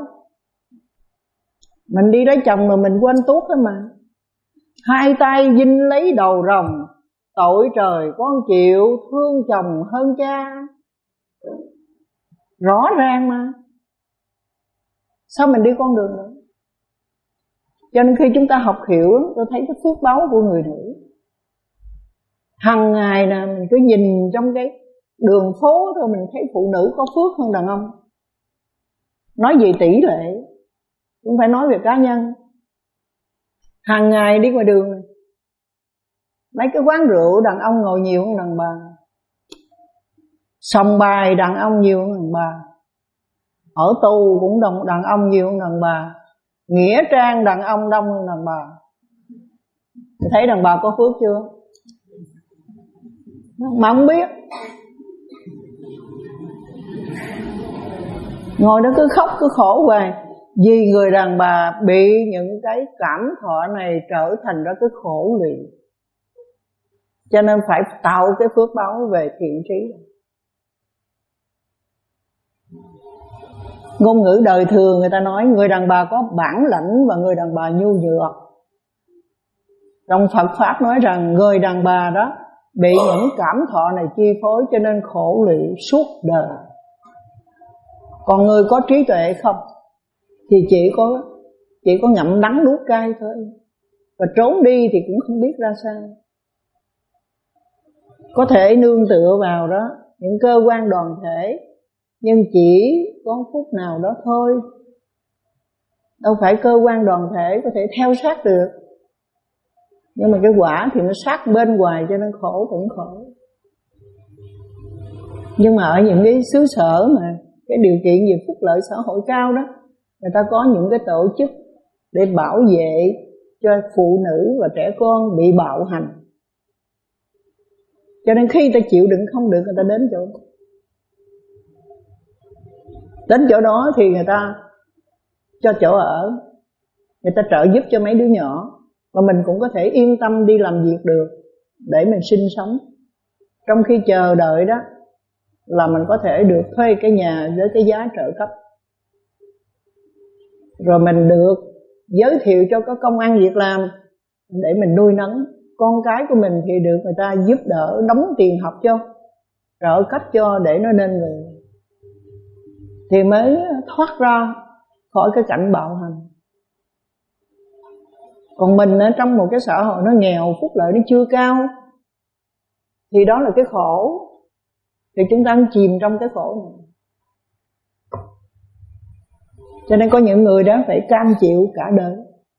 Mình đi lấy chồng rồi mình quên tuốt thôi mà. Hai tay vinh lấy đầu rồng, tội trời con chịu, thương chồng hơn cha. Rõ ràng mà. Sao mình đi con đường nữa? Cho nên khi chúng ta học hiểu, tôi thấy cái phước báu của người nữ. Hằng ngày nè, mình cứ nhìn trong cái đường phố thôi, mình thấy phụ nữ có phước hơn đàn ông. Nói về tỷ lệ, không phải nói về cá nhân. Hàng ngày đi ngoài đường này, mấy cái quán rượu đàn ông ngồi nhiều hơn đàn bà. Sòng bài đàn ông nhiều hơn đàn bà, ở tù cũng đồng đàn ông nhiều hơn đàn bà, nghĩa trang đàn ông đông hơn đàn bà. Thì thấy đàn bà có phước chưa? Mà không biết, ngồi đó cứ khóc cứ khổ hoài, vì người đàn bà bị những cái cảm thọ này trở thành ra cái khổ lụy, cho nên phải tạo cái phước báo về thiện trí. Ngôn ngữ đời thường người ta nói người đàn bà có bản lãnh và người đàn bà nhu nhược. Trong Phật Pháp nói rằng người đàn bà đó bị những cảm thọ này chi phối, cho nên khổ lụy suốt đời. Còn người có trí tuệ không thì chỉ có chỉ có ngậm đắng nuốt cay thôi, và trốn đi thì cũng không biết ra sao. Có thể nương tựa vào đó những cơ quan đoàn thể, nhưng chỉ có phút nào đó thôi. Đâu phải cơ quan đoàn thể có thể theo sát được, nhưng mà cái quả thì nó sát bên ngoài, cho nên khổ cũng khổ. Nhưng mà ở những cái xứ sở mà cái điều kiện về phúc lợi xã hội cao đó, người ta có những cái tổ chức để bảo vệ cho phụ nữ và trẻ con bị bạo hành. Cho nên khi người ta chịu đựng không được, người ta đến chỗ đó. Đến chỗ đó thì người ta cho chỗ ở, người ta trợ giúp cho mấy đứa nhỏ, và mình cũng có thể yên tâm đi làm việc được để mình sinh sống. Trong khi chờ đợi đó là mình có thể được thuê cái nhà với cái giá trợ cấp, rồi mình được giới thiệu cho có công ăn việc làm để mình nuôi nấng. Con cái của mình thì được người ta giúp đỡ, đóng tiền học cho, trợ cấp cho để nó nên người, thì mới thoát ra khỏi cái cảnh bạo hành. Còn mình ở trong một cái xã hội nó nghèo, phúc lợi nó chưa cao, thì đó là cái khổ. Thì chúng ta chìm trong cái khổ này. Cho nên có những người đó phải cam chịu cả đời.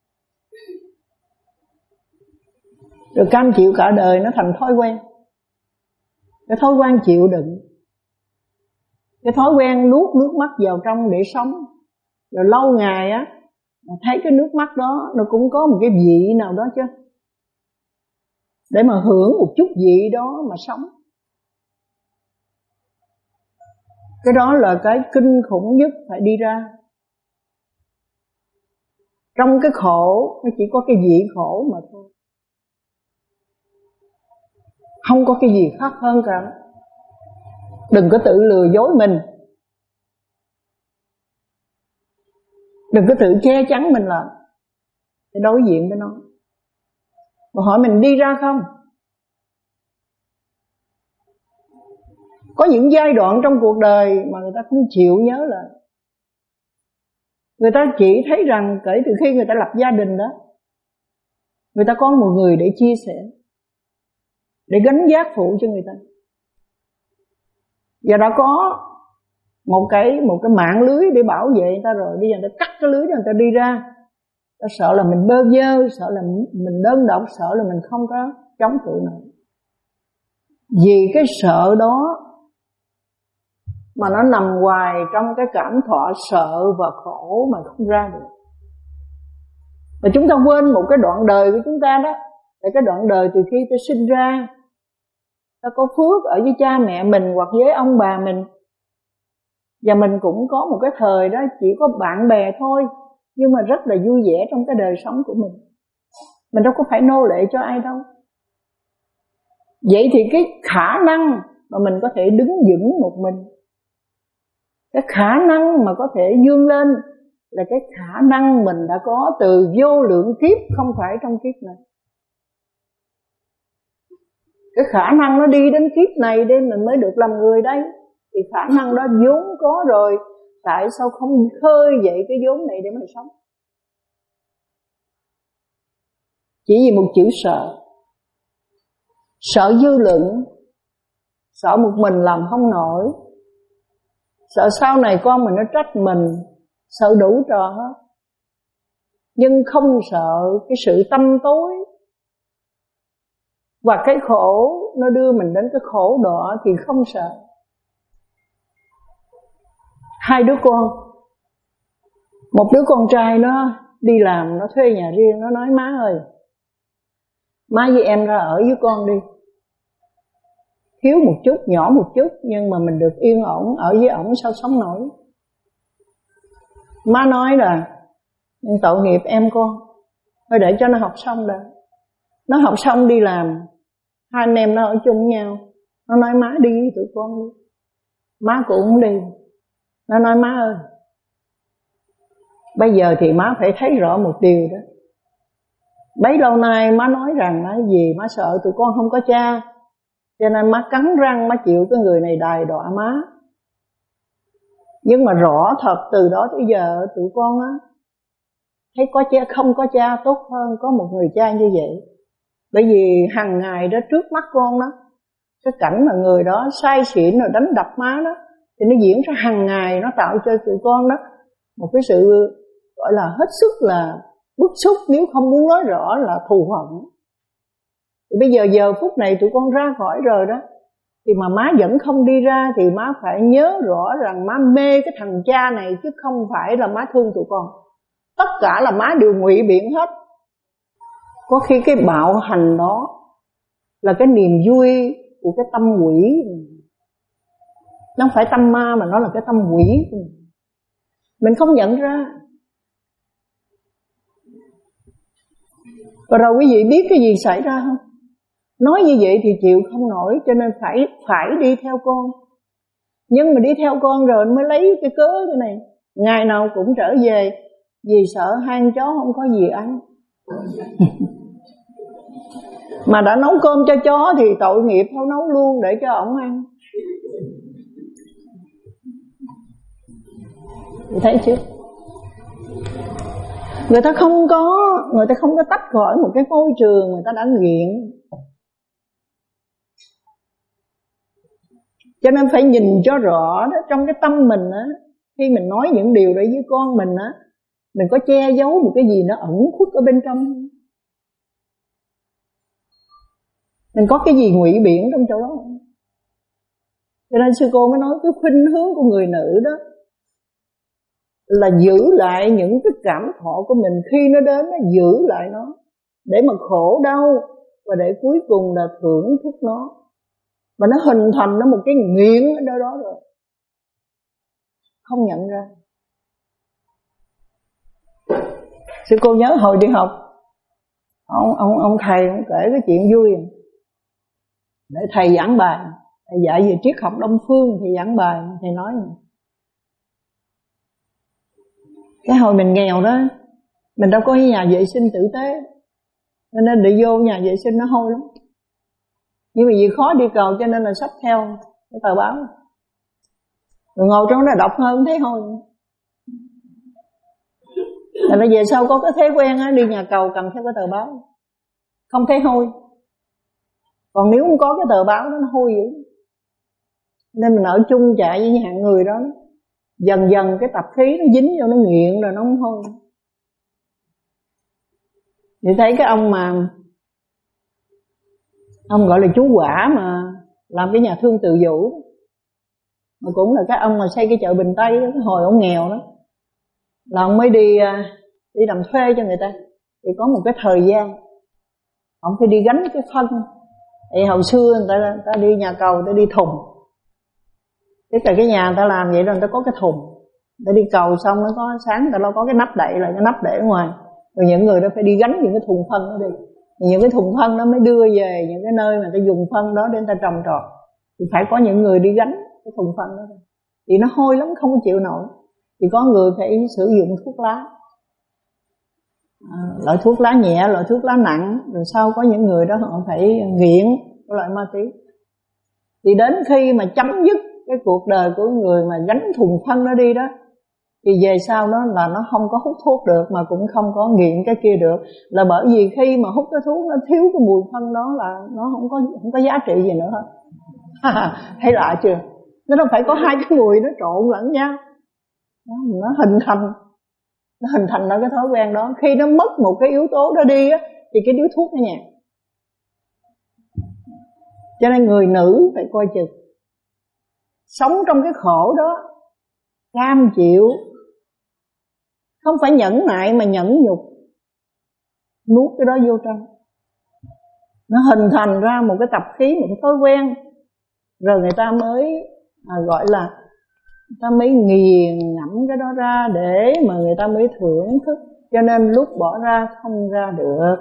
Rồi cam chịu cả đời nó thành thói quen. Cái thói quen chịu đựng, cái thói quen nuốt nước mắt vào trong để sống. Rồi lâu ngày á, thấy cái nước mắt đó nó cũng có một cái vị nào đó chứ, để mà hưởng một chút vị đó mà sống. Cái đó là cái kinh khủng nhất phải đi ra. Trong cái khổ nó chỉ có cái vị khổ mà thôi, không có cái gì khác hơn cả. Đừng có tự lừa dối mình, đừng có tự che chắn mình lại để đối diện với nó. Mà hỏi mình đi ra không? Có những giai đoạn trong cuộc đời mà người ta không chịu nhớ lại. Người ta chỉ thấy rằng kể từ khi người ta lập gia đình đó, người ta có một người để chia sẻ, để gánh vác phụ cho người ta. Và đã có một cái một cái mạng lưới để bảo vệ người ta rồi. Bây giờ người ta cắt cái lưới đó, người ta đi ra. Ta sợ là mình bơ vơ, sợ là mình đơn độc, sợ là mình không có chống cự nổi. Vì cái sợ đó mà nó nằm hoài trong cái cảm thọ sợ và khổ mà không ra được. Và chúng ta quên một cái đoạn đời của chúng ta đó, là cái đoạn đời từ khi ta sinh ra, ta có phước ở với cha mẹ mình hoặc với ông bà mình. Và mình cũng có một cái thời đó chỉ có bạn bè thôi, nhưng mà rất là vui vẻ trong cái đời sống của mình. Mình đâu có phải nô lệ cho ai đâu. Vậy thì cái khả năng mà mình có thể đứng vững một mình, cái khả năng mà có thể vươn lên, là cái khả năng mình đã có từ vô lượng kiếp, không phải trong kiếp này. Cái khả năng nó đi đến kiếp này để mình mới được làm người đây, thì khả năng đó vốn có rồi. Tại sao không khơi dậy cái vốn này để mà sống? Chỉ vì một chữ sợ. Sợ dư luận, sợ một mình làm không nổi, sợ sau này con mình nó trách mình, sợ đủ trò hết. Nhưng không sợ cái sự tâm tối. Và cái khổ nó đưa mình đến cái khổ đọa thì không sợ. Hai đứa con, một đứa con trai nó đi làm, nó thuê nhà riêng, nó nói má ơi, má với em ra ở với con đi, thiếu một chút, nhỏ một chút, nhưng mà mình được yên ổn, ở với ổng sao sống nổi. Má nói là nhưng tội nghiệp em con, thôi để cho nó học xong đã. Nó học xong đi làm, hai anh em nó ở chung với nhau. Nó nói má đi với tụi con đi. Má cũng đi. Nó nói má ơi, bây giờ thì má phải thấy rõ một điều đó. Bấy lâu nay má nói rằng nói gì má sợ tụi con không có cha, cho nên má cắn răng má chịu cái người này đày đọa má. Nhưng mà rõ thật từ đó tới giờ tụi con á thấy có cha không có cha tốt hơn có một người cha như vậy. Bởi vì hàng ngày đó trước mắt con đó, cái cảnh mà người đó say xỉn rồi đánh đập má đó, thì nó diễn ra hàng ngày, nó tạo cho tụi con đó một cái sự gọi là hết sức là bức xúc, nếu không muốn nói rõ là thù hận. Thì bây giờ giờ phút này tụi con ra khỏi rồi đó, thì mà má vẫn không đi ra, thì má phải nhớ rõ rằng má mê cái thằng cha này, chứ không phải là má thương tụi con. Tất cả là má đều ngụy biện hết. Có khi cái bạo hành đó là cái niềm vui của cái tâm quỷ. Nó không phải tâm ma mà nó là cái tâm quỷ. Mình không nhận ra. Và rồi quý vị biết cái gì xảy ra không? Nói như vậy thì chịu không nổi, cho nên phải phải đi theo con. Nhưng mà đi theo con rồi mới lấy cái cớ thế này, ngày nào cũng trở về, vì sợ hang chó không có gì ăn. Mà đã nấu cơm cho chó thì tội nghiệp thôi nấu luôn để cho ổng ăn. Chị thấy chứ? Người ta không có, người ta không có tách khỏi một cái môi trường người ta đã nghiện. Cho nên phải nhìn cho rõ đó, trong cái tâm mình á, khi mình nói những điều đấy với con mình á, mình có che giấu một cái gì nó ẩn khuất ở bên trong. Mình có cái gì ngụy biện trong chỗ đó. Cho nên sư cô mới nói cái khuynh hướng của người nữ đó là giữ lại những cái cảm thọ của mình, khi nó đến nó giữ lại nó để mà khổ đau, và để cuối cùng là thưởng thức nó. Và nó hình thành nó một cái nghiện ở đâu đó rồi, không nhận ra. Sư cô nhớ hồi đi học, ông ông ông thầy ông kể cái chuyện vui. Để thầy giảng bài, thầy dạy về triết học Đông phương, thì giảng bài thầy nói này. Cái hồi mình nghèo đó, mình đâu có nhà vệ sinh tử tế, cho nên đi vô nhà vệ sinh nó hôi lắm. Nhưng mà vì khó đi cầu cho nên là xách theo cái tờ báo, rồi ngồi trong đó đọc hơn thấy hôi. Rồi nó về sau có cái thói quen á, đi nhà cầu cầm theo cái tờ báo, không thấy hôi. Còn nếu không có cái tờ báo đó nó hôi dữ. Nên mình ở chung chạy với hạng người đó, dần dần cái tập khí nó dính vô, nó nghiện rồi nó không hôi. Thì thấy cái ông mà ông gọi là chú Quả mà làm cái nhà thương Từ Vũ, mà cũng là cái ông mà xây cái chợ Bình Tây đó, cái hồi ông nghèo đó, là ông mới đi đi làm thuê cho người ta. Thì có một cái thời gian ông phải đi gánh cái phân. Thì hồi xưa người ta, người ta đi nhà cầu, người ta đi thùng. Tức là cái nhà người ta làm vậy rồi người ta có cái thùng. Người ta đi cầu xong nó có sáng người ta có cái nắp đậy lại, cái nắp để ở ngoài. Rồi những người đó phải đi gánh những cái thùng phân đó đi. Thì những cái thùng phân đó mới đưa về những cái nơi mà người ta dùng phân đó để người ta trồng trọt. Thì phải có những người đi gánh cái thùng phân đó. Thì nó hôi lắm, không có chịu nổi. Thì có người phải sử dụng thuốc lá. À, loại thuốc lá nhẹ, loại thuốc lá nặng. Rồi sau có những người đó họ phải nghiện cái loại ma túy. Thì đến khi mà chấm dứt cái cuộc đời của người mà gánh thùng phân đó đi đó, thì về sau đó là nó không có hút thuốc được, mà cũng không có nghiện cái kia được. Là bởi vì khi mà hút cái thuốc nó thiếu cái mùi phân đó là nó không có không có giá trị gì nữa hết. Thấy lạ chưa? Nó đâu phải có hai cái mùi nó trộn lẫn nhau. Nó hình thành nó hình thành ra cái thói quen đó. Khi nó mất một cái yếu tố đó đi á, thì cái điếu thuốc nó nhạt. Cho nên người nữ phải coi chừng, sống trong cái khổ đó cam chịu, không phải nhẫn nại mà nhẫn nhục, nuốt cái đó vô trong. Nó hình thành ra một cái tập khí, một cái thói quen, rồi người ta mới à, gọi là người ta mới nghiền ngẫm cái đó ra để mà người ta mới thưởng thức. Cho nên lúc bỏ ra không ra được.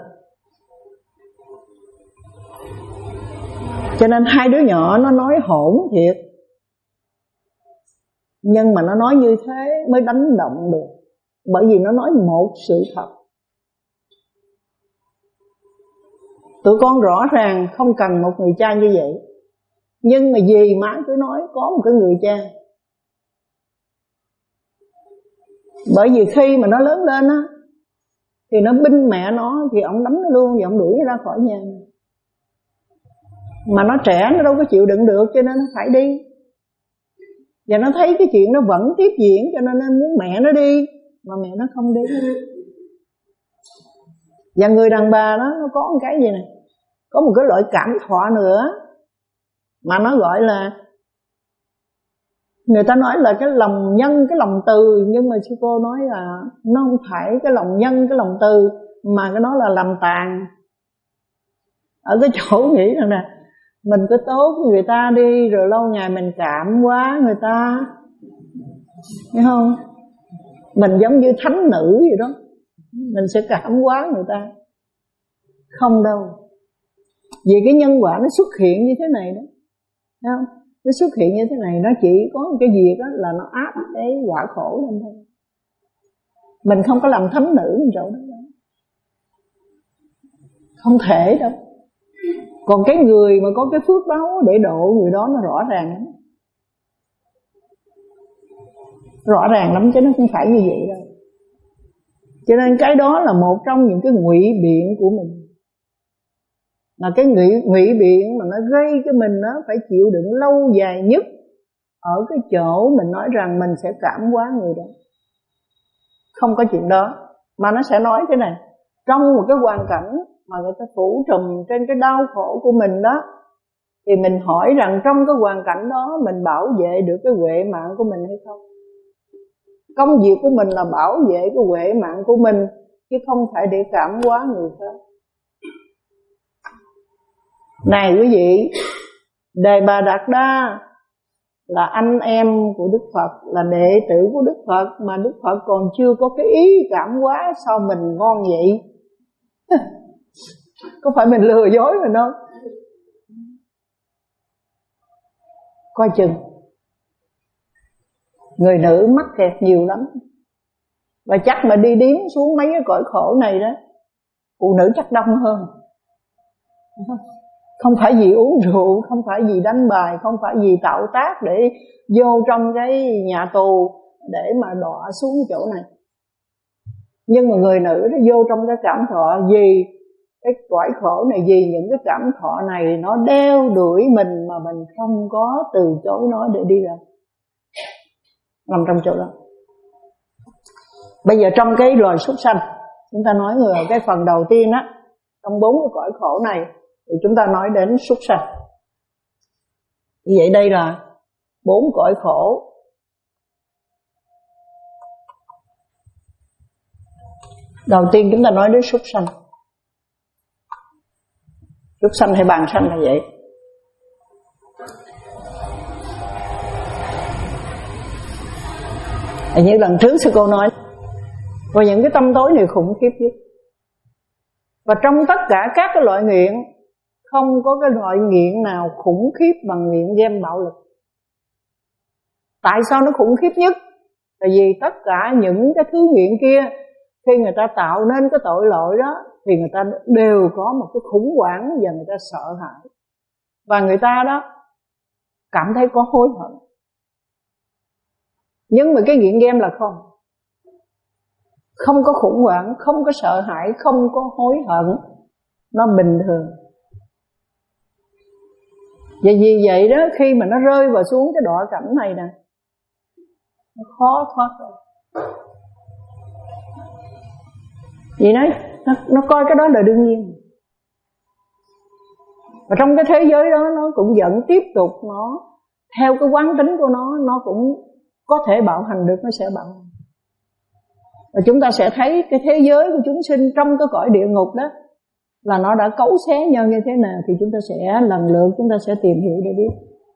Cho nên hai đứa nhỏ nó nói hỗn thiệt, nhưng mà nó nói như thế mới đánh động được. Bởi vì nó nói một sự thật. Tụi con rõ ràng không cần một người cha như vậy, nhưng mà vì má cứ nói có một cái người cha. Bởi vì khi mà nó lớn lên á, thì nó binh mẹ nó, thì ông đánh nó luôn, và ông đuổi nó ra khỏi nhà. Mà nó trẻ, nó đâu có chịu đựng được, cho nên nó phải đi. Và nó thấy cái chuyện nó vẫn tiếp diễn, cho nên nó muốn mẹ nó đi, mà mẹ nó không đi. Và người đàn bà đó, nó có một cái gì này, có một cái loại cảm thọ nữa, mà nó gọi là, người ta nói là cái lòng nhân, cái lòng từ. Nhưng mà sư cô nói là nó không phải cái lòng nhân, cái lòng từ, mà cái nó là làm tàn. Ở cái chỗ nghĩ rằng nè, mình cứ tốt với người ta đi, rồi lâu ngày mình cảm quá người ta, nghe không? Mình giống như thánh nữ vậy đó, mình sẽ cảm quá người ta. Không đâu. Vì cái nhân quả nó xuất hiện như thế này đó, thấy không? Nó xuất hiện như thế này, nó chỉ có một cái việc đó là nó áp cái quả khổ lên thôi. Mình không có làm thánh nữ trong chỗ đó, không thể đâu. Còn cái người mà có cái phước báo để độ người đó, nó rõ ràng lắm, rõ ràng lắm, chứ nó không phải như vậy đâu. Cho nên cái đó là một trong những cái ngụy biện của mình, là cái ngụy ngụy biện mà nó gây cho mình nó phải chịu đựng lâu dài nhất ở cái chỗ mình nói rằng mình sẽ cảm hóa người đó. Không có chuyện đó, mà nó sẽ nói thế này, trong một cái hoàn cảnh mà người ta phủ trùm trên cái đau khổ của mình đó, thì mình hỏi rằng trong cái hoàn cảnh đó mình bảo vệ được cái huệ mạng của mình hay không? Công việc của mình là bảo vệ cái huệ mạng của mình, chứ không phải để cảm hóa người khác. Này quý vị, Đề Bà Đạt Đa là anh em của Đức Phật, là đệ tử của Đức Phật, mà Đức Phật còn chưa có cái ý cảm hóa, sao mình ngon vậy? Có phải mình lừa dối mình không? Coi chừng. Người nữ mắc kẹt nhiều lắm, và chắc mà đi điếm xuống mấy cái cõi khổ này đó, phụ nữ chắc đông hơn. Không phải vì uống rượu, không phải vì đánh bài, không phải vì tạo tác để vô trong cái nhà tù để mà đọa xuống chỗ này. Nhưng mà người nữ nó vô trong cái cảm thọ, vì cái cõi khổ này, vì những cái cảm thọ này nó đeo đuổi mình mà mình không có từ chối nó để đi ra, nằm trong chỗ đó. Bây giờ trong cái loài súc sanh, chúng ta nói người ở cái phần đầu tiên á, trong bốn cái cõi khổ này, thì chúng ta nói đến súc sanh. Như vậy đây là bốn cõi khổ. Đầu tiên chúng ta nói đến súc sanh. Súc sanh hay bàn sanh là vậy. Hình như lần trước sư cô nói, và những cái tâm tối này khủng khiếp nhất. Và trong tất cả các cái loại nghiện, không có cái loại nghiện nào khủng khiếp bằng nghiện game bạo lực. Tại sao nó khủng khiếp nhất? Tại vì tất cả những cái thứ nghiện kia, khi người ta tạo nên cái tội lỗi đó, thì người ta đều có một cái khủng hoảng và người ta sợ hãi. Và người ta đó cảm thấy có hối hận. Nhưng mà cái nghiện game là không. Không có khủng hoảng, không có sợ hãi, không có hối hận. Nó bình thường. Và vì vậy đó, khi mà nó rơi vào xuống cái đọa cảnh này nè, nó khó thoát rồi. Vì nói, nó, nó coi cái đó là đương nhiên. Và trong cái thế giới đó, nó cũng vẫn tiếp tục, nó theo cái quán tính của nó, nó cũng có thể bạo hành được nó sẽ bạo hành. Và chúng ta sẽ thấy cái thế giới của chúng sinh trong cái cõi địa ngục đó là nó đã cấu xé nhau như thế nào, thì chúng ta sẽ lần lượt chúng ta sẽ tìm hiểu để biết.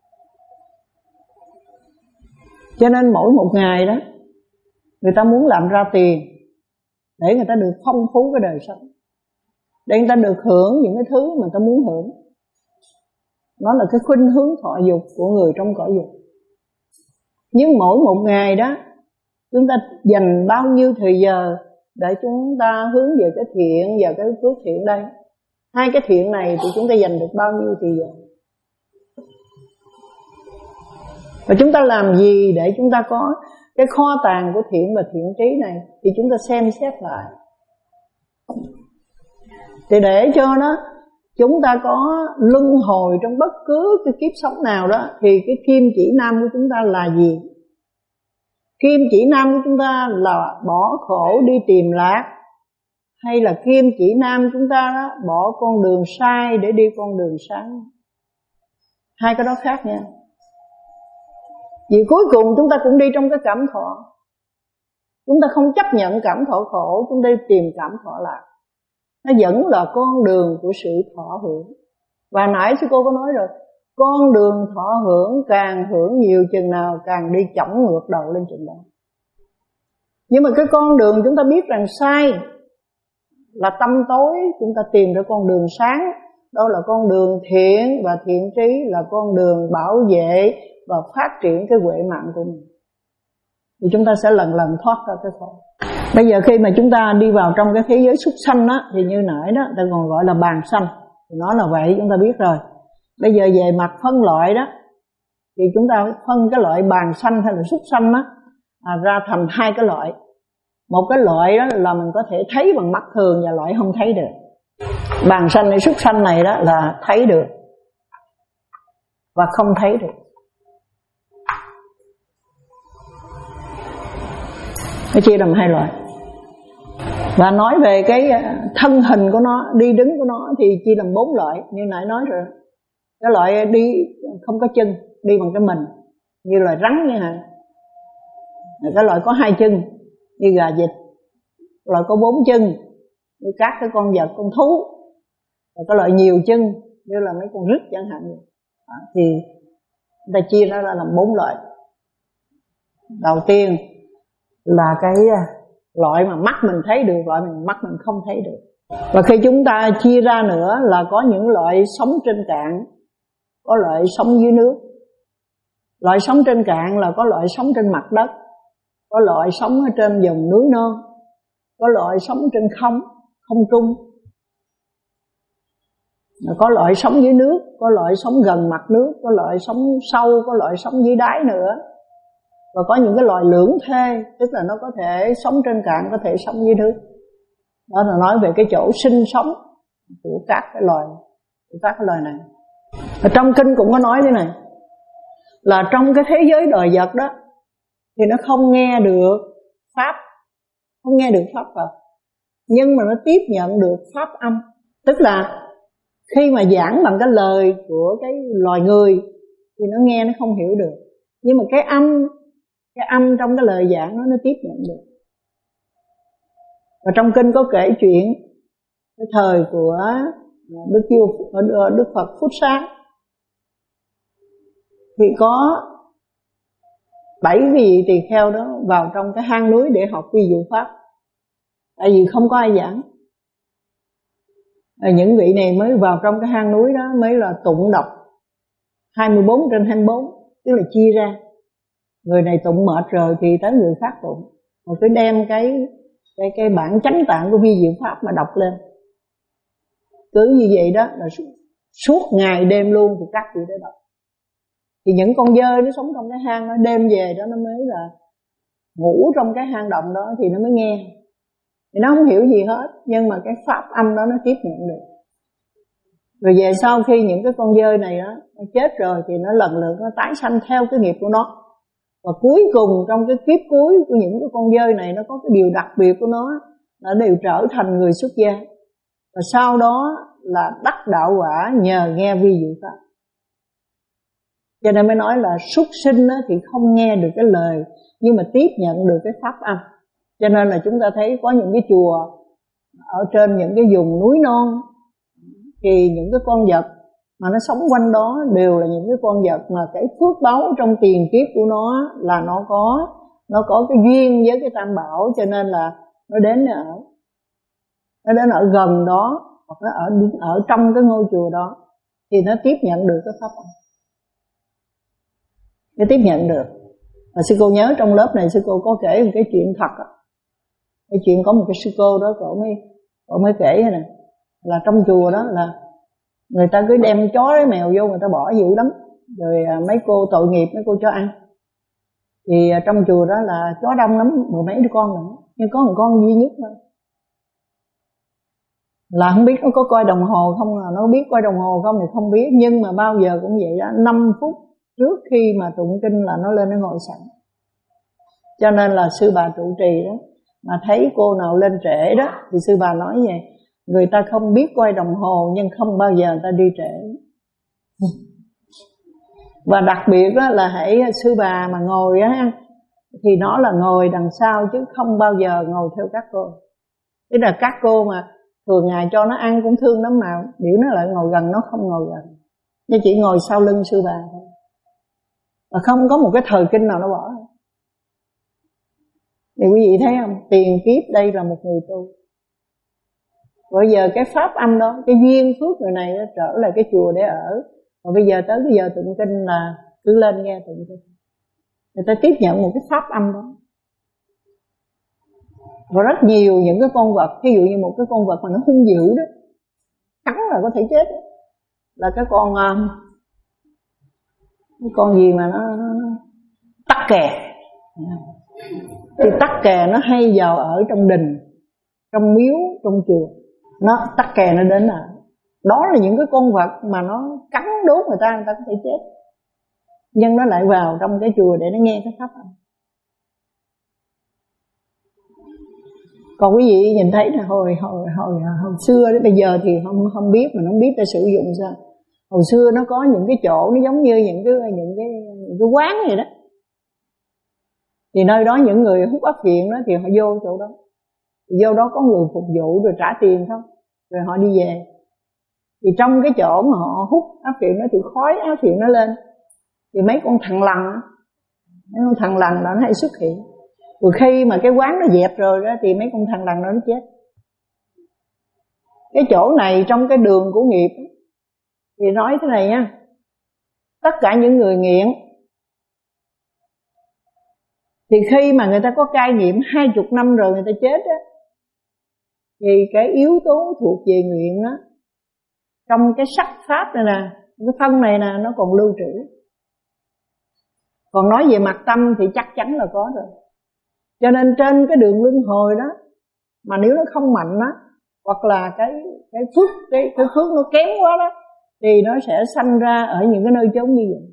Cho nên mỗi một ngày đó người ta muốn làm ra tiền để người ta được phong phú cái đời sống, để người ta được hưởng những cái thứ mà người ta muốn hưởng. Nó là cái khuynh hướng thọ dục của người trong cõi dục. Nhưng mỗi một ngày đó chúng ta dành bao nhiêu thời giờ để chúng ta hướng về cái thiện và cái phước thiện đây? Hai cái thiện này thì chúng ta dành được bao nhiêu thời giờ? Và chúng ta làm gì để chúng ta có cái kho tàng của thiện và thiện trí này? Thì chúng ta xem xét lại. Thì để cho nó chúng ta có luân hồi trong bất cứ cái kiếp sống nào đó, thì cái kim chỉ nam của chúng ta là gì? Kim chỉ nam của chúng ta là bỏ khổ đi tìm lạc, hay là kim chỉ nam chúng ta đó bỏ con đường sai để đi con đường sáng? Hai cái đó khác nha. Vì cuối cùng chúng ta cũng đi trong cái cảm thọ. Chúng ta không chấp nhận cảm thọ khổ, chúng ta đi tìm cảm thọ lạc. Nó vẫn là con đường của sự thọ hưởng. Và nãy sư cô có nói rồi, con đường thọ hưởng càng hưởng nhiều chừng nào càng đi chổng ngược đầu lên chừng đó. Nhưng mà cái con đường chúng ta biết rằng sai là tâm tối, chúng ta tìm ra con đường sáng, đó là con đường thiện và thiện trí, là con đường bảo vệ và phát triển cái huệ mạng của mình. Thì chúng ta sẽ lần lần thoát ra cái khổ. Bây giờ khi mà chúng ta đi vào trong cái thế giới súc sanh đó, thì như nãy đó ta còn gọi là bàn sanh, thì nó là vậy chúng ta biết rồi. Bây giờ về mặt phân loại đó, thì chúng ta phân cái loại bàn sanh hay là súc sanh đó à, ra thành hai cái loại. Một cái loại đó là mình có thể thấy bằng mắt thường, và loại không thấy được. Bàn sanh hay súc sanh này đó là thấy được và không thấy được. Nó chia làm hai loại. Và nói về cái thân hình của nó, đi đứng của nó thì chia làm bốn loại. Như nãy nói rồi, cái loại đi không có chân, đi bằng cái mình, như loài rắn như này. Cái loại có hai chân như gà vịt. Loại có bốn chân như các cái con vật, con thú. Và cái loại nhiều chân như là mấy con rít chẳng hạn. Đó, thì người ta chia ra làm bốn loại. Đầu tiên là cái loại mà mắt mình thấy được, loại mà mắt mình không thấy được. Và khi chúng ta chia ra nữa là có những loại sống trên cạn, có loại sống dưới nước. Loại sống trên cạn là có loại sống trên mặt đất, có loại sống ở trên vùng núi non, có loại sống trên không, không trung, có loại sống dưới nước, có loại sống gần mặt nước, có loại sống sâu, có loại sống dưới đáy nữa. Và có những cái loài lưỡng thê, tức là nó có thể sống trên cạn, có thể sống dưới nước. Đó là nói về cái chỗ sinh sống của các cái loài, của các cái loài này. Và trong kinh cũng có nói thế này, là trong cái thế giới đời vật đó thì nó không nghe được pháp, không nghe được pháp Phật, nhưng mà nó tiếp nhận được pháp âm. Tức là khi mà giảng bằng cái lời của cái loài người thì nó nghe nó không hiểu được, nhưng mà cái âm, cái âm trong cái lời giảng nó nó tiếp nhận được. Và trong kinh có kể chuyện cái thời của Đức vua Đức Phật Phúc Sáng, thì có bảy vị tỳ kheo đó vào trong cái hang núi để học vi diệu pháp. Tại vì không có ai giảng, những vị này mới vào trong cái hang núi đó mới là tụng đọc hai mươi bốn trên hai mươi bốn, tức là chia ra. Người này tụng mệt rồi thì tới người khác tụng, rồi cứ đem cái cái cái bản chánh tạng của vi diệu pháp mà đọc lên. Cứ như vậy đó là suốt ngày đêm luôn thì các vị đó đọc. Thì những con dơi nó sống trong cái hang đó, đêm về đó nó mới là ngủ trong cái hang động đó thì nó mới nghe. Thì nó không hiểu gì hết, nhưng mà cái pháp âm đó nó tiếp nhận được. Rồi về sau khi những cái con dơi này đó nó chết rồi thì nó lần lượt nó tái sanh theo cái nghiệp của nó. Và cuối cùng trong cái kiếp cuối của những cái con dơi này, nó có cái điều đặc biệt của nó là đều trở thành người xuất gia. Và sau đó là đắc đạo quả nhờ nghe vi diệu pháp. Cho nên mới nói là súc sinh thì không nghe được cái lời, nhưng mà tiếp nhận được cái pháp âm. Cho nên là chúng ta thấy có những cái chùa ở trên những cái vùng núi non, thì những cái con vật mà nó sống quanh đó đều là những cái con vật mà cái phước báu trong tiền kiếp của nó là nó có nó có cái duyên với cái Tam Bảo, cho nên là nó đến ở nó đến ở gần đó, hoặc nó ở ở trong cái ngôi chùa đó, thì nó tiếp nhận được cái pháp âm, nó tiếp nhận được. Và sư cô nhớ trong lớp này sư cô có kể một cái chuyện thật đó. Cái chuyện có một cái sư cô đó cổ mới cổ mới kể này nè, là trong chùa đó là người ta cứ đem chó với mèo vô, người ta bỏ dữ lắm, rồi mấy cô tội nghiệp mấy cô cho ăn. Thì trong chùa đó là chó đông lắm, mười mấy đứa con nữa, nhưng có một con duy nhất thôi, là không biết nó có coi đồng hồ không, là nó biết coi đồng hồ không thì không biết, nhưng mà bao giờ cũng vậy đó, năm phút trước khi mà tụng kinh là nó lên nó ngồi sẵn. Cho nên là sư bà trụ trì đó mà thấy cô nào lên trễ đó thì sư bà nói vậy: người ta không biết coi đồng hồ nhưng không bao giờ người ta đi trễ. Và đặc biệt đó là hãy sư bà mà ngồi á thì nó là ngồi đằng sau chứ không bao giờ ngồi theo các cô. Thế là các cô mà thường ngày cho nó ăn cũng thương lắm, mà biểu nó lại ngồi gần, nó không ngồi gần, nó chỉ ngồi sau lưng sư bà thôi, và không có một cái thời kinh nào nó bỏ. Thì quý vị thấy không, tiền kiếp đây là một người tu. Bây giờ cái pháp âm đó, cái duyên phước người này đó, trở lại cái chùa để ở. Và bây giờ tới cái giờ tụng kinh là cứ lên nghe tụng kinh, người ta tiếp nhận một cái pháp âm đó. Và rất nhiều những cái con vật, ví dụ như một cái con vật mà nó hung dữ đó, cắn là có thể chết đó. Là cái con cái con gì mà nó, nó, nó tắc kè. Thì tắc kè nó hay vào ở trong đình, trong miếu, trong chùa. Nó tắc kè nó đến là đó là những cái con vật mà nó cắn đốt người ta, người ta có thể chết, nhưng nó lại vào trong cái chùa để nó nghe cái pháp âm. Còn quý vị nhìn thấy là hồi hồi hồi hồi xưa đến bây giờ thì không không biết, mà không biết ta sử dụng sao. Hồi xưa nó có những cái chỗ nó giống như những cái những cái những cái quán vậy đó. Thì nơi đó những người hút áp viện đó thì họ vô chỗ đó. Thì vô đó có người phục vụ rồi trả tiền thôi, rồi họ đi về. Thì trong cái chỗ mà họ hút áp viện đó thì khói áp viện nó lên. Thì mấy con thằn lằn, mấy con thằn lằn đó nó hay xuất hiện. Rồi khi mà cái quán nó dẹp rồi đó thì mấy con thằn lằn đó nó chết. Cái chỗ này trong cái đường của nghiệp thì nói thế này nha: tất cả những người nghiện thì khi mà người ta có cai nghiện hai chục năm rồi người ta chết á, thì cái yếu tố thuộc về nguyện á, trong cái sắc pháp này nè, cái phân này nè, nó còn lưu trữ. Còn nói về mặt tâm thì chắc chắn là có rồi. Cho nên trên cái đường luân hồi đó, mà nếu nó không mạnh á, hoặc là cái cái phước cái cái phước nó kém quá đó, thì nó sẽ sanh ra ở những cái nơi chốn như vậy.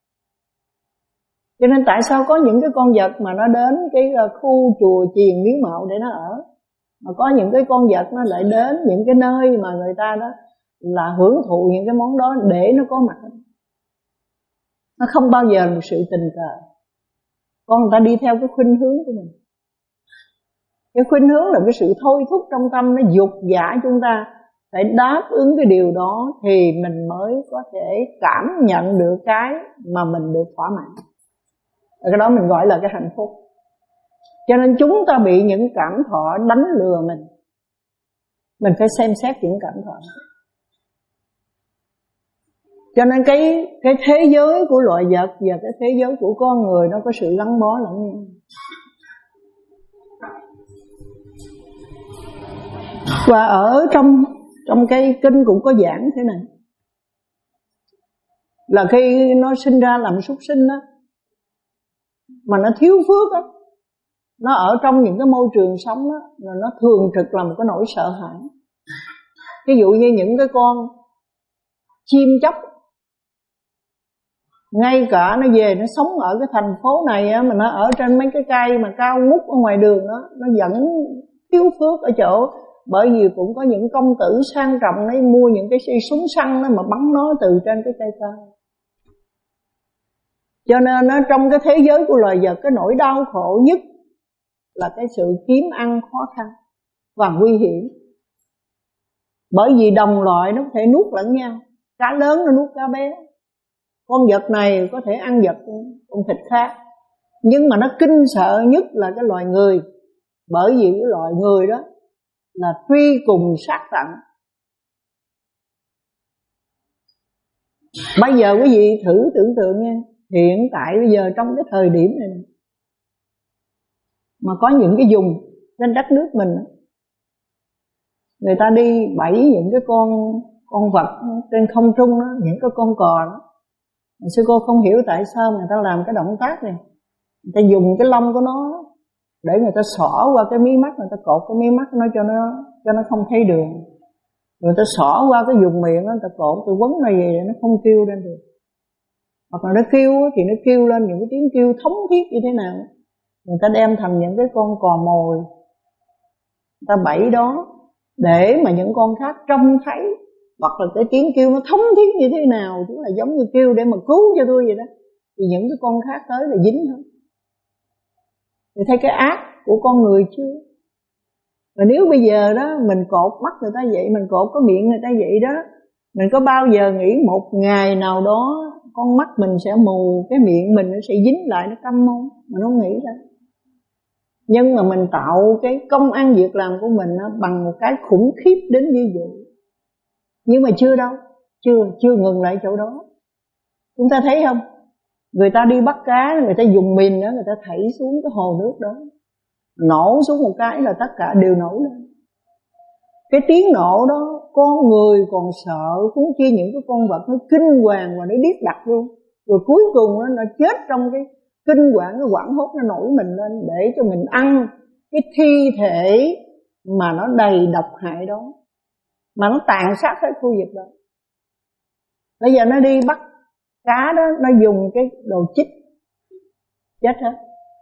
Cho nên tại sao có những cái con vật mà nó đến cái khu chùa chiền miếu mạo để nó ở, mà có những cái con vật nó lại đến những cái nơi mà người ta đó là hưởng thụ những cái món đó để nó có mặt. Nó không bao giờ là một sự tình cờ. Con người ta đi theo cái khuynh hướng của mình. Cái khuynh hướng là cái sự thôi thúc trong tâm, nó dục dã chúng ta phải đáp ứng cái điều đó thì mình mới có thể cảm nhận được cái mà mình được thỏa mãn. Cái đó mình gọi là cái hạnh phúc. Cho nên chúng ta bị những cảm thọ đánh lừa mình. Mình phải xem xét những cảm thọ. Cho nên cái cái thế giới của loài vật và cái thế giới của con người nó có sự gắn bó lẫn nhau. Và ở trong trong cái kinh cũng có giảng thế này, là khi nó sinh ra làm súc sinh đó, mà nó thiếu phước á, nó ở trong những cái môi trường sống á, rồi nó thường trực là một cái nỗi sợ hãi. Ví dụ như những cái con chim chóc, ngay cả nó về nó sống ở cái thành phố này á, mà nó ở trên mấy cái cây mà cao ngút ở ngoài đường đó, nó vẫn thiếu phước ở chỗ, bởi vì cũng có những công tử sang trọng ấy mua những cái súng săn đó mà bắn nó từ trên cái cây cao. Cho nên nó trong cái thế giới của loài vật, cái nỗi đau khổ nhất là cái sự kiếm ăn khó khăn và nguy hiểm. Bởi vì đồng loại nó có thể nuốt lẫn nhau, cá lớn nó nuốt cá bé, con vật này có thể ăn vật con thịt khác. Nhưng mà nó kinh sợ nhất là cái loài người, bởi vì cái loài người đó là truy cùng sát tận. Bây giờ quý vị thử tưởng tượng nha, hiện tại bây giờ trong cái thời điểm này mà có những cái vùng trên đất nước mình, người ta đi bẫy những cái con con vật trên không trung đó, những cái con cò đó. Sư cô không hiểu tại sao người ta làm cái động tác này. Người ta dùng cái lông của nó để người ta xỏ qua cái mí mắt, người ta cột cái mí mắt nó cho nó cho nó không thấy đường. Người ta xỏ qua cái vùng miệng đó, người ta cột cái quấn này về để nó không kêu lên được. Hoặc là nó kêu thì nó kêu lên những cái tiếng kêu thống thiết như thế nào. Người ta đem thành những cái con cò mồi, người ta bẫy đó để mà những con khác trông thấy. Hoặc là cái tiếng kêu nó thống thiết như thế nào, cũng là giống như kêu để mà cứu cho tôi vậy đó. Thì những cái con khác tới là dính hết. Thì thấy cái ác của con người chưa? Và nếu bây giờ đó mình cột mắt người ta vậy, mình cột cái miệng người ta vậy đó, mình có bao giờ nghĩ một ngày nào đó con mắt mình sẽ mù, cái miệng mình nó sẽ dính lại, nó câm không? Mình không nghĩ ra. Nhưng mà mình tạo cái công ăn việc làm của mình đó, bằng một cái khủng khiếp đến như vậy. Nhưng mà chưa đâu, chưa chưa ngừng lại chỗ đó. Chúng ta thấy không? Người ta đi bắt cá, người ta dùng mìn đó, người ta thảy xuống cái hồ nước đó, nổ xuống một cái là tất cả đều nổi lên. Cái tiếng nổ đó con người còn sợ, huống chi những cái con vật nó kinh hoàng và nó điếc đặc luôn. Rồi cuối cùng nó, nó chết trong cái kinh hoàng, nó hoảng hốt, nó nổi mình lên để cho mình ăn cái thi thể mà nó đầy độc hại đó, mà nó tàn sát hết khu vực đó. Bây giờ nó đi bắt cá đó, nó dùng cái đồ chích chết hết.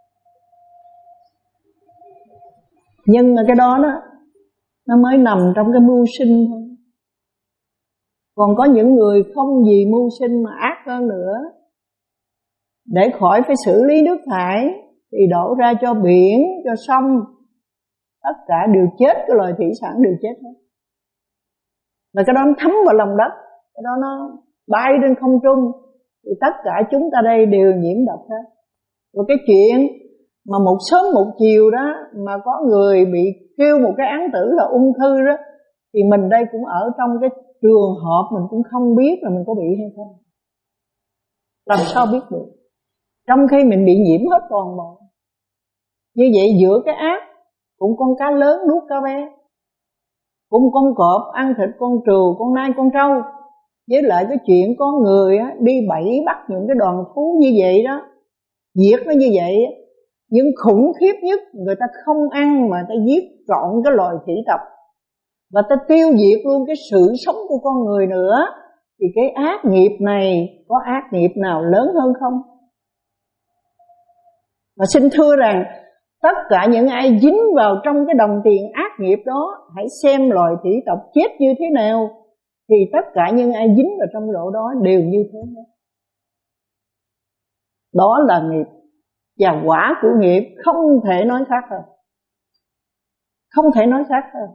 Nhưng mà cái đó đó nó mới nằm trong cái mưu sinh thôi. Còn có những người không vì mưu sinh mà ác hơn nữa, để khỏi phải xử lý nước thải thì đổ ra cho biển, cho sông, tất cả đều chết, cái loài thủy sản đều chết hết. Và cái đó nó thấm vào lòng đất, cái đó nó bay trên không trung, thì tất cả chúng ta đây đều nhiễm độc hết. Và cái chuyện mà một sớm một chiều đó mà có người bị kêu một cái án tử là ung thư đó, thì mình đây cũng ở trong cái trường hợp mình cũng không biết là mình có bị hay không. Làm sao biết được? Trong khi mình bị nhiễm hết toàn bộ. Như vậy giữa cái ác, cũng con cá lớn nuốt cá bé, cũng con cọp ăn thịt con trừu, con nai, con trâu, với lại cái chuyện con người á, đi bẫy bắt những cái đoàn thú như vậy đó, giết nó như vậy. Nhưng khủng khiếp nhất, người ta không ăn mà ta giết trọn cái loài thủy tộc, và ta tiêu diệt luôn cái sự sống của con người nữa. Thì cái ác nghiệp này có ác nghiệp nào lớn hơn không? Và xin thưa rằng tất cả những ai dính vào trong cái đồng tiền ác nghiệp đó, hãy xem loài thủy tộc chết như thế nào, thì tất cả những ai dính vào trong lỗ đó đều như thế hết. Đó là nghiệp, và quả của nghiệp không thể nói khác hơn. Không thể nói khác hơn.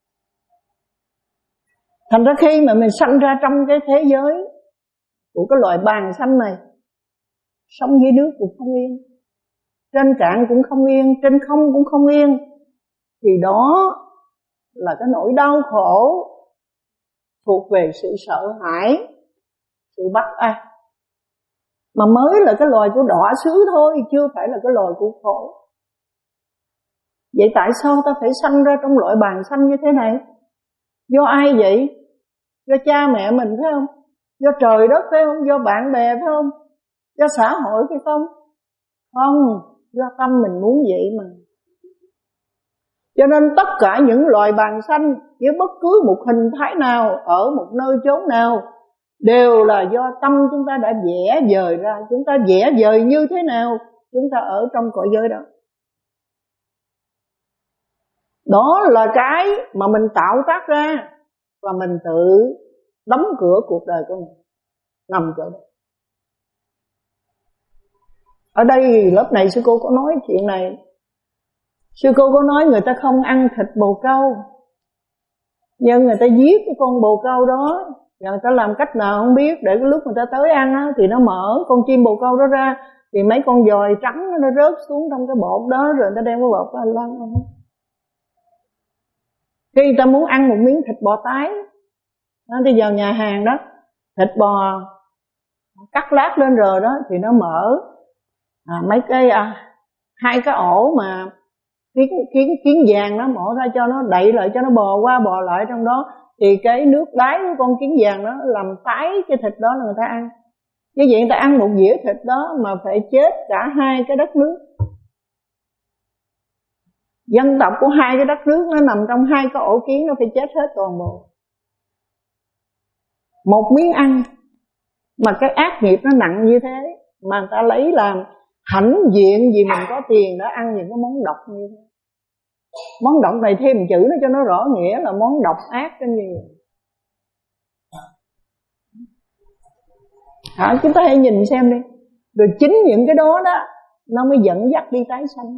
Thành ra khi mà mình sanh ra trong cái thế giới của cái loài bàng xanh này, sống dưới nước cũng không yên, trên cạn cũng không yên, trên không cũng không yên, thì đó là cái nỗi đau khổ thuộc về sự sợ hãi, sự bất an, mà mới là cái loài của đọa xứ thôi, chưa phải là cái loài của khổ. Vậy tại sao ta phải sanh ra trong loại bàng xanh như thế này? Do ai vậy? Do cha mẹ mình phải không? Do trời đất phải không? Do bạn bè phải không? Do xã hội phải không? Không, do tâm mình muốn vậy mà. Cho nên tất cả những loài bàng xanh với bất cứ một hình thái nào, ở một nơi chốn nào, đều là do tâm chúng ta đã vẽ vời ra. Chúng ta vẽ vời như thế nào, chúng ta ở trong cõi giới đó. Đó là cái mà mình tạo tác ra, và mình tự đóng cửa cuộc đời của mình nằm chỗ đó. Ở đây lớp này sư cô có nói chuyện này. Sư cô có nói người ta không ăn thịt bồ câu, nhưng người ta giết cái con bồ câu đó, và người ta làm cách nào không biết, để cái lúc người ta tới ăn á, thì nó mở con chim bồ câu đó ra, thì mấy con dòi trắng nó rớt xuống trong cái bột đó, rồi người ta đem cái bột đó lăn. Khi người ta muốn ăn một miếng thịt bò tái nó đi vào nhà hàng đó, thịt bò cắt lát lên rồi đó, thì nó mở à, mấy cái à, hai cái ổ mà kiến kiến kiến vàng nó mở ra cho nó đậy lại, cho nó bò qua bò lại trong đó, thì cái nước đáy của con kiến vàng đó làm tái cái thịt đó là người ta ăn. Như vậy người ta ăn một dĩa thịt đó mà phải chết cả hai cái đất nước. Dân tộc của hai cái đất nước nó nằm trong hai cái ổ kiến, nó phải chết hết toàn bộ. Một miếng ăn mà cái ác nghiệp nó nặng như thế, mà người ta lấy làm hãnh diện vì mình có tiền đã ăn những cái món độc như thế. Món độc này thêm chữ nó cho nó rõ nghĩa là món độc ác cho nhiều. Hả, chúng ta hãy nhìn xem đi. Rồi chính những cái đó đó nó mới dẫn dắt đi tái sanh,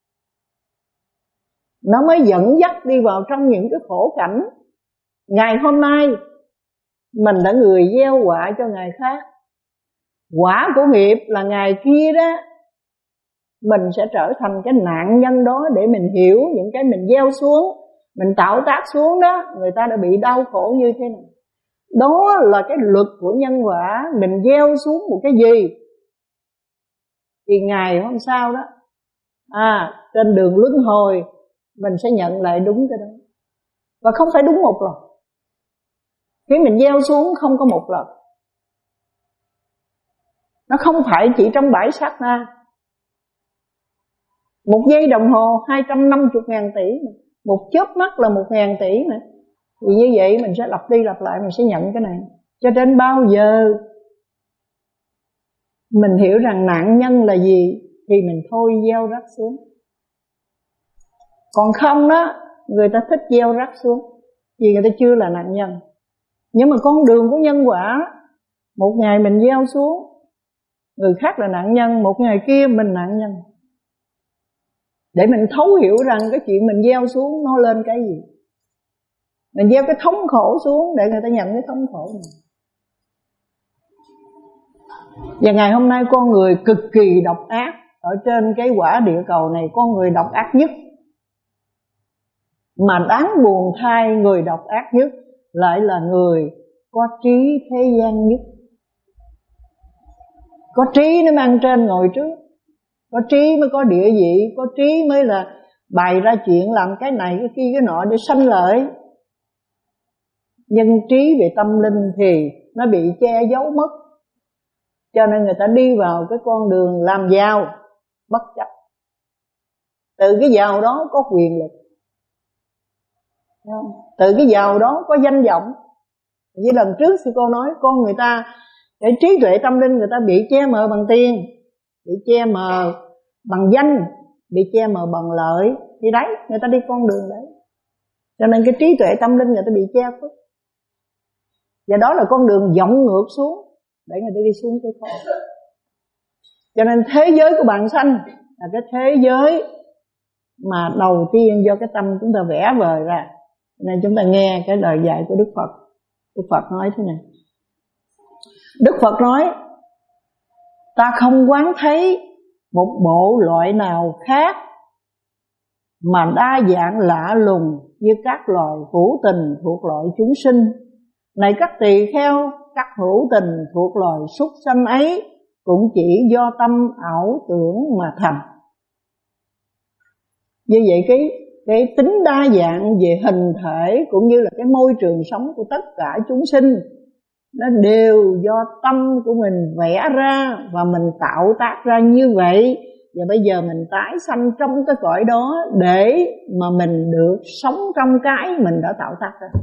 nó mới dẫn dắt đi vào trong những cái khổ cảnh. Ngày hôm nay mình đã người gieo quả cho ngày khác, quả của nghiệp là ngày kia đó mình sẽ trở thành cái nạn nhân đó, để mình hiểu những cái mình gieo xuống, mình tạo tác xuống đó, người ta đã bị đau khổ như thế này. Đó là cái luật của nhân quả. Mình gieo xuống một cái gì thì ngày hôm sau đó à, trên đường luân hồi mình sẽ nhận lại đúng cái đó. Và không phải đúng một lần. Khi mình gieo xuống không có một lần, nó không phải chỉ trong bãi sát na. Một giây đồng hồ hai trăm năm mươi ngàn tỷ, một chớp mắt là một ngàn tỷ mà. Thì như vậy mình sẽ lặp đi lặp lại, mình sẽ nhận cái này. Cho đến bao giờ mình hiểu rằng nạn nhân là gì thì mình thôi gieo rắc xuống. Còn không đó, người ta thích gieo rắc xuống vì người ta chưa là nạn nhân. Nhưng mà con đường của nhân quả, một ngày mình gieo xuống, người khác là nạn nhân, một ngày kia mình nạn nhân. Để mình thấu hiểu rằng cái chuyện mình gieo xuống nó lên cái gì. Mình gieo cái thống khổ xuống để người ta nhận cái thống khổ này. Và ngày hôm nay con người cực kỳ độc ác. Ở trên cái quả địa cầu này, con người độc ác nhất. Mà đáng buồn thay, người độc ác nhất lại là người có trí thế gian nhất. Có trí nó mang trên ngồi trước, có trí mới có địa vị, có trí mới là bày ra chuyện làm cái này cái kia cái nọ để sanh lợi. Nhưng trí về tâm linh thì nó bị che giấu mất, cho nên người ta đi vào cái con đường làm giàu bất chấp. Từ cái giàu đó có quyền lực, từ cái giàu đó có danh vọng. Như lần trước sư cô nói, con người ta cái trí tuệ tâm linh người ta bị che mờ bằng tiền, bị che mờ bằng danh, bị che mờ bằng lợi. Thì đấy, người ta đi con đường đấy. Cho nên cái trí tuệ tâm linh người ta bị che khuất. Và đó là con đường vọng ngược xuống, để người ta đi xuống cái khổ. Cho nên thế giới của bạn sanh là cái thế giới mà đầu tiên do cái tâm chúng ta vẽ vời ra. Nên chúng ta nghe cái lời dạy của Đức Phật. Đức Phật nói thế này. Đức Phật nói, ta không quán thấy một bộ loại nào khác mà đa dạng lạ lùng như các loài hữu tình thuộc loại chúng sinh. Này các tỳ kheo, các hữu tình thuộc loài súc sanh ấy cũng chỉ do tâm ảo tưởng mà thành. Như vậy cái cái tính đa dạng về hình thể cũng như là cái môi trường sống của tất cả chúng sinh, nó đều do tâm của mình vẽ ra và mình tạo tác ra như vậy. Và bây giờ mình tái sanh trong cái cõi đó để mà mình được sống trong cái mình đã tạo tác ra.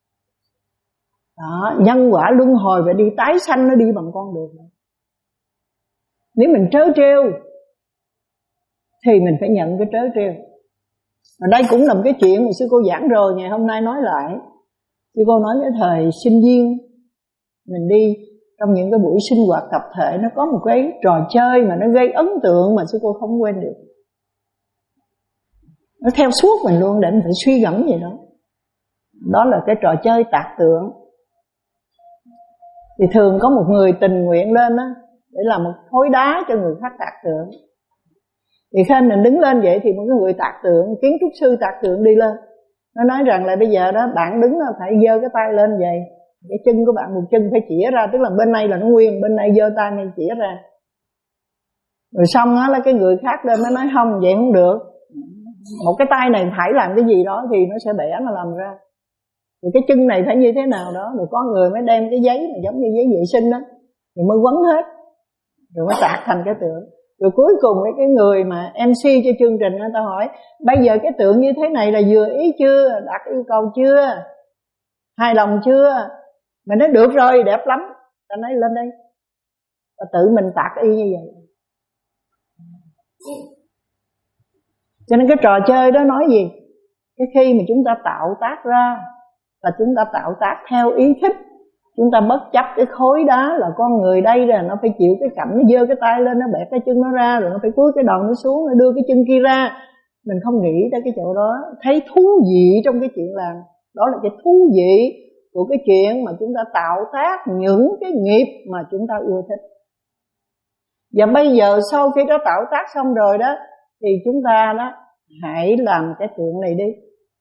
Đó, nhân quả luân hồi và đi tái sanh nó đi bằng con đường này. Nếu mình trớ trêu thì mình phải nhận cái trớ trêu. Và đây cũng là một cái chuyện mà sư cô giảng rồi, ngày hôm nay nói lại. Sư cô nói cái thời sinh viên mình đi trong những cái buổi sinh hoạt tập thể nó có một cái trò chơi mà nó gây ấn tượng mà sư cô không quên được. Nó theo suốt mình luôn để mình phải suy gẫm vậy đó. Đó là cái trò chơi tạc tượng. Thì thường có một người tình nguyện lên đó để làm một khối đá cho người khác tạc tượng. Thì khi mình đứng lên vậy thì một cái người tạc tượng, kiến trúc sư tạc tượng đi lên, nó nói rằng là bây giờ đó bạn đứng đó phải giơ cái tay lên vậy, cái chân của bạn một chân phải chĩa ra, tức là bên này là nó nguyên, bên này giơ tay này chĩa ra. Rồi xong đó là cái người khác lên nó nói không, vậy không được, một cái tay này phải làm cái gì đó thì nó sẽ bẻ nó làm ra, rồi cái chân này phải như thế nào đó. Rồi có người mới đem cái giấy mà giống như giấy vệ sinh đó, rồi mới quấn hết, rồi mới tạc thành cái tượng. Rồi cuối cùng cái người mà em xê cho chương trình người ta hỏi bây giờ cái tượng như thế này là vừa ý chưa, đạt yêu cầu chưa, hài lòng chưa? Mình nói được rồi, đẹp lắm. Ta nói lên đây, ta tự mình tạc y như vậy. Cho nên cái trò chơi đó nói gì? Cái khi mà chúng ta tạo tác ra là chúng ta tạo tác theo ý thích. Chúng ta bất chấp cái khối đá là con người đây rồi nó phải chịu cái cảnh nó giơ cái tay lên, nó bẻ cái chân nó ra, rồi nó phải cúi cái đầu nó xuống, nó đưa cái chân kia ra. Mình không nghĩ tới cái chỗ đó, thấy thú vị trong cái chuyện làm. Đó là cái thú vị của cái chuyện mà chúng ta tạo tác những cái nghiệp mà chúng ta ưa thích. Và bây giờ sau khi đó tạo tác xong rồi đó, thì chúng ta đó hãy làm cái tượng này đi,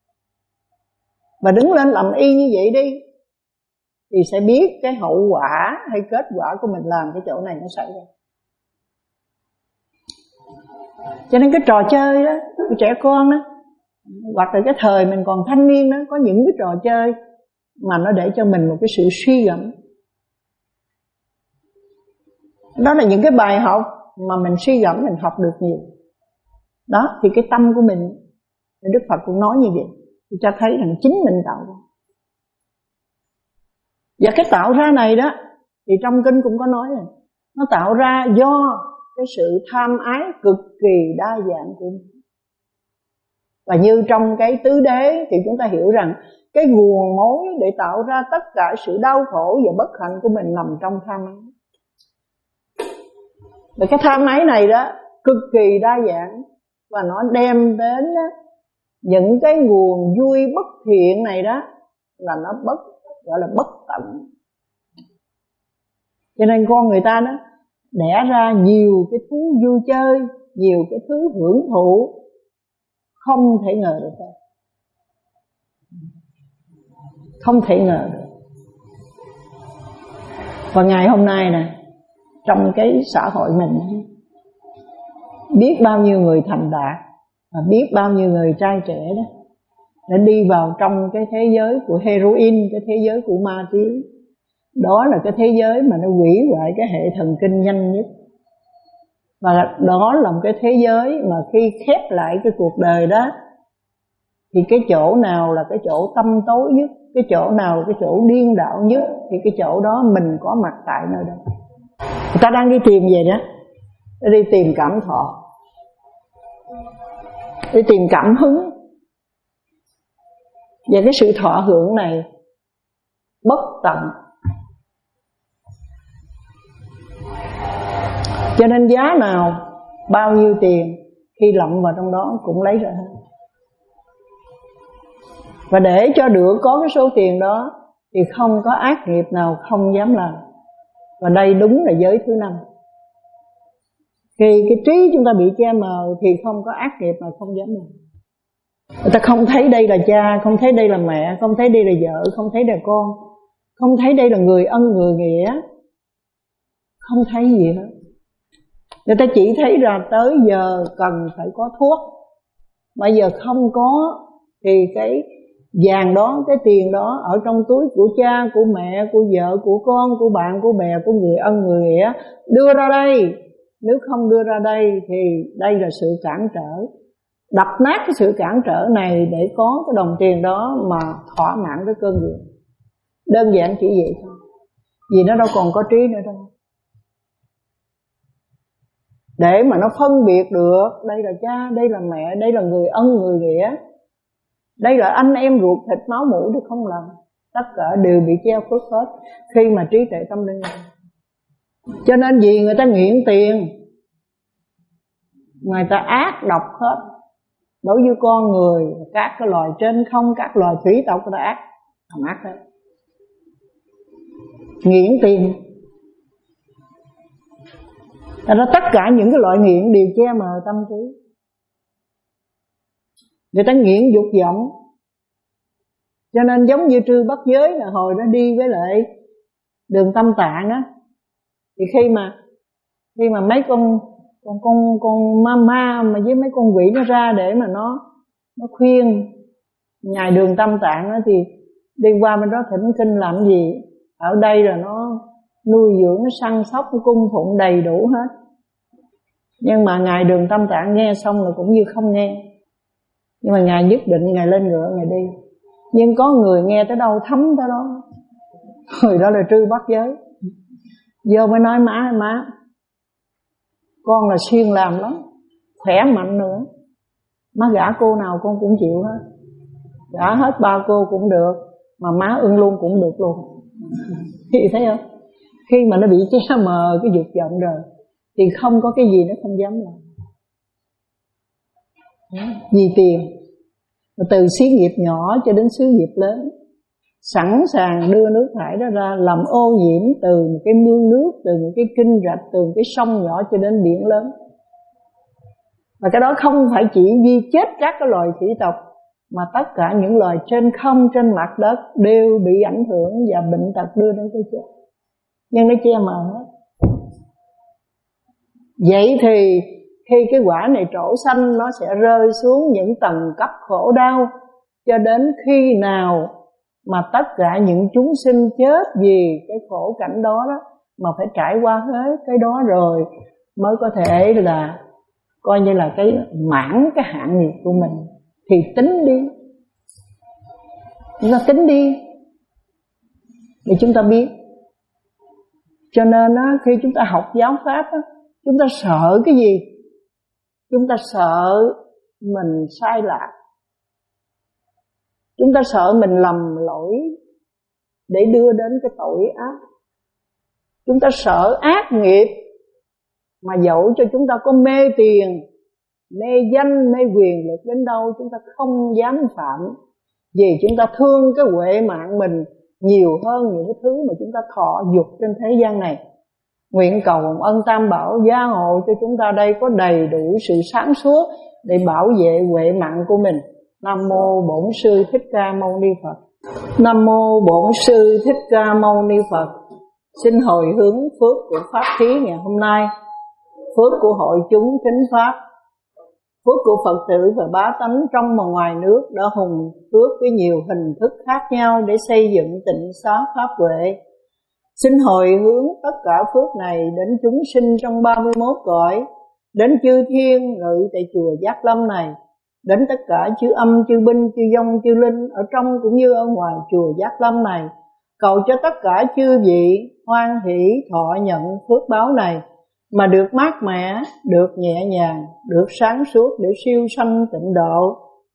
và đứng lên làm y như vậy đi, thì sẽ biết cái hậu quả hay kết quả của mình làm cái chỗ này nó xảy ra. Cho nên cái trò chơi đó của trẻ con đó, hoặc là cái thời mình còn thanh niên đó, có những cái trò chơi mà nó để cho mình một cái sự suy gẫm. Đó là những cái bài học mà mình suy gẫm, mình học được nhiều. Đó thì cái tâm của mình, Đức Phật cũng nói như vậy, thì cho thấy rằng chính mình tạo ra. Và cái tạo ra này đó thì trong kinh cũng có nói này, nó tạo ra do cái sự tham ái cực kỳ đa dạng của mình. Và như trong cái tứ đế thì chúng ta hiểu rằng cái nguồn mối để tạo ra tất cả sự đau khổ và bất hạnh của mình nằm trong tham ái. Và cái tham ái này đó cực kỳ đa dạng, và nó đem đến đó, những cái nguồn vui bất thiện này đó là nó bất, gọi là bất tận. Cho nên con người ta đó đẻ ra nhiều cái thú vui chơi, nhiều cái thứ hưởng thụ không thể ngờ được đâu. Không thể ngờ được. Và ngày hôm nay nè, trong cái xã hội mình, biết bao nhiêu người thành đạt và biết bao nhiêu người trai trẻ đó đã đi vào trong cái thế giới của heroin, cái thế giới của ma túy. Đó là cái thế giới mà nó hủy hoại cái hệ thần kinh nhanh nhất. Và đó là một cái thế giới mà khi khép lại cái cuộc đời đó, thì cái chỗ nào là cái chỗ tâm tối nhất, cái chỗ nào là cái chỗ điên đạo nhất, thì cái chỗ đó mình có mặt tại nơi đó. Người ta đang đi tìm về đó, đi tìm cảm thọ, đi tìm cảm hứng. Và cái sự thọ hưởng này bất tận. Cho nên giá nào, bao nhiêu tiền, khi lậm vào trong đó cũng lấy ra hết. Và để cho được có cái số tiền đó thì không có ác nghiệp nào không dám làm. Và đây đúng là giới thứ năm. Khi cái trí chúng ta bị che mờ thì không có ác nghiệp nào không dám làm. Người ta không thấy đây là cha, không thấy đây là mẹ, không thấy đây là vợ, không thấy đây là con, không thấy đây là người ân người nghĩa, không thấy gì hết. Người ta chỉ thấy ra tới giờ cần phải có thuốc, bây giờ không có thì cái vàng đó, cái tiền đó ở trong túi của cha, của mẹ, của vợ, của con, của bạn, của bè, của người ân người nghĩa, đưa ra đây. Nếu không đưa ra đây thì đây là sự cản trở. Đập nát cái sự cản trở này để có cái đồng tiền đó mà thỏa mãn cái cơn nghiện. Đơn giản chỉ vậy thôi, vì nó đâu còn có trí nữa đâu. Để mà nó phân biệt được đây là cha, đây là mẹ, đây là người ân người nghĩa, đây là anh em ruột thịt máu mủ thì không làm. Tất cả đều bị che khuất hết khi mà trí tuệ tâm linh. Cho nên vì người ta nghiện tiền, người ta ác độc hết. Đối với con người, các cái loài trên không, các loài thủy tộc người ta ác, không ác hết. Nghiện tiền. Thật ra tất cả những cái loại nghiện đều che mờ tâm trí. Người ta nghiện dục vọng. Cho nên giống như Trư Bắt Giới là hồi nó đi với lại Đường Tâm Tạng á, thì khi mà khi mà mấy con con con con ma ma mà với mấy con quỷ nó ra để mà nó nó khuyên ngài Đường Tâm Tạng á, thì đi qua bên đó thỉnh kinh làm gì? Ở đây là nó nuôi dưỡng, nó săn sóc, nó cung phụng đầy đủ hết. Nhưng mà ngài Đường Tâm Tạng nghe xong là cũng như không nghe. Nhưng mà ngài nhất định ngài lên ngựa ngài đi. Nhưng có người nghe tới đâu thấm tới đó. Người đó là Trư Bắt Giới. Vô mới nói má má, con là siêng làm lắm, khỏe mạnh nữa, má gả cô nào con cũng chịu hết, gả hết ba cô cũng được, mà má ưng luôn cũng được luôn. Thì thấy không? Khi mà nó bị che mờ cái dục vọng rồi thì không có cái gì nó không dám làm. Vì tiền, từ xí nghiệp nhỏ cho đến xí nghiệp lớn, sẵn sàng đưa nước thải đó ra làm ô nhiễm từ một cái mương nước, từ một cái kênh rạch, từ một cái sông nhỏ cho đến biển lớn. Và cái đó không phải chỉ giết chết các cái loài thủy tộc, mà tất cả những loài trên không, trên mặt đất đều bị ảnh hưởng và bệnh tật đưa đến cái chết. Nhưng nó che mờ hết. Vậy thì khi cái quả này trổ xanh, nó sẽ rơi xuống những tầng cấp khổ đau, cho đến khi nào mà tất cả những chúng sinh chết vì cái khổ cảnh đó đó, mà phải trải qua hết cái đó rồi mới có thể là coi như là cái mãn cái hạn nghiệp của mình. Thì tính đi, chúng ta tính đi để chúng ta biết. Cho nên á, khi chúng ta học giáo pháp á, chúng ta sợ cái gì? Chúng ta sợ mình sai lạc, chúng ta sợ mình lầm lỗi để đưa đến cái tội ác. Chúng ta sợ ác nghiệp, mà dẫu cho chúng ta có mê tiền, mê danh, mê quyền lực đến đâu, chúng ta không dám phạm, vì chúng ta thương cái huệ mạng mình nhiều hơn những cái thứ mà chúng ta thọ dục trên thế gian này. Nguyện cầu ân Tam Bảo gia hộ cho chúng ta đây có đầy đủ sự sáng suốt để bảo vệ huệ mạng của mình. Nam mô Bổn Sư Thích Ca Mâu Ni Phật. Nam mô Bổn Sư Thích Ca Mâu Ni Phật. Xin hồi hướng phước của pháp thí ngày hôm nay, phước của hội chúng thính pháp, phước của Phật tử và bá tánh trong và ngoài nước đã hùng phước với nhiều hình thức khác nhau để xây dựng tịnh xá pháp huệ. Xin hồi hướng tất cả phước này đến chúng sinh trong ba mươi mốt cõi, đến chư thiên ngự tại chùa Giác Lâm này, đến tất cả chư âm, chư binh, chư vong, chư linh ở trong cũng như ở ngoài chùa Giác Lâm này. Cầu cho tất cả chư vị hoan hỷ thọ nhận phước báo này, mà được mát mẻ, được nhẹ nhàng, được sáng suốt để siêu sanh tịnh độ.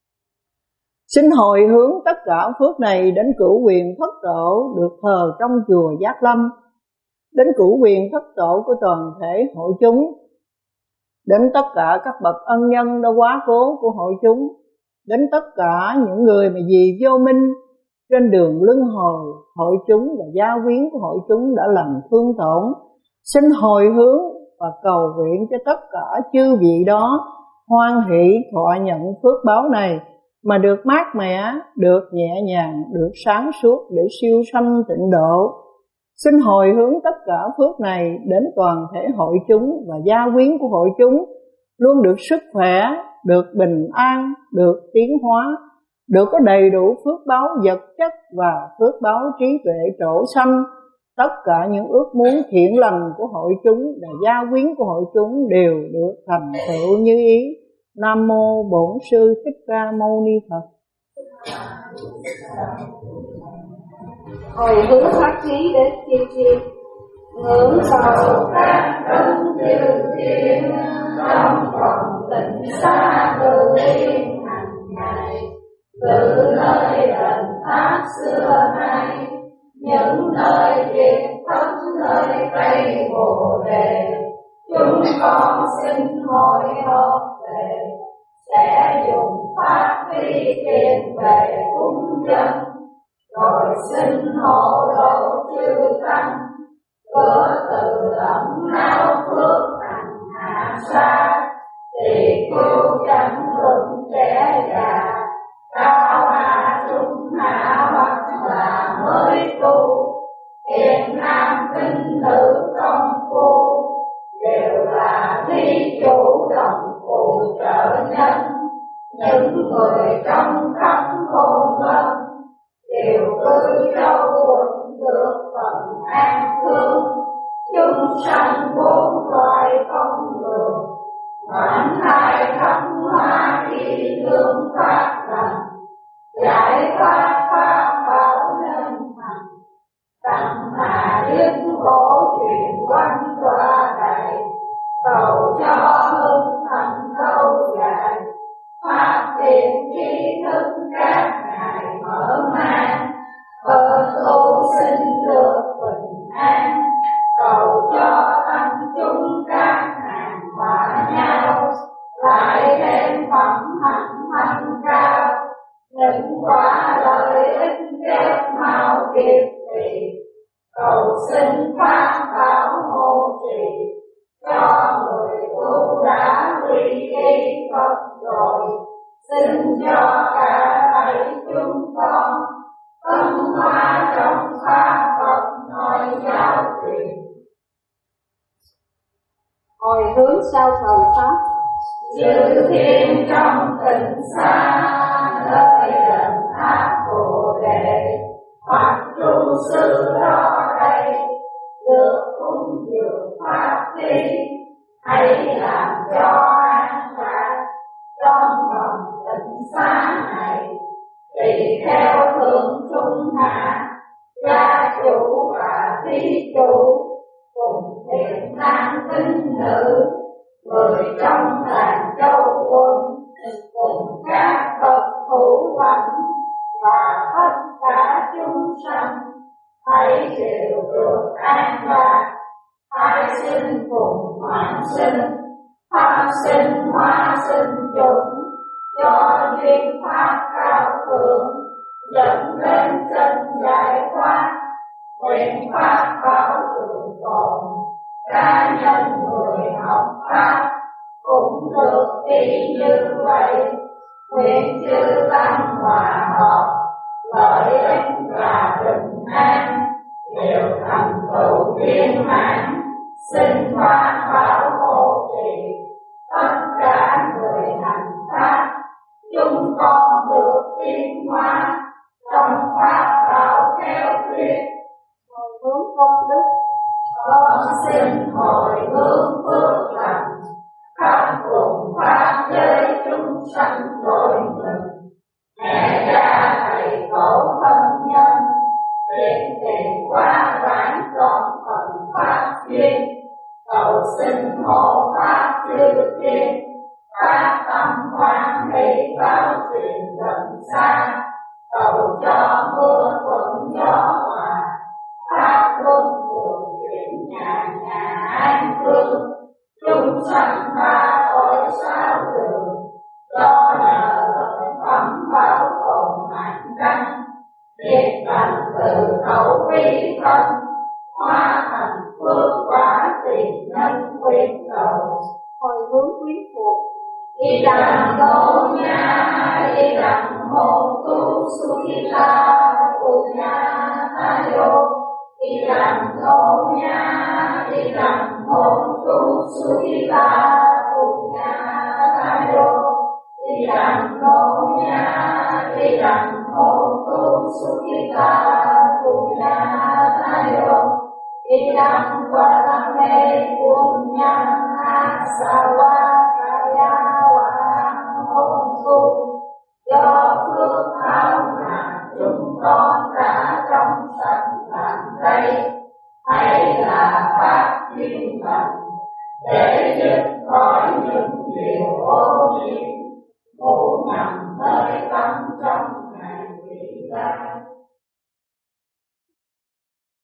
Xin hồi hướng tất cả phước này đến cửu quyền thất tổ được thờ trong chùa Giác Lâm, đến cửu quyền thất tổ của toàn thể hội chúng, đến tất cả các bậc ân nhân đã quá cố của hội chúng, đến tất cả những người mà vì vô minh trên đường luân hồi hội chúng và gia quyến của hội chúng đã làm thương tổn. Xin hồi hướng và cầu nguyện cho tất cả chư vị đó hoan hỷ thọ nhận phước báo này, mà được mát mẻ, được nhẹ nhàng, được sáng suốt để siêu sanh tịnh độ. Xin hồi hướng tất cả phước này đến toàn thể hội chúng và gia quyến của hội chúng luôn được sức khỏe, được bình an, được tiến hóa, được có đầy đủ phước báo vật chất và phước báo trí tuệ trổ sanh. Tất cả những ước muốn thiện lành của hội chúng và gia quyến của hội chúng đều được thành tựu như ý. Nam mô Bổn Sư Thích Ca Mâu Ni Phật. Hồi hướng pháp thí đến chư thiên, ngưỡng cầu các tấn chư thiên trong vòng tịnh xa từ liên hàng ngày, từ nơi đền tháp xưa nay, những nơi việt thất nơi cây bồ đề, chúng con xin hồi hộp về, sẽ dùng pháp vi tiền về cúng dân, rồi xin hộ độ chư tăng, cửa từ ẩn nao phước thành hạ sa, thì cứu chẳng luận trẻ già, cao hạ trung hạ hoặc là mới tu, thiện nam tinh nữ công phu, đều là lý chủ động phụ trợ nhân. Những người trong khắp hôn nhân đều cư châu quận được phần an thương, chúng sanh bốn loài không lường, mãn thai thăng hoa kỳ lương phát lành, giải thoát pháp bảo nên thành, tặng hà liên khổ truyền quanh tòa đầy, cầu cho hưng thành lâu dài, phát triển tri thức các ngài mở mang, ở tu sinh được bình an, cầu cho tăng chúng các ngài hòa nhau, lại thêm phẩm hạnh thanh cao, những quả lợi ích kép mau kịp trì, cầu xin pháp bảo hộ trì, cho người tu đã quy y Phật rồi, xin cho cả thầy chúng con tâm hoa trong pháp Phật nói giáo truyền. Hồi hướng sao thời pháp, Chư thiên trong tịnh xa, nơi đền tháp Bồ Đề, hoặc trụ sư đó đây, được cúng dường pháp lý, hãy làm cho an lạc trong vòng tịnh xá này, tùy theo thượng trung hạ, gia chủ và thí chủ, cùng thiện nam tín nữ, người trong làng châu quân, cùng các bậc thủ lãnh và tất cả chúng sanh, hãy đều được an lạc. Hai sinh cùng hoạn sinh, tham sinh hoa sinh chúng, do duyên pháp cao thượng, dẫn đến chân giải thoát, nguyện pháp bảo trường tồn, cá nhân người học pháp cũng được y như vậy. Nguyện chư tăng hòa hợp, lợi ích và bình an đều thành tựu viên mãn, xin pháp bảo hộ trì tất cả người hành pháp, chúng con được tiến hóa trong pháp bảo theo thuyết. hồi hướng công đức, Con xin hồi hướng phước lành, khắp cùng pháp giới chúng sanh đội mình, mẹ cha thầy tổ thân nhân, tiện tiền qua quán con phần pháp duyên, cầu xin hộ pháp chư thiên, phát tâm hoan hỷ bảo truyền gần xa, cầu cho mưa thuận gió hòa, pháp luân thường chuyển nhà nhà an cư, chúng sanh ba cõi sao đường, do nhờ lợi phẩm bảo tồn mạnh căn, biết thành từ khẩu vi thân, hóa thành phước quả tiền nhân quyến cầu. hồi hướng quyến thuộc, Đi đàn đô nha, đi đàn hồn tu suy la, tu nha ta yo. Đi đàn đô nha, đi đàn hồn tu suy la, tu nha ta yo. Đi đàn đô nha, đi đàn hồn tu suy la, tu nha ta yo. Đi đàn qua la mê quân nha, sa wa kaya wa hồn tu, do phước thảo mà chúng con đã trong sạch làm đây, hãy là pháp duyên lành để giúp khỏi những điều ô